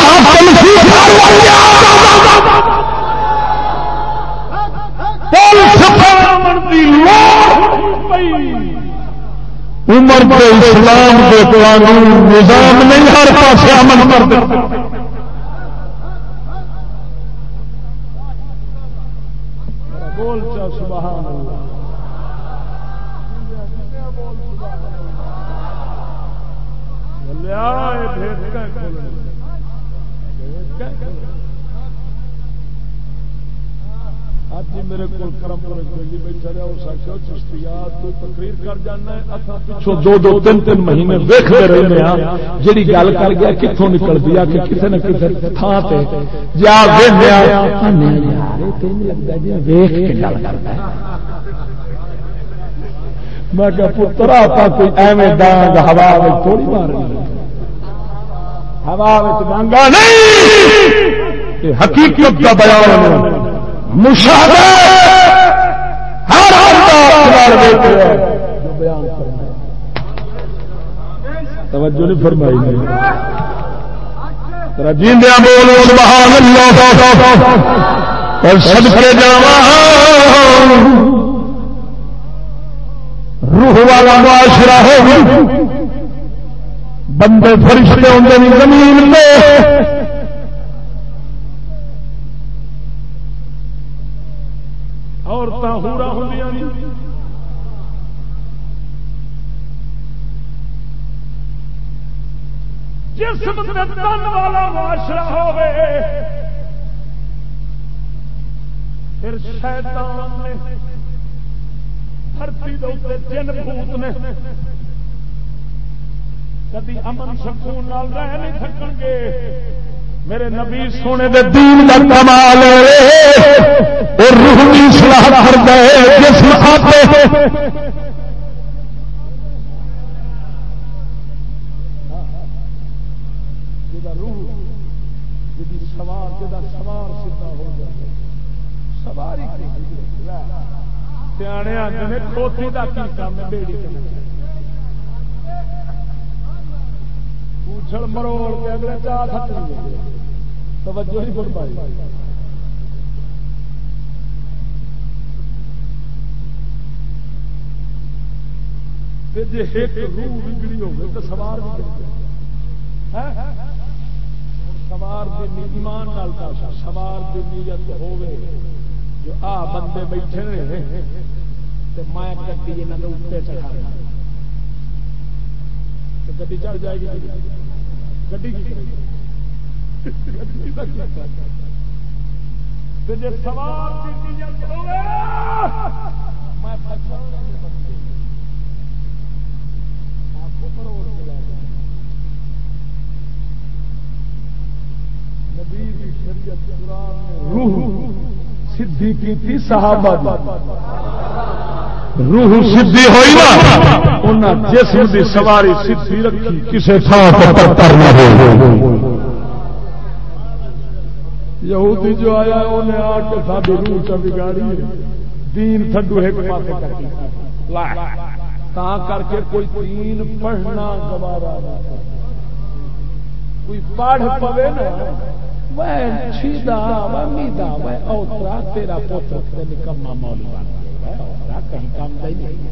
عمر کے اسلام کے قانون نظام نہیں ہر پاس عمل کر دیتے بول چا سبحان اللہ آج میرے کو کرم بیٹھا رہا اس آخر چشتیات تو تقریر کر جانا ہے دو تین مہینے دیکھتے رہے ہیں جیڑی گل کر گیا کتوں نکل دیا کہ کسی نہ کسی تھان سے جا میں پترا آپ کوئی ایویں ڈانگ ہوا تھوڑی مارنی ہوا ڈانگا نہیں حقیقت کا بیان مشاہدہ ہر توجہ نہیں فرمائی جیندیا بولو سبحان اللہ اور صدقے جاواں روح والا معاشرہ ہو بندے فرشتے ہوندے نہیں زمین میں عورتاں ہورا ہوندیاں نہیں جسم تے تن والا معاشرہ ہوے پھر شیطان نے دھرتی دے اوتے جن بھوت نے کدی امن سکون نال رہ نہیں سکن گے میرے نبی سونے دے دین دا کمال ہے اور روح دی اصلاح کردا ہے جسم آتے جی سوار جا سوار سیدھا ہو جائے سواری سیانے آتے ہیں کھوتی کا کی کام ہے بیڑی پوچھل مروڑ کے اگلے چار ہاتھ توجہ نہیں بول پائی جی ایک روح بگڑی ہو گئی تو سوار بھی سوار کی ایمان نال پاسا سوار کی نیت ہوے جو آ بندے بیٹھے رہے تو میں گڈی یہاں کے اتنے چڑھا گڈی چڑھ جائے گی گڈی کی کرے گی جی سوار کی نیت ہوے میں روح سدھی کی صحابہ روح سدھی ہوئی نا انہیں جسم کی سواری سدھی رکھی کسی تھان پر نہ ہو یہودی جو آیا انہیں آ کے ساری روح چ بگاڑی دین تھڈو ایک پاس کر کے کوئی دین پڑھنا گوارا نہ کوئی پڑھ پوے نا چھیدا میدا اوترا تیرا پوتر نکما مولوی بن گیا اوترا کہیں کام کا ہی نہیں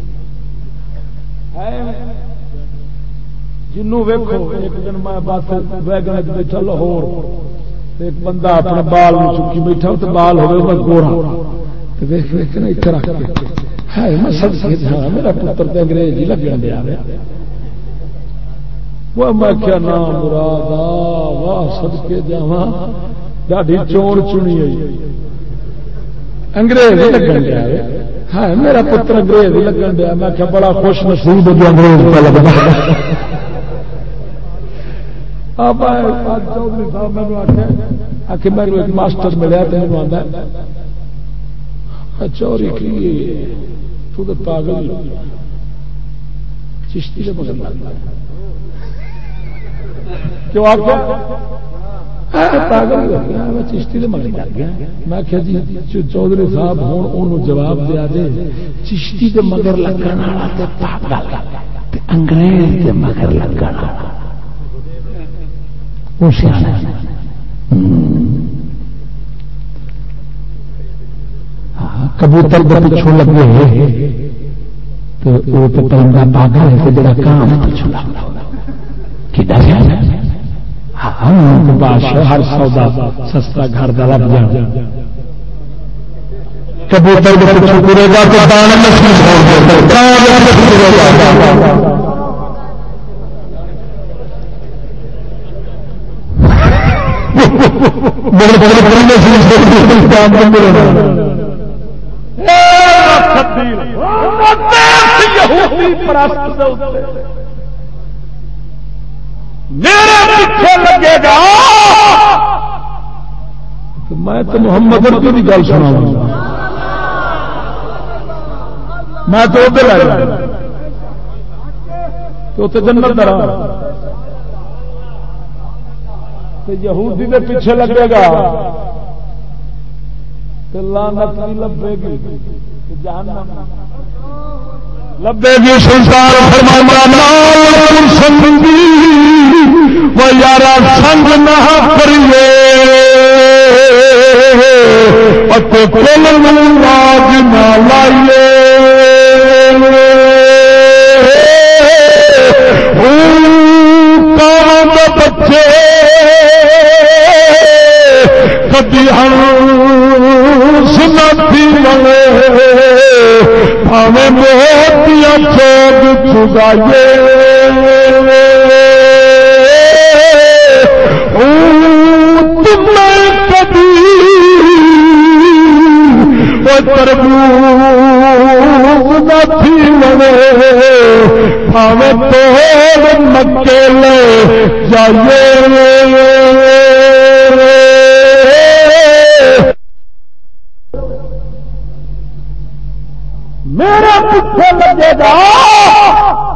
ہے جنوں ویکھو ایک دن میں بس ویگن بیٹھا لاہور ایک بندہ اپنے بال میں چکی بیٹھا تو بال ہوئے گورا تو ویکھ ویکھ کے اتنے رکھ کے ہے میں سب سے میرا پتر تو انگریز ہی لگن دیا وہ میں کیا نام مراد واہ سد کے جاواں ڈاڈی چون چنی ہوئی انگریز لگن دیا ہے میرا پتر انگریز لگن دیا میں کیا بڑا خوش نصیب جو انگریز پہ لگنا اب چودھری صاحب میں آ کے میرے ایک ماسٹر ملیا تو مجھے آتا چوری کی تو پاگل چشتی سے مگر لگتا کیوں آپ پاگل میں چشتی سے مگر لگ گیا میں کیا جی چودھری صاحب ہوں انہوں جواب دیا دے چشتی سے مگر لگنا پاگل انگریز سے مگر لگنا کبوتر کے پچھوں لگے تو وہ تو پرندہ پاگل ہے جڑا کام پچھوں لگتا ہاں بادشاہ ہر سودا سستا گھر کا لگ جائے کبوتر کے پچھوں پورے گا تو دانا نصیب ہو جائے میرے پیچھے لگے گا تو میں تو محمد عربی کی گل سنا میں تو ادھر تو جنت درا یہودی کے پیچھے لگے گا لعنت بھی لبے گی جہنم لبے گی سنسار فرمانا سنگی وہ یارا سنگ نہ کریے کل راج نہ لائیے بچے کبھی ہم سنتی بنے ہمیں موتیاں چوک چگائیے تم کبھی وہ تربوز نہ تھی بنے ہمیں توڑ مکے لے جائیے میرا پیچھے لگے گا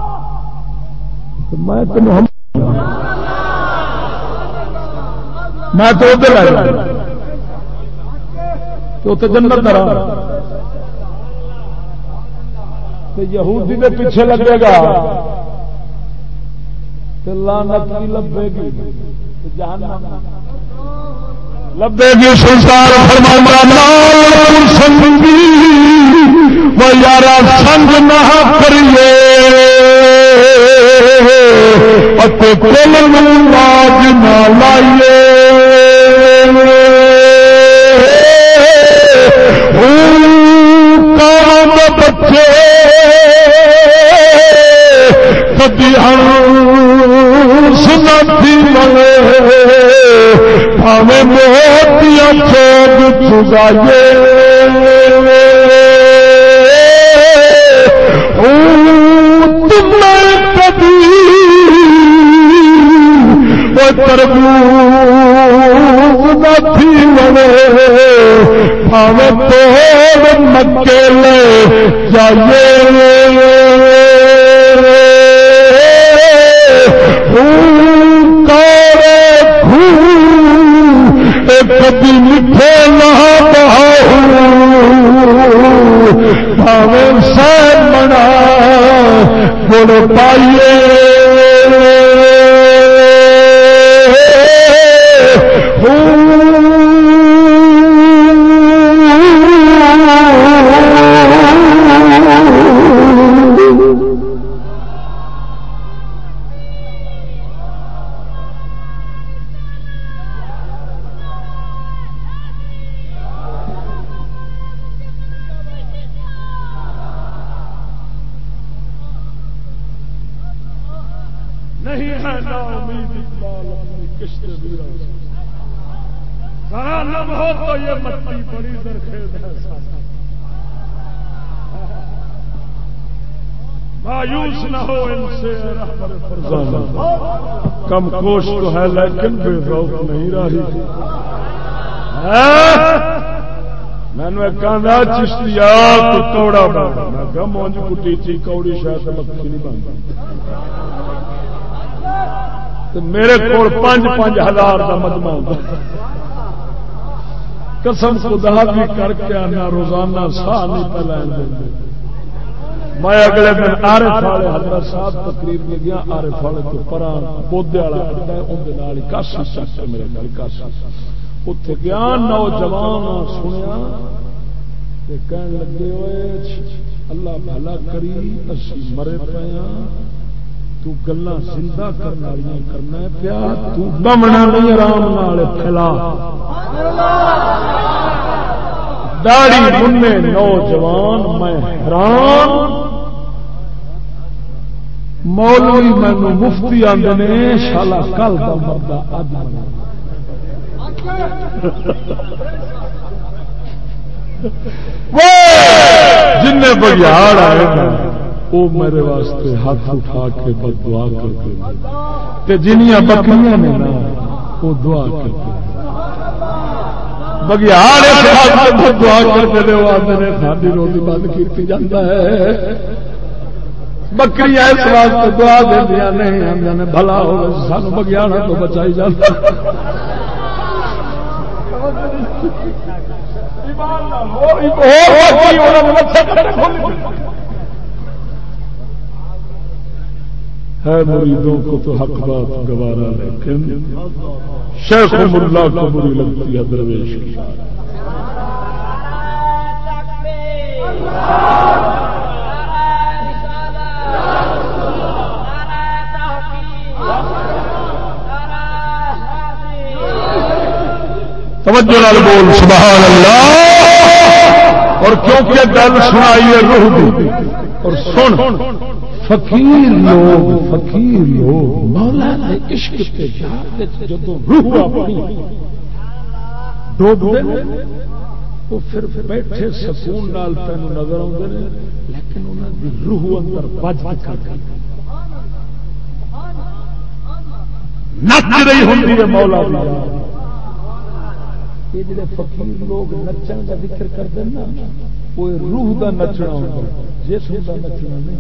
میں تو محمد میں تو ادھر آیا تو جنت درا یہودی کے پیچھے لگے گا لعنت کی لبے گی لبے گی سنسار فرمانا سنگی وہ یارا سنگ نہ کریے کل راج نہ لائیے بچے کبھی سنتی ملے ہمیں موتیاں چوک چگائیے تم کبھی وہ تربوز نہ تھی ملے ہمیں توڑ مکے لے جائیے کبھی مٹھے نہ بہاؤ سین بنا گڑ پائیے مایوس نہ ہو ان سے کم کوش تو ہے لیکن بے ذوق نہیں رہی میں نے کہا چشتیا تو توڑا بنا میں کہا مونج کٹی چی کوڑی شاید مکھی نہیں بنتی میرے کو 5,000 کا مجمع ہوتا قسم خدا بھی کر کے آنا روزانہ ساہ نہیں پلائیں دیں میں اگلے دن عارف والے حضرت صاحب تقریر میں گیا عارف والے تو پرا پودے والا اڈا ہے اندر کاشی چک میرے گھر کاشی اتنے گیا نوجوان سنیا کہنے لگے ہوئے اللہ بھلا کری اسی مرے پے تو گلا زندہ کرنے والی کرنا پیا تو بمنا نہیں آرام نال پھیلا داڑھی مننے نوجوان میں حیران مولوی مینو مفتی آندے نے شالا کل دا مردہ اج بنا جن بگیاڑ آئے وہ میرے واسطے ہاتھ اٹھا کے بد دعا کرتے جنیاں بکریاں نے نا وہ دعا کرتے بگیاڑ بد دعا کرتے وہ آتے نے ساری روٹی بند کی جاتا ہے بکریاں اس واسطے دعا دیا نہیں آدھے بھلا ہو سانو بگیاڑا تو بچائی جاتا ہے مریدوں کو تو حق بات گوارا لیکن شیخ اللہ کو بری لگتی ہے درویش کی توجہ نال بول سبحان اللہ اور کیونکہ گل سنائی روح دی اور سن فقیر لوگ مولا دے عشق تے یار جدو روح اپنی ڈوب دے وہ پھر بیٹھے سکون نال تینوں نظر آتے ہیں لیکن انہوں دی روح اندر بج کر نچ رہی ہوندی ہے مولا دی یہ جڑے فقیر لوگ نچن کا ذکر کرتے ہیں نا وہ روح دا نچنا ہوتا ہے جسم دا نچنا نہیں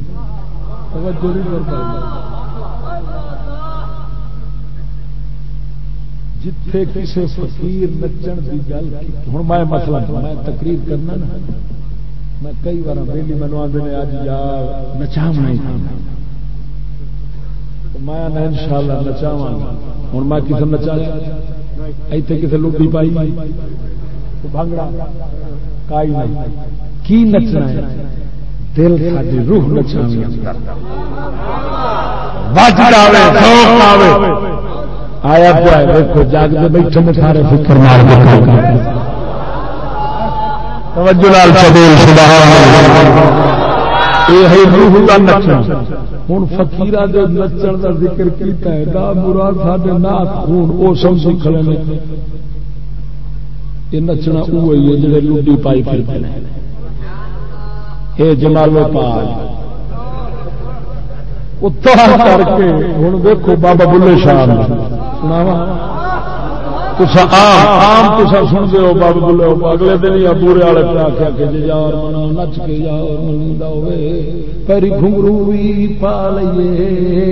جتھے کسی فقیر نچن کی گل ہوں میں مسئلہ میں تقریر کرنا نا میں کئی بار ویلی مینو آدھے نے اج یار نچاونا ہی میں ان شاء اللہ نچاواں ہوں میں کسی نچایا اتنے کسی لوڈی پائی بھنگڑا کائی نہیں کی نچنا ہے دل ساری روح نچانی آیا پیا دیکھو جاگتے بیٹھے میں سارے فکر مار روح کا نچنا ہوں فقیر نچن کا ذکر کیا ہے مراد سارے نات خون وہ سمجھ کھڑے نے یہ نچنا وہی ہے جڑے لوڈی پائی پھرتے ہیں یہ جمالو پال کر کے ہوں دیکھو بابا بلے شاہ آم تصا سنتے ہو بابا بلے اگلے دن یا پورے والے پہ آخیا کہ جی یار منا نچ کے یار منگا ہوئے پیری گھنگرو بھی پا لیے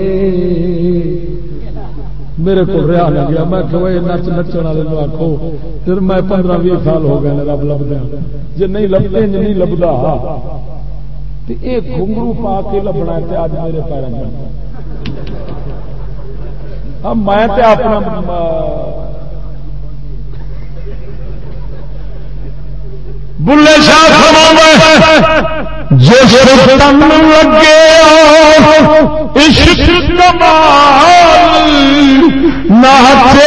میرے کو رہا لگ گیا میں کہ نچ نچن والے آخو پھر میں 15-20 سال ہو گئے رب لبدا جی نہیں لبتے نہیں لبدا یہ گھنگرو پا کے لبنا ہے اج میرے پیروں میں اپنا بلے شاہ جس تن لگے عشق کمال ناچے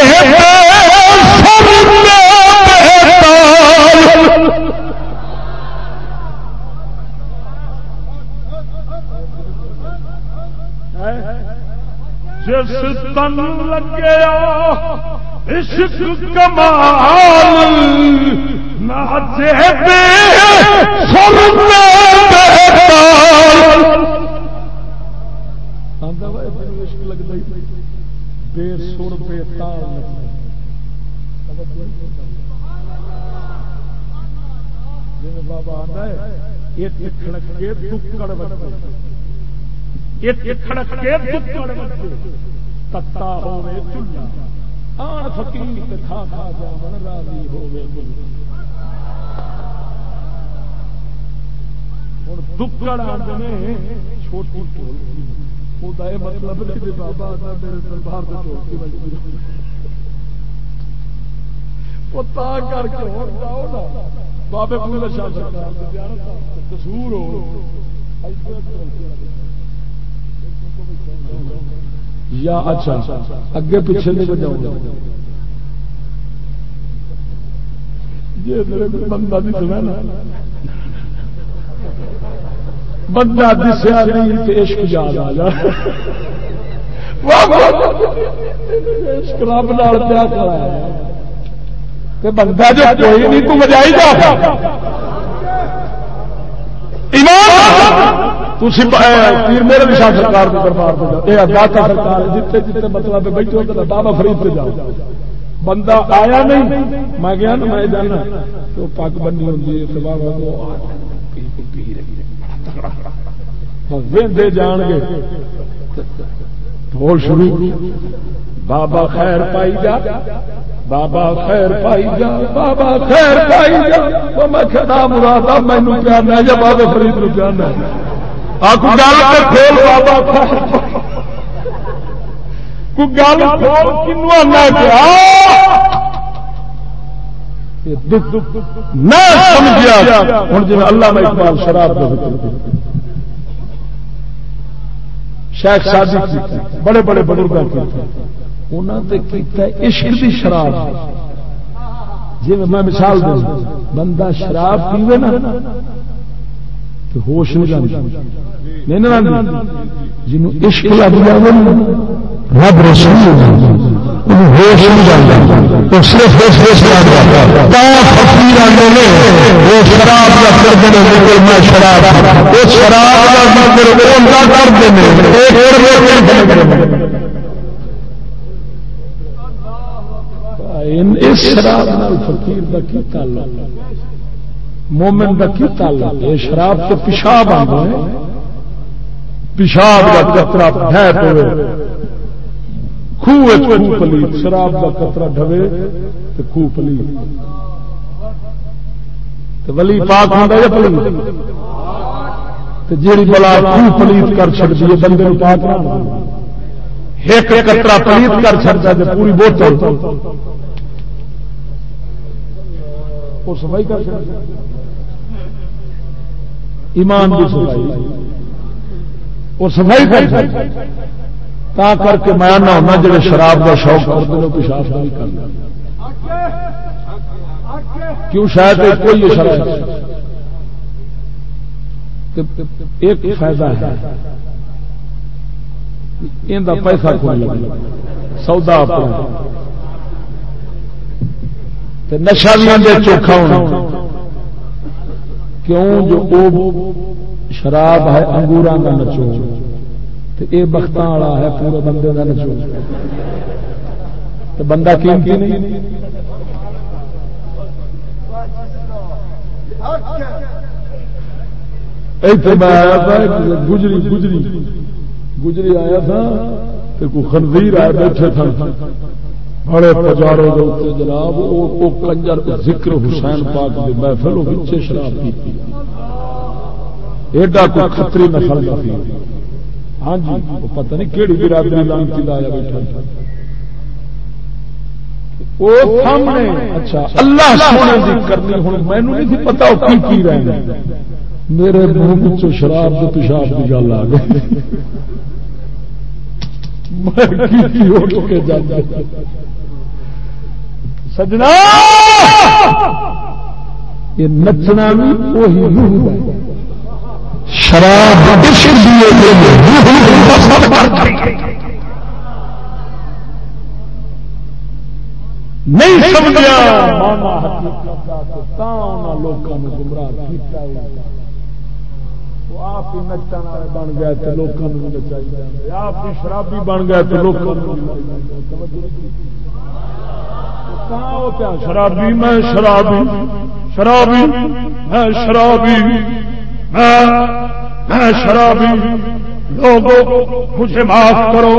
جس تن لگے عشق کمال ناچے سر میں عشق لگتا بے سر بے تال بابا آتا ہے ایک کھڑک کے دکڑ بچے ایک کھڑک کے دکڑ بچے تتا ہوے چلا آن فقیر کھا کھا جاون راضی ہوے ہوں دکڑ آتے ہیں چھوٹی ٹولکی وہ مطلب نہیں بابا میرے دربار سے ٹولکی بجتی وہ تا کر کے ہو جاؤ نا بابے بلے شاہ سرکار قصور ہو یا اچھا اگے پیچھے نہیں بجاؤ جی میرے بندہ بھی سنا نا بندہ دسیا نہیں تو عشق یاد آ جا عشق رب نال پیار کرایا کہ بندہ جو کوئی نہیں تو بجائی جا پیر میرے بھی سرکار کے دربار پہ جاؤ داتا سرکار جتنے جتنے مطلب بیٹھے ہوتے بابا فرید پہ جاؤ بندہ آیا نہیں میں گیا نا میں جانا تو پگ بنی ہوتی بابا وے جان گے ڈھول شروع بابا خیر پائی جا بابا خیر پائی جا بابا خیر پائی جا میں کہنا مراد مینو پیارنا یا بابا فرید نو پیارنا کھول بابا گل کھول کنو آنا نہ سمجھا ہوں جی اللہ میں اقبال شراب کا ذکر شیخ سادی بڑے بڑے بزرگ انہوں نے کیتا عشق کی شراب جی میں مثال دوں بندہ شراب پیوے نا تو ہوش نہیں جاتی جنہوں عشق لگ جائے رب رسول ہوش نہیں جاتا صرف شراب میں شراب اس شراب فقیر کا کی تعلق مومن کا کی تعلق ہے شراب تو پیشاب آتا ہے پیشاب کا قطرہ پھینک ہوئے خوہ پلیت، شراب کا قطرہ ڈھوے تو خوہ پلیت، ولی پاک ہوتا ہے پلیت، جیڑی بلا خوہ پلیت کر چڑ دی بندے پاک نہ، ایک قطرہ پلیت کر چڑتا ہے پوری بوتل وہ صفائی کر چڑتا، ایمان کی صفائی اور صفائی کر چڑتا، تا کر کے میں نہ ہونا جڑے شراب کا شوق کرتے ہیں پیشاب نہیں کرنا، کیوں شاید کوئی شراب ایک فائدہ ہے ان کا پیسہ کوئی لگے سودا اپنا نشا بھی اندر چوکھا ہونا، کیوں جو وہ شراب ہے انگوراں کا نچوڑ یہ بختاں والا ہے پورے بندے کا نچوڑ، تو بندہ قیمتی نہیں، میں آیا تھا گجری آیا تھا تو کوئی خنزیر آئے بیٹھے تھے بڑے پجاروں کے اتنے جناب وہ کنجر ذکر حسین پاک کی محفل پیچھے شراب پیتی، ایڈا کوئی خطری نسل کا تھی، ہاں جی وہ پتہ نہیں کہڑی برادری لانتی لایا بیٹھا، وہ سامنے اچھا اللہ سونے دی کرنی ہوں مینوں نہیں تھی پتا وہ کی رہے ہیں، میرے منہ چ شراب کے پیشاب کی گل آ گئی، سجنا یہ نچنا بھی وہی شراب نہیں سمجھا لوگوں نے گمراہ کیتا، آپ ہی نچن والے بن گئے تو لوگوں کو نچائی، آپ ہی شرابی بن گئے تو لوگوں کو شرابی میں شرابی شرابی میں شرابی میں شرابی، لوگوں مجھے معاف کرو،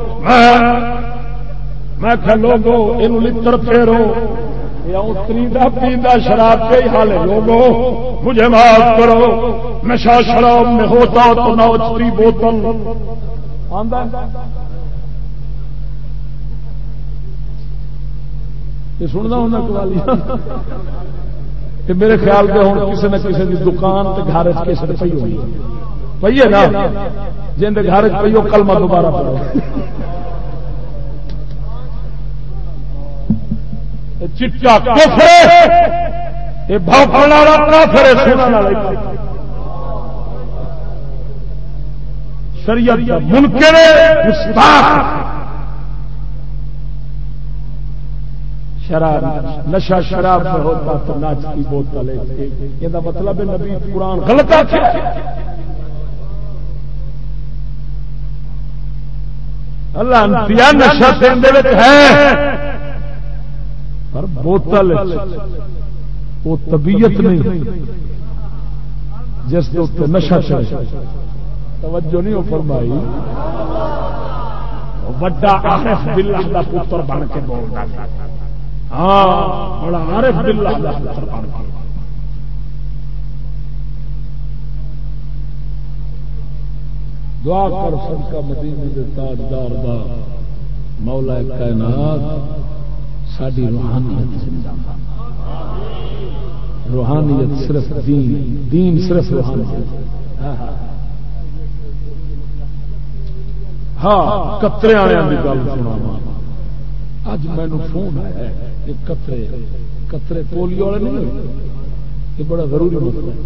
میں کہ لوگوں یہ لڑ پھیرو اتری پیندا شراب کے حال ہے، لوگوں مجھے معاف کرو، نشہ شراب میں ہوتا تو نہ اچتی بوتل، یہ سننا ہونا قوالی میرے خیال سے ہوں کسی نہ کسی کی دکان گھر کیسٹ پی ہوئی پی ہے نا، جن کے گھر پی ہو کلمہ دوبارہ پڑھو، چٹا کفر یہ بھوکن والا کافر ہے، سنن والا شریعت کا منکر گستاخ، شراب نشہ شراب میں ہوتا تو ناچ کی بوتل، یہ مطلب ہے نبی قرآن غلط آخیا، اللہ انتہا نشہ دے ہے پر بوتل وہ طبیعت نہیں جس کے نشہ چڑھے، توجہ نہیں ہو فرمائی، بڑا عارف باللہ دا پتر بن کے بولتا، ہاں بڑا عارف باللہ دا پتر بن کے، دعا کر صدقہ مدینے دے تاجدار دا مولا کائنات ساری روحانیت زندہ، روحانیت صرف دین، دین صرف روحانیت، ہاں قطرے والے کی گل سنا، اج مینو فون آیا ہے قطرے پولیو والے نہیں، یہ بڑا ضروری مسئلہ ہے،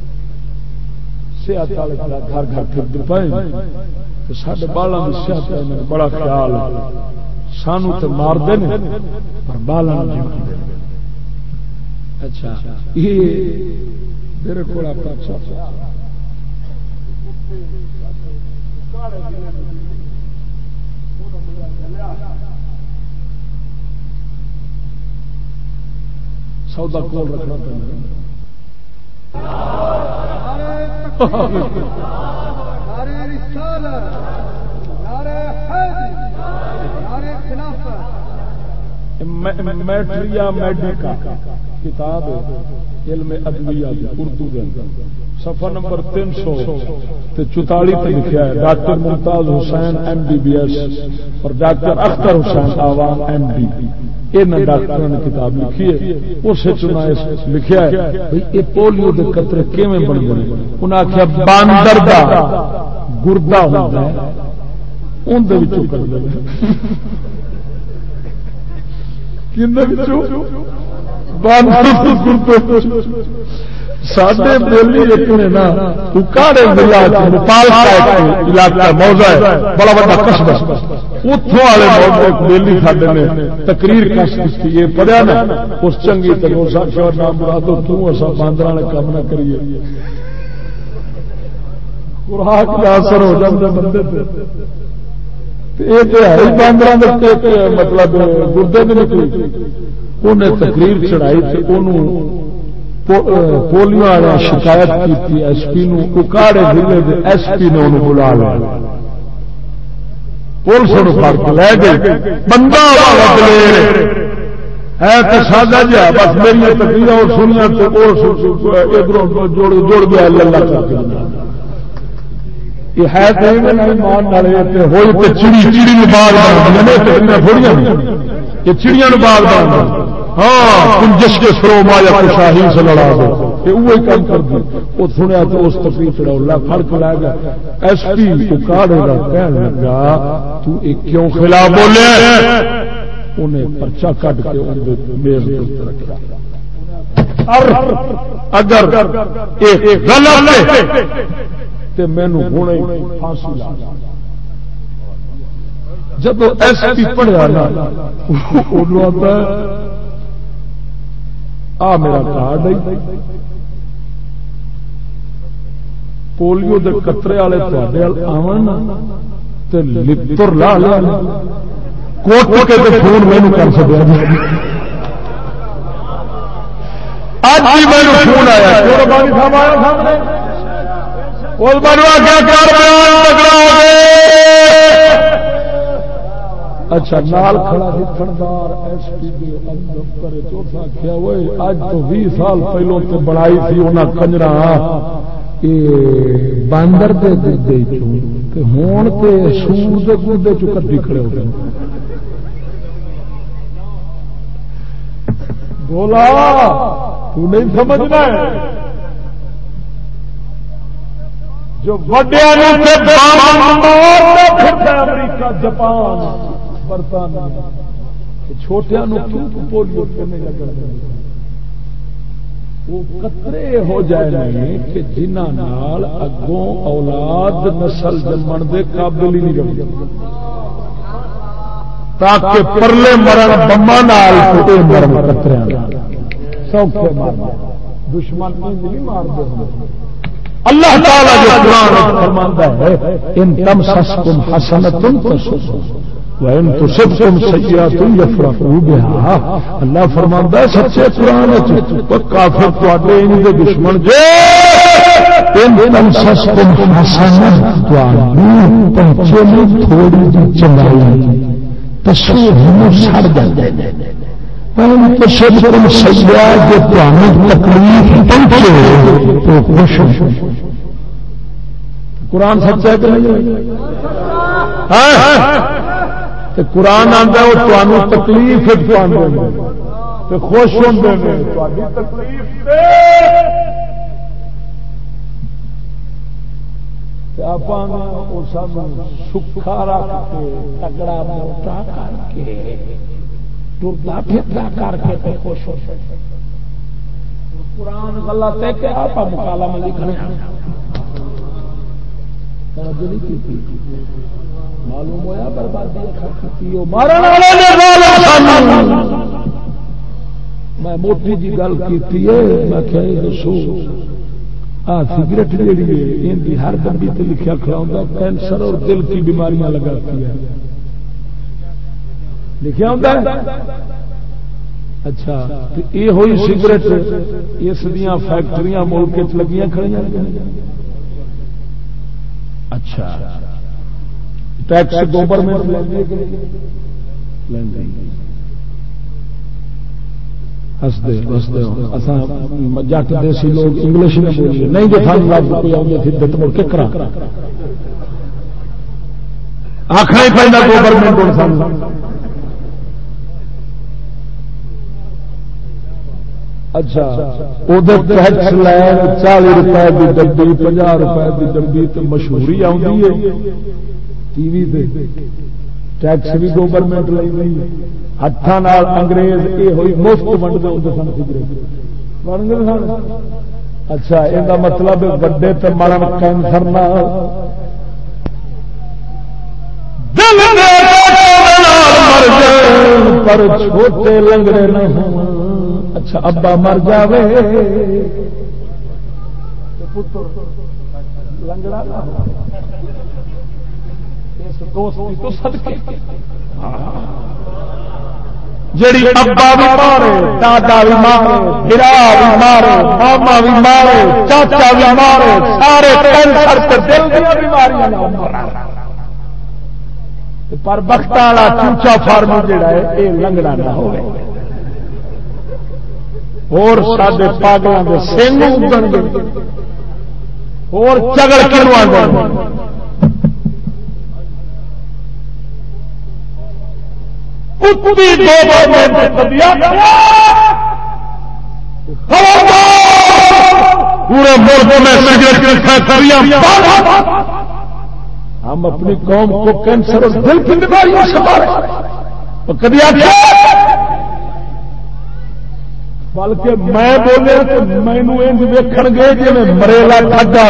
صحت والے گھر گھر پھر پائے سارے بالوں کی صحت کا بڑا خیال ہے، سانو تو مار دے پر بالا اچھا یہ میرے کو سودا کول رکھنا میٹریا میڈیکا کتاب علم ادویہ اردو کے اندر صفحہ نمبر 344 پہ لکھا ہے ڈاکٹر ممتاز حسین MBBS اور ڈاکٹر اختر حسین عوام MD ان ڈاکٹروں نے کتاب لکھی ہے اس لکھا ہے یہ پولیو کے قطرے کیویں بن گئے انہیں آخیا باندر دا گردا ہوتا ہے اندر کر دے ساڈے بولی ایک نے نا کاڑے علاقہ موضع ہے بڑا بڑا قصبہ اتوں والے موضوع بیلی ساڈے نے تقریر کش کی یہ پڑھیا نا اس چنگی ترو ساکھا نام مرادو کیوں اصا باندر والے کام نہ کریے خوراک کا اثر ہو جاتا بندے یہ تو ہے ہی باندر مطلب گردے میں نکلی انہیں تقریر چڑھائی پولیو والے شکایت کی SP اکاڑے ضلع کے SP نے انہوں بلا لیا پولیس پڑ کے لے گئے بندہ ہے تو سادہ جہا بس میری تقریر اور سنیا تو جڑ گیا اللہ یہ ہے تو مان والے ہوئی تو چڑی چڑی باغ تھوڑی یہ چڑیاں باغ ہاں کنجش کے سرو مایا شاہی سے لڑا دو یہ وہی کام کر دی وہ سنیا تو اس تقریر چڑھا فرق لا گیا SP اکاڑے کا کہنے لگا تو کیوں خلاف بولے انہیں پرچہ کٹ کے میز رکھا اگر ایک غلط تے مینوں ہونے پھانسی لا جب SP پڑھیا نا آتا آ میرا کارڈ ہے پولیو دے قطرے والے آن لڑ لا لیا کوٹ کے فون مینو کر سکیا اج بھی میرے فون آیا اچھا نال کھڑا تھندار SP دفتر چوتھا آخیا ہوئے اج تو 20 سال پہلو تے بڑائی تھی انہاں کنجرا باندر دے دے تے ہون تے سور دے گودے چ کٹی کھڑے ہو گئے بولا تو نہیں سمجھنا ہے جو وڈیا امریکہ جاپان برطانیہ چھوٹیا پولیو وہ قطرے ہو جائے نہیں کہ جنہاں نال اگوں اولاد نسل جمن دے قابل ہی نہیں رہے تاکہ پرلے مرن بما نال مرن قطرے سوکھے مارنا دشمن نہیں مار دے اللہ تعالی جو قرآن فرماتا ہے ان تمسسکم حسنۃ تسؤہم وَإِن تُصِبْكُمْ سَيِّئَةٌ يَفْرَحُوا بِهَا اللہ فرماندا ہے سچے قرآن وچ کافر تواڈے ان دے دشمن جے ان تمسسکم حسنۃ تواڈی پہنچے نہیں تھوڑی جی چنگائی تسؤہم سڑ جاندے وَإِن تُصِبْكُمْ سَيِّئَةٌ تواڈی تکلیف پہنچے تو خوش قرآن سچا ہے کہ نہیں قرآن آتا ہے وہ تمہیں تکلیف خوش ہوتے ہیں تکلیف سکھا رکھ کے تگڑا موٹا کر کے ٹرتا پھرتا کر کے خوش ہو قرآن غلط ہے کہ آپ مکالا میں لکھنے معلوم ہوا بربادی میں موٹی جی گل کی دسو سگریٹ جیڑی ہے ان کی ہر ڈبی سے لکھا کھڑا ہوتا کینسر اور دل کی بیماریاں لگاتی ہے لکھا ہوتا ہے اچھا یہ ہوئی سگریٹ اس دیا فیکٹریاں ملک لگیاں کھڑیاں اچھا ٹیکس گورنمنٹ ہستے بستے جٹ دیسی لوگ انگلش میں بولیے نہیں جو تھان لفظ کوئی آؤں پھر دت مڑ کے کرا آخر ہی پہنا گورنمنٹ اچھا ادھر ٹیکس لے 40 روپئے کی ڈبی 50 روپئے کی ڈبی تو مشہوری آتی ہے ٹی وی ٹیکس بھی گورنمنٹ لے ہاتھوں انگریز یہ ہوئی مفت ونڈتے ہوتے سن سگریٹ اچھا یہ مطلب بڑے تو مرن کینسر نہ پر چھوٹے لنگڑے نہ ہوں اچھا ابا مر جاوے لنگڑا جڑی ابا بھی مارے دادا بھی مارے برا بھی مارے ماما بھی مارے چاچا بھی مارے سارے کینسر تے دل دی بیماریاں پر بخت والا چوچا فارم جڑا ہے یہ لنگڑا نہ ہوئے اور سارے پاگلوں کے سنگ اگن گے اور چگڑ کنو پورے ملک میں سگریٹ فیکٹریاں ہم اپنی قوم کو کینسر اور دل کی بیماریوں سے مارے کبھی بلکہ میں بولے تو مینو ویکھن گے جی میں مریلا کھڈا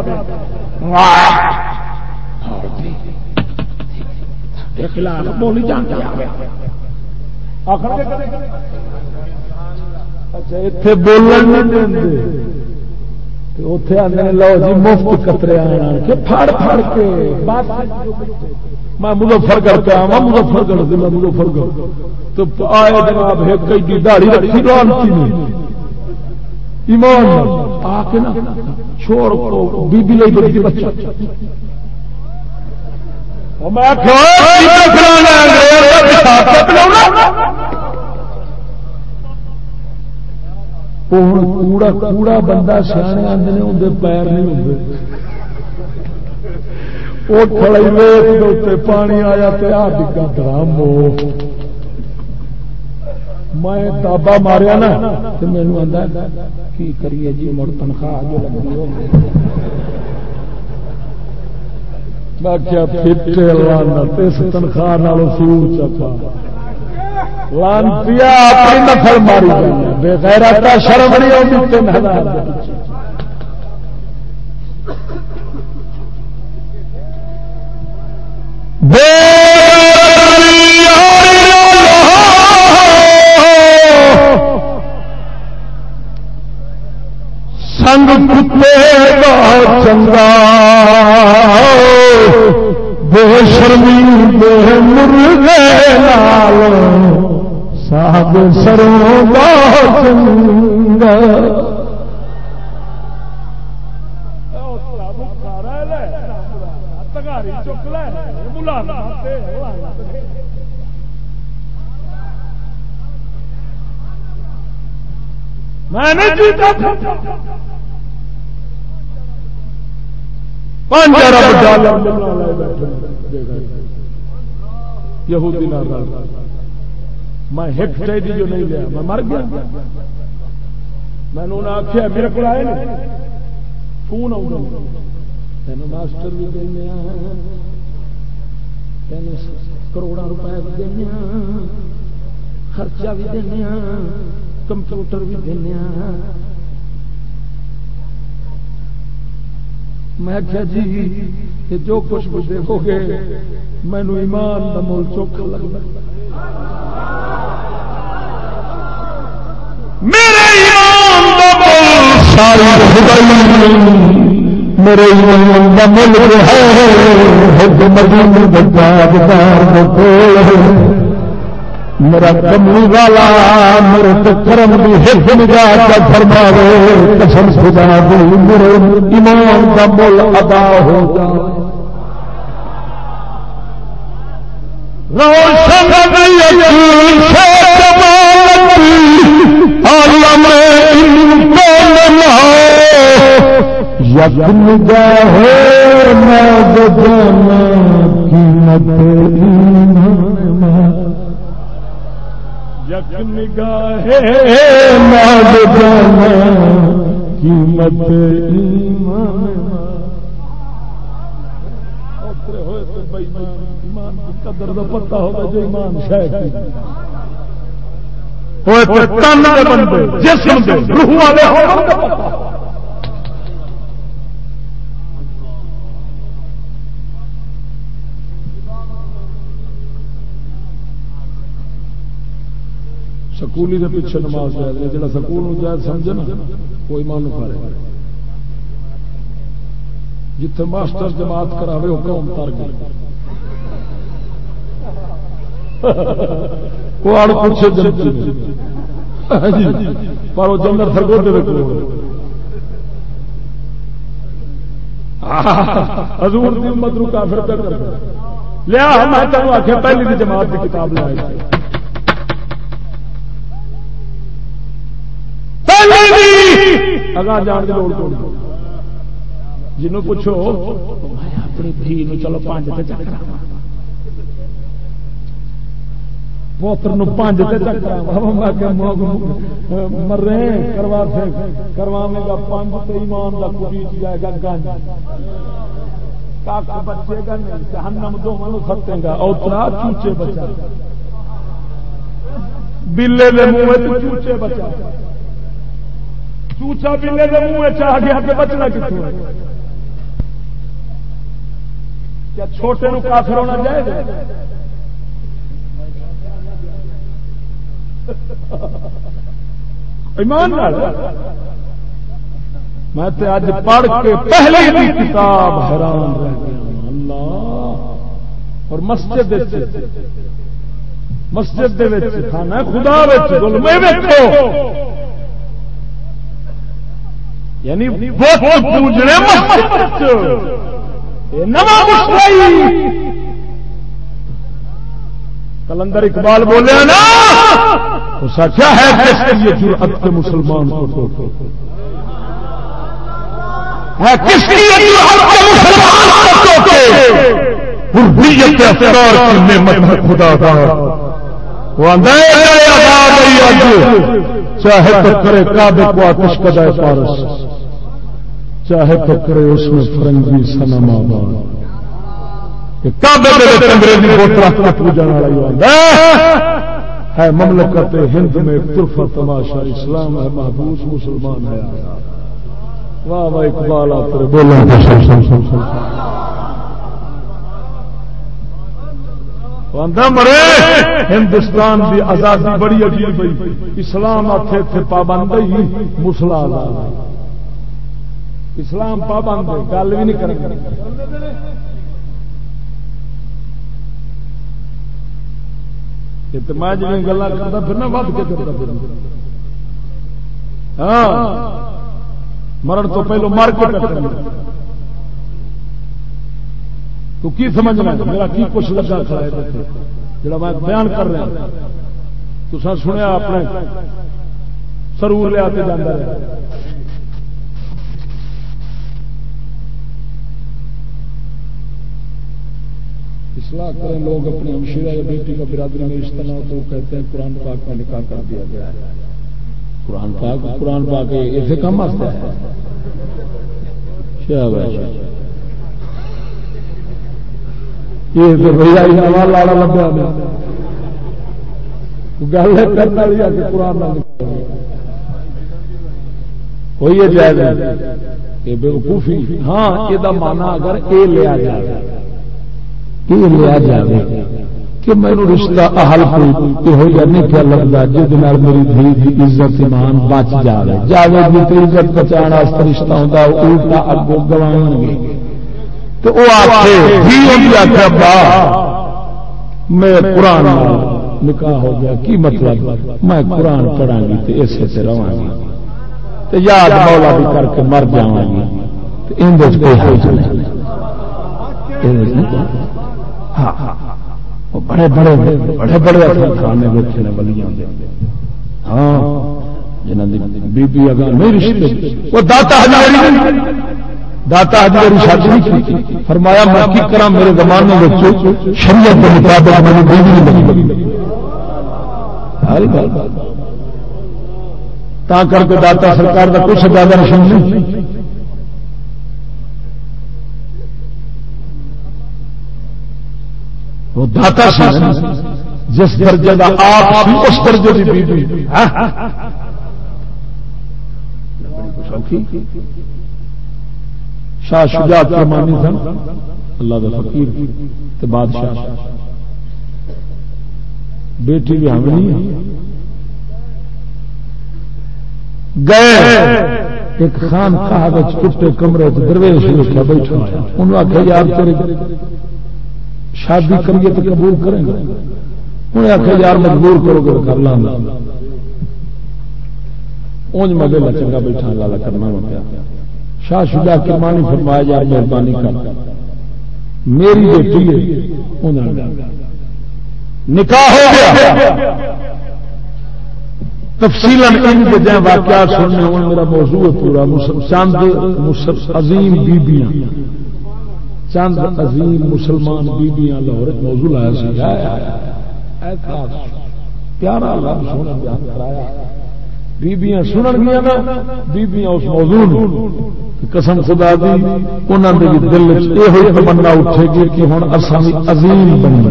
بولی جان اچھا اتنے بولن نہیں دیں اتے آدھے لو جی مفت کترے کے پھڑ پھڑ کے میں مظفر کر کے آوا مظفر کر دیا مظفر کر تو آئے جناب کئی داڑھی رکھی لانتی نہیں ایمان آ کے نا چھوڑ بی بی لے بڑی بچہ کوڑا بندہ سیانے آدھے اندر پیر نہیں ہوتے وہ تھوڑی ویٹ پانی آیا تو آ ڈگا درام میں تابا ماریا نا تو مینو آتا کی کریے جی مڑ تنخواہ جو لگی ہو میں کیا پھٹے لعنت اس تنخواہ نال سور چپا لانتیا اپنی نفل ماری جانا بے غیرت شرم نہیں آتی 3000 سنگ کتے کا چنگا بے شرمی بے مرغے نال ساگ سروں کا چنگا میں نے جیتا یہودی میں ہٹ چاہیے جو نہیں لیا میں مر گیا میں نے آخیا میرے کو آئے نا فون آؤں تین ماسٹر بھی دینا تین کروڑا روپئے بھی دینا خرچہ بھی دینا کمپیوٹر بھی دینا میں کیا جی کہ جو کچھ بھی دیکھو گے مینو ایمان کا مول چوکھا لگتا میرے ایمان کا مول ساری میرے ایمان کا مول ہے مدینہ میرا کملی والا میرے تو کرم بھی حفظ نگاہ کا فرماوے قسم خدا دی میرے ایمان کا مول ادا ہو جائے روشن یقین سے جمالتی یک نگاہ ناد جانا قیمت یک نگاہ ناد جانا قیمت ایمان کی قدر کا پتہ ہوگا جو ایمان شاید تن دے بندے جسم دے روح والے ہو سکولی دے پیچھے نماز جائے جڑا سکول جائے سمجھے نا وہ ایمان کھارے جتھے ماسٹر جماعت کراوے وہ قوم تر گئی وہ آڑ پوچھے جنتی پر وہ جنر سرگوٹے رکھو حضور دی امت رو کافر پہ کر لیا میں تینوں آخیا پہلی دی جماعت کی کتاب لائے اگاں جان کی لوڑ کوئی جنوں پوچھو اپنی دھی نو چلو 5 تے چکرا پوتر نو 5 تے چکرا مرے کرواوے گا 5 تے ایمان دا کٹیچ جائے گا گنج کاک بچے گا نہیں جہنم دونوں نو سٹے گا اوترا چوچے بچا بلے دے منہ وچ چوچے بچا چوچا بلے دے منہ وچ آ گیا کہ بچنا کتوں ہے کیا چھوٹے نو کافر ہونا جائز ہے ایمان نال میں تے اج پڑھ کے پہلی دی کتاب حیران رہ گیا اللہ اور مسجد دے وچ کھانا خدا وچ ظلمے ویکھو یعنی بت پوجنے مسجد وچ کلندر اقبال بولے نا وہ سچا ہے کس لیے جرأت کے مسلمان کو ٹوکے ہے کس لیے جرأت کے مسلمان کو ٹوکے حریت افکار کی نعمت ہے خدا دار وہ چاہے تو کرے کعبے کو آتش کدائے پارس چاہے تو کرے اس میں فرنگی صنم آباد کعبے کے انگریزی ووٹ رکھ کے پوجا ہے مملکت ہند میں طرفہ تماشا اسلام ہے محبوس مسلمان ہے واہ واہ اقبال آتے بولنا مرے ہندوستان کی آزادی بڑی عجیب ہوئی اسلام آتے تھے پابند ہی مسلا اسلام پابند ہے گل بھی نہیں کریں گے میں جی گلا کرتا پھر نہ ود کے کرتا پھر ہاں مرن تو پہلو مر کے تو کی سمجھنا میرا کی کچھ لگا کھڑا ہے جڑا میں بیان کر رہا تو سنیا اپنے سرور لیا کے جانا ہے اصلاح کریں لوگ اپنی ہمشیرہ یا بیٹی کا برادری میں رشتہ نہ تو کہتے ہیں قرآن پاک میں نکاح کر دیا گیا ہے قرآن پاک ایسے کم آتا ہے یہ تو بھیا لاڑا لگا گل کرنا لیا کہ قرآن نہ کوئی جائز یہ بیوقوفی ہاں یہ مانا اگر یہ لیا جائے لیا جائے کہ میرے رشتہ اہل ہو جانے کیا لگتا جس میری دھی کی عزت ایمان بچ جائے جاوے جی تو عزت بچانا رشتہ ہوتا الٹا اگوں گوان گے تو وہ آخر با میں قرآن نکاح ہو گیا کی مطلب میں قرآن پڑھا گی تو اسے سے رہا گی تو یاد مولا بھی کر کے مر جا گی تو اندر کوئی حرج نہیں بڑے بڑے کھانے بیٹھے نے بلیاں ہاں جنہوں کی بیبی اگاں نہیں رشتے وہ داتا حجویری شادی نہیں کی فرمایا میں کی کرا میرے زمانے میں شریعت کے مطابق میری بیوی نہیں لگی تا کر کے داتا سرکار کا کچھ زیادہ نشان نہیں وہ داتا سی جس درجے کا آپ سی اس درجے کی بیوی شاہ شجاعت کرمانی سن اللہ کا فقیر تے بادشاہ بیٹی بھی حاملی گئے ایک خان خواہ ٹوٹے کمرے درویش لکھا بیٹھا انہوں نے آخیا یار تیرے شادی کریے تو قبول کریں گے انہیں آخیا یار مجبور کرو گے کر لاں اونج مزے لا چنگا بیٹھا لالا کرنا پیا شاہ شجاع کرمانی فرمایا یار مہربانی کر میری بیٹی ہے نکاح ہو گیا تفصیل واقعات سننے ہوں میرا موضوع پورا چند عظیم بیبیاں چند عظیم مسلمان بیبیاں لاہور موضوع لایا پیارا رب سونا بیان کرایا بیبیاں سنن گیا نا بیبیاں اس موضوع قسم خدا دی انہوں نے دل یہ تمنا اٹھے گی کہ ہوں اصل عظیم بنی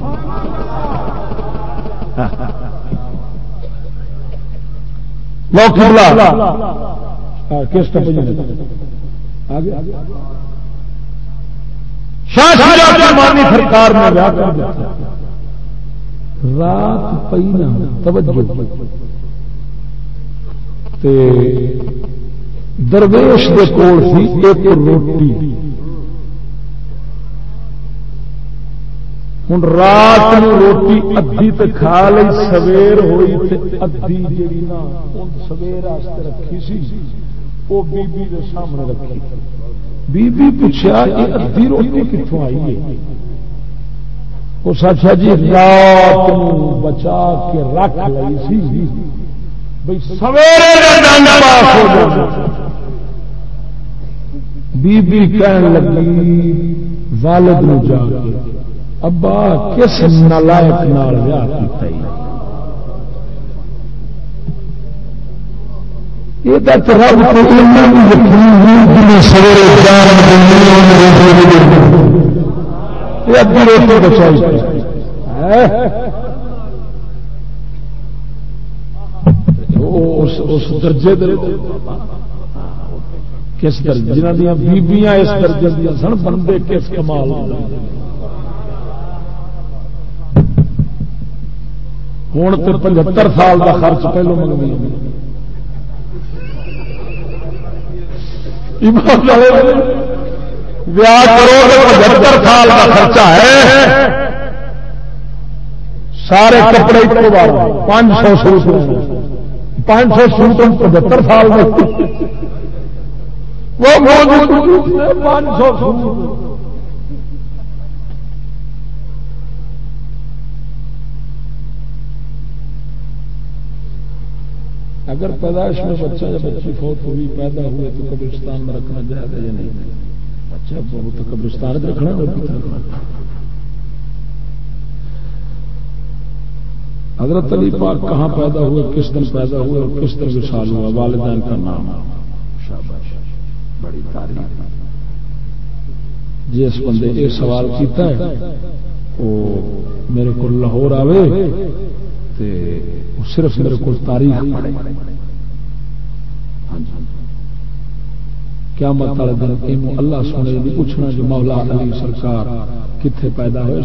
سرکار نے رات پئی نا توجہ درویش دے کول سی ایک روٹی ہوں رات نو روٹی ادھی تے کھا لی سویر ہوئی تے ادھی جیڑی نا سویر واسطے رکھی سی وہ بیبی دے سامنے رکھی بیبی پوچھا یہ ادھی روٹی کتوں آئی ہے اس آخیا جی رات نو بچا کے رکھ لی سی بی کہن لگی والد نو جا کے ابا کس نالائق نال ویاہ کیتا ہے یہ تو رب کو ادھی روٹی بچائی اس درجے کس درجے جنہ دیا بیبیاں اس درجے دیا سن بندے کس کمال ہوں تو 75 سال کا خرچ پہلو منگی ویاہ کرو 75 سال کا خرچہ ہے سارے کپڑے 500 سوٹ 500 سوٹ 75 سال میں وہ 500 سوٹ اگر پیدائش میں بچہ یا بچی فوت ہوئی پیدا ہوئے تو قبرستان میں رکھنا جائز ہے یا نہیں بچہ تو قبرستان میں رکھنا حضرت علی پاک کہاں پیدا ہوئے کس دن پیدا ہوئے اور کس دن وصال ہوا والدین کا نام شاباش بڑی تاریخ جس بندے یہ سوال کیتا ہے وہ میرے کو لاہور آوے صرف میرے کو تاریخ پڑھے کیا مت والے دن اللہ سونے نہیں پوچھنا جو مولا علی سرکار کتنے پیدا ہوئے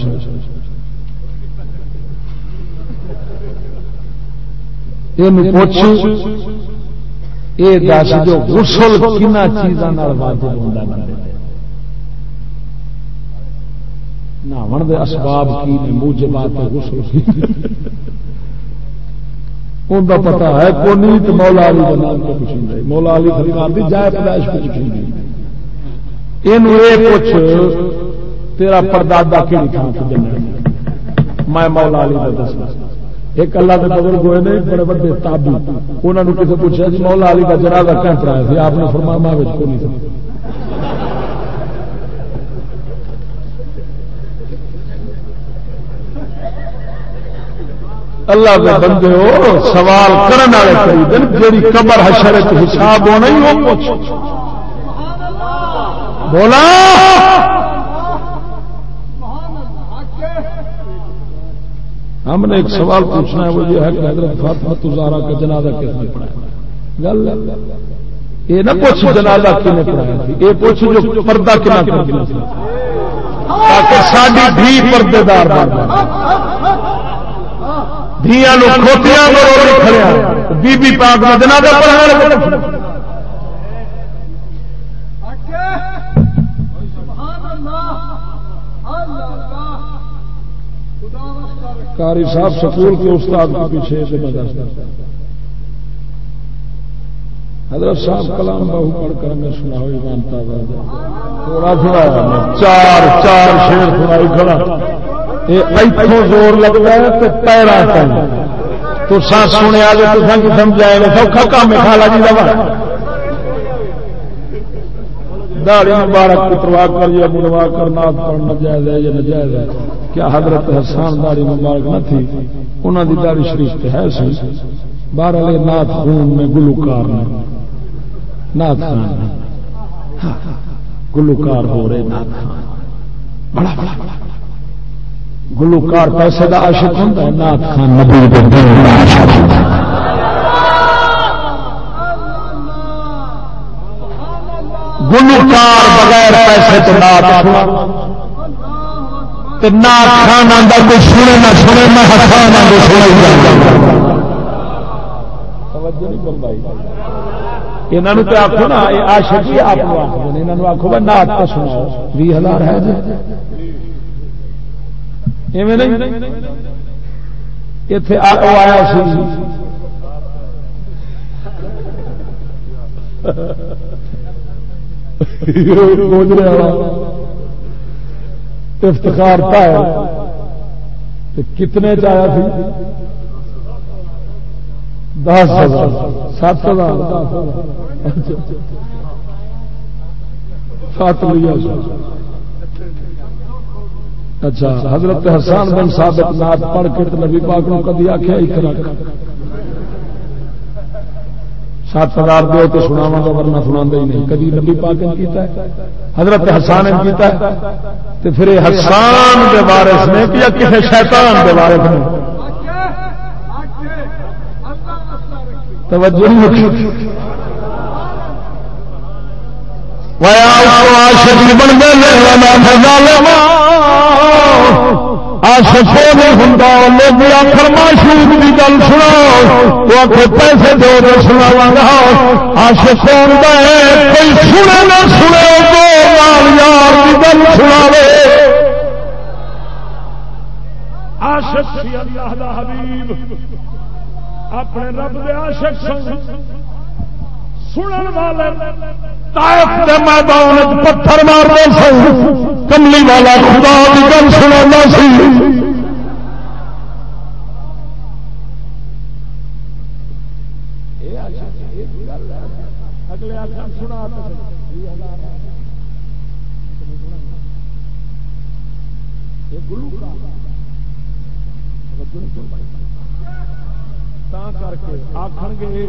یہ دس جو غسل کن چیزوں واجب ہوتا ہے نہاون دے اسباب کی نے موجبات غسل کی ان کا پتا ہے کو نہیں تو مولا علی کا نام کو پوچھیں گے مولا علی سرکار دی جائے پیدائش کو پوچھیں گے یہ پوچھ تیرا پردادا کہڑی تھان سے دینا میں مولا علی کا دسنا ایک اللہ کے بزرگ ہوئے نے بڑے بڑے تابی، انہوں نے کسی پوچھا جی مولا علی کا جنازہ کہاں پڑھایا تھا؟ آپ نے فرمایا ماں کو نہیں تھا۔ اللہ کے بندے ہو، سوال کرنے والے خریدن جیڑی قبر حشر حساب ہونا ہی وہ پوچھ بولا۔ ہم نے ایک سوال پوچھنا ہے، وہ یہ ہے کہ حضرت فاطمہ الزہرا کا جنازہ کس نے پڑھایا؟ گل یہ نہ پوچھ جنازہ کس نے پڑھایا تھی، یہ پوچھ جو پردہ کنا کر دیا تاکہ ساری بھی پردے دار دھیاں لوگ کھوتیاں کھڑے بی بی پاک کا جنازہ پڑھایا۔ قاری صاحب سکول کے استاد کے پیچھے حضرت صاحب کلام باہو پڑھ کر ہمیں سنا ہوئی مانتا تھوڑا تھوڑا چار چار شیر سنائی کھڑا، اتوں زور لگتا ہے تو پیرا تو سا سنے آگے تو سمجھائے گا سوکھا کام ہے کھالا جی دبا داڑھی مبارک کتروا کر یا منوا کر نعت پڑھنا جائز ہے یا ناجائز ہے؟ کیا حضرت حسان داڑھی مبارک نہ تھی؟ انہوں کی داڑھی شریف ہے سی، باہر والے نعت خون میں گلوکار نعت خان گلوکار ہو رہے نعت خان بڑا بڑا گلوکار پیسے کا عاشق ہوتا ہے، نعت خان نبی کا دین کا عاشق ہوتا ہے۔ گلوکار بغیر پیسے تو نعت نعت خان آتا کوئی سنے نہ سنے میں حسان آگے سنے یہاں تو آخو نا عاشق ہی آپ آخو، یہاں آخو بھائی نعت کا سناؤ 20,000 ہے جی نہیں اتنے آیا سی گوجرے والا افتخار پایا کتنے چایا سی 10,000 7,000 7 لیا۔ اچھا حضرت حسان بن ثابت نعت پڑھ کے نبی پاک نے کدی آخیا ایک رکھ 7,000 دو تو سناواں گا ورنہ سنا ہی نہیں، کدی نبی پاک نے کیتا ہے؟ حضرت حسان نے کیتا ہے؟ تو پھر یہ حسان کے وارث نے یا کسی شیطان کے وارث نے؟ توجہ نہیں آشکو نہیں ہوں لوگ آخر معشوق کی گل سناؤ تو آخر پیسے دو تو سناواں گا، آشک ہوتا ہے کوئی سنے نہ سنے دو یار کی گل سناوے۔ عاشق سی اللہ دا حبیب اپنے رب دے عاشق سنن والے طائف دے میدان وچ پتھر مارتے سن، کملی والا خدا دی گل سنانا سی۔ اگلے آخر سنا کر کے آخر گے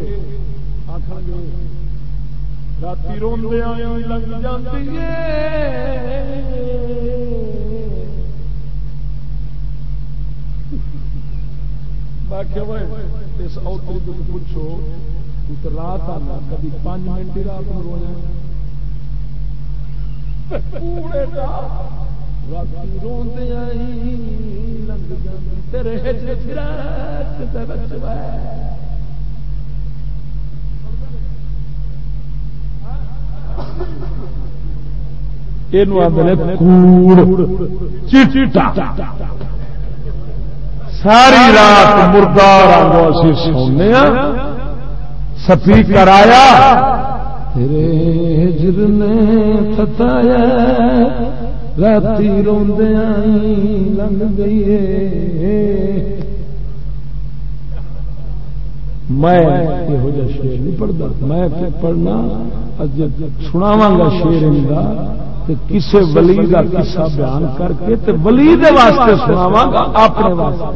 رات روندیا لگ جاتی اس اوتری کو پوچھو تو رات آنا کبھی 5 منٹ ہی رات میں رو جائے رات روندیا لگ جاتی تیرے ساری رات مردار آگے سونے سفی کرایا تیرے ہجر نے ستایا راتی روندیاں لنگ گئی میں یہو جہ شعر نہیں پڑھتا، میں پڑھنا سناواں گا شعر اندا تے کسے ولی دا قصہ بیان کر کے تے ولی دے واسطے سناواں گا، اپنے واسطے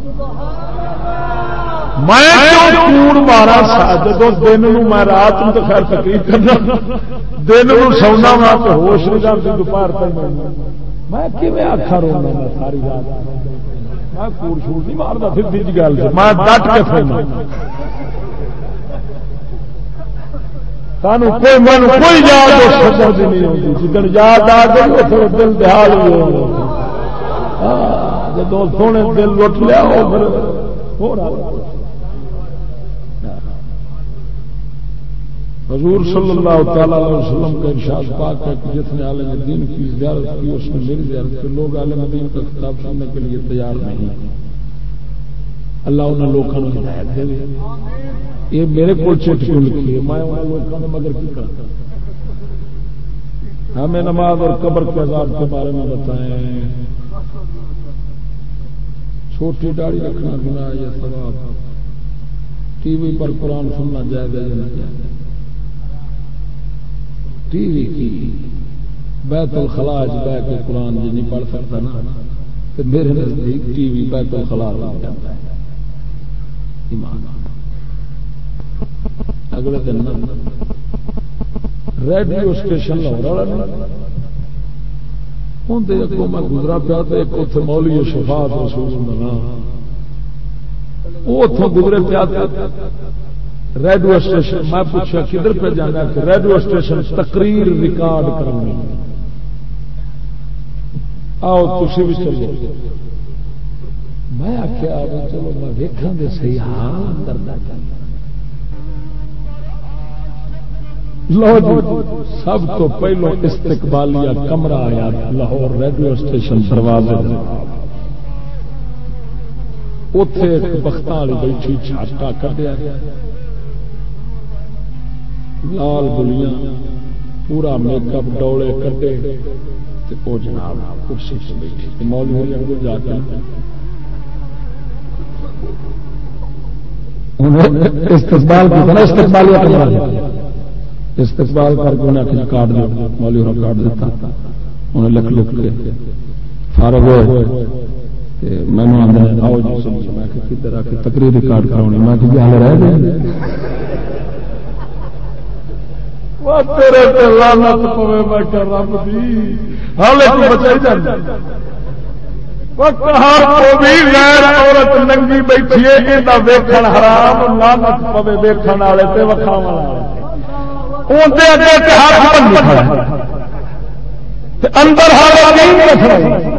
میں کیوں کوڑ مارا جدو دن نو میں رات نو تو خیر تقریر کرنا، دن نو سونا وا تو ہوش نہیں کرتی، دوپہر تک میں کیویں آکھا رونا میں ساری رات، میں کوڑ شوڑ نہیں مارتا، سیدھی جی گل میں ڈٹ کے سونا، سانو کوئی من کوئی یاد سمجھ نہیں آتی، جدن یاد آ گئی پھر دل بحال ہو جدو سونے دل لٹ لیا وہ پھر ہو رہا۔ حضور صلی اللہ تعالی علیہ وسلم کا ارشاد پاک ہے کہ جس نے عالم دین کی زیارت کی اس نے میری زیارت کی، لوگ عالم دین کا خطاب سننے کے لیے تیار نہیں، اللہ انہیں لوگوں کو ہدایت دے، یہ میرے کو چٹھی لکھی ہے، میں انہیں لوگوں نے مگر کی کرتا، ہمیں نماز اور قبر کے عذاب کے بارے میں بتائیں، چھوٹی داڑھی رکھنا گناہ یا ثواب، ٹی وی پر قرآن سننا جائز ہے یا نہیں جائز، ٹی وی کی بیت الخلاء بہ کے قرآن جی نہیں پڑھ سکتا نا، تو میرے نزدیک ٹی وی بیت الخلاء لگ جاتا ہے ایمان۔ اگلے دن ریڈیو اسٹیشن لاہور والا اندر اگوں میں گزرا پیا تو ایک اتنے مولوی شفاعت رسول اللہ وہ اتوں گزرے پیا ریڈیو اسٹیشن، میں پوچھا کدھر پہ جانا کہ ریڈیو اسٹیشن تقریر ریکارڈ کرنی، آؤ تھی بھی چلو، میں آخیا چلو میں ویکھا دے صحیح حال کرنا چاہتا، لو جی سب تو پہلو استقبالیہ کمرہ آیا لاہور ریڈیو اسٹیشن دروازے، اتے ایک بختاں والی بیٹھی چھاٹا کٹیا، لال گلیاں پورا میک اپ ڈولے کٹے، وہ جناب کرسی سے بیٹھی، مولوی اگوں جا کے استقبال استقبالیہ کمرہ استقبال کر کے انہیں کچھ کاٹ دیا، مولوی نے کاٹ دیتا، انہیں لکھ لکھ کے فارغ ہوئے، میں نے آدھا آؤ جی سمجھ، میں کدھر آ کے تقریر ریکارڈ کراؤنی، میں کہ حال رہ گئے تیرے تے لعنت پوے، میں کہ رب دی حالے تو بچائی جاندی، ہر کوئی غیر عورت ننگی بیٹھی ہے، ایندا ویکھن حرام، لعنت پوے ویکھن والے تے وکھاون والے، اندر اگے تے ہاتھ بند کھڑا تے اندر حالے نہیں کھڑا،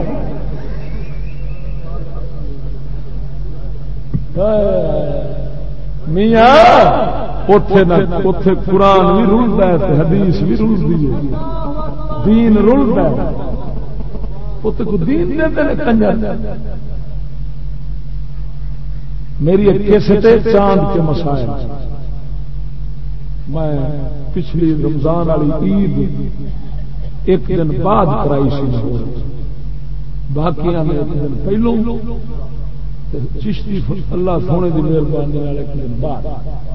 میاں اتے قرآن بھی رلتا ہے، حدیث بھی رلتی ہے، دین رلتا ہے، دین کنجر۔ میری ایک کیسٹ ہے چاند کے مسائل، میں پچھلی رمضان والی عید ایک دن بعد کرائی سی، باقی ایک دن پہلو، چشتی اللہ سونے کی مہربانی ایک دن بعد،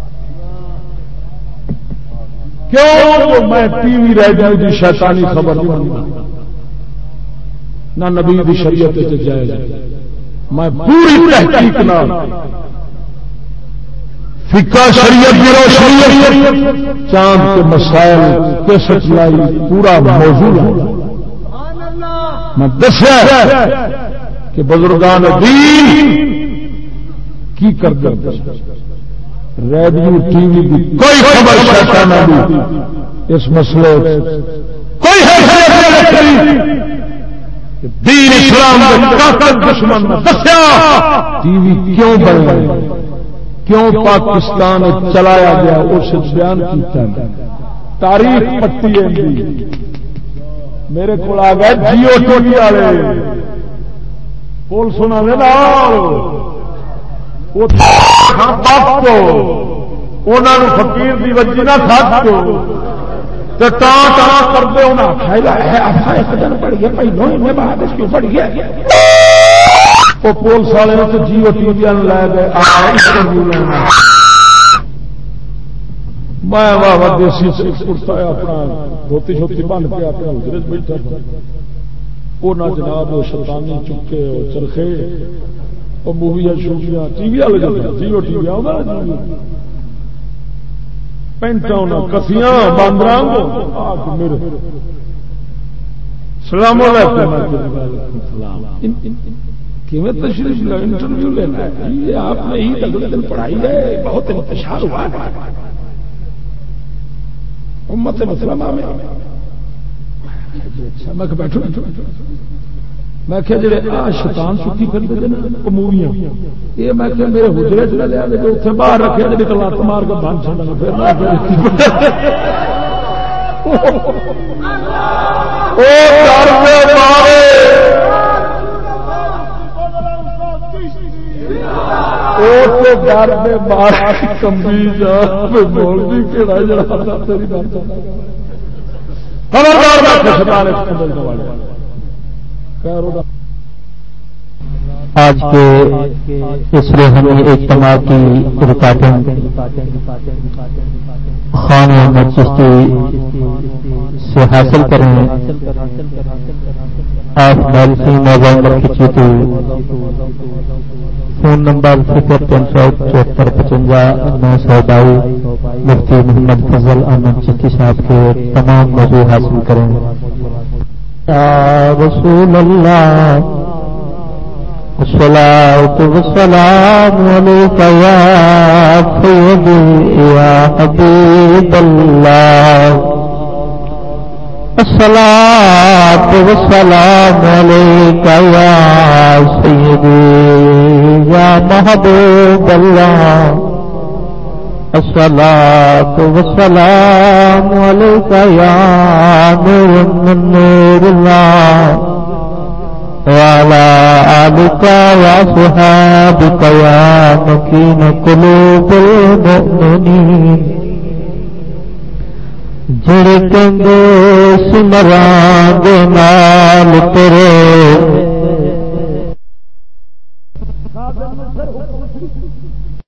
کیوں میں ٹی وی ریڈیو کی شیطانی خبر نہیں منتا، نہ نبی کی شریعت جائز، میں پوری تحقیق نہ فقہ شریعت کی روشنی چاند کے مسائل کیسٹ لائی، پورا موضوع میں دسیا کہ بزرگان دین کی کرتے ریڈیو ٹی وی کی کوئی خبر شیطانہ دی اس مسئلے کوئی حیثیت نہیں، دین اسلام کے کافر دشمن دسیا ٹی وی کیوں بنے، کیوں پاکستان چلایا گیا، اس بیان کیتا ہے، تاریخ پٹی ہے، میرے کو آ گئے جیو ٹی وی والے بول سنا فقیر کی وجہ نہ کرتے پولیس والے جیو ٹی وی لے گئے میں واہ دیسی کرتا اپنا دھوتی شوتی بن کے اپنے حجرے بیٹھا تھا وہ نہ جناب شیطانی چکے چرخے وہ موویاں شوویاں ٹی وی والے جیو ٹی وی پینٹا کسیاں باندر سلام علیکم تشریف انٹرویو لینا ہے یہ آپ نے عید اگلے دن پڑھائی ہے بہت انتشار ہوا ہے امت مسلمہ میں میں بیٹھو میں کہ جڑے شیطان سکی کرتے ہیں نا موویاں یہ میں کہ میرے حجرے چ لیا جو اتنے باہر رکھے جی لت مار کے بن چڑھنا پھر ڈر دے بار کمبی جا بول بھی کہڑا جڑا تیری بات آج کے اس روحانی اجتماع کی ریکارڈنگ خان محمد چشتی سے حاصل کریں آپ مالسی موبائل نمبر کھینچی تھی فون نمبر 0374559922 مفتی محمد فضل احمد چشتی صاحب کے تمام موضوع حاصل کریں یا رسول اللہ الصلاة والسلام عليك يا سيدي يا حبيب الله الصلاة والسلام عليك يا سيدي يا محبوب الله الصلاة والسلام عليك يا نور من نور الله وعلى آلك وصحابك يا مكين قلوب المؤمنين جڑے کہندے سمراں دے نال تیرے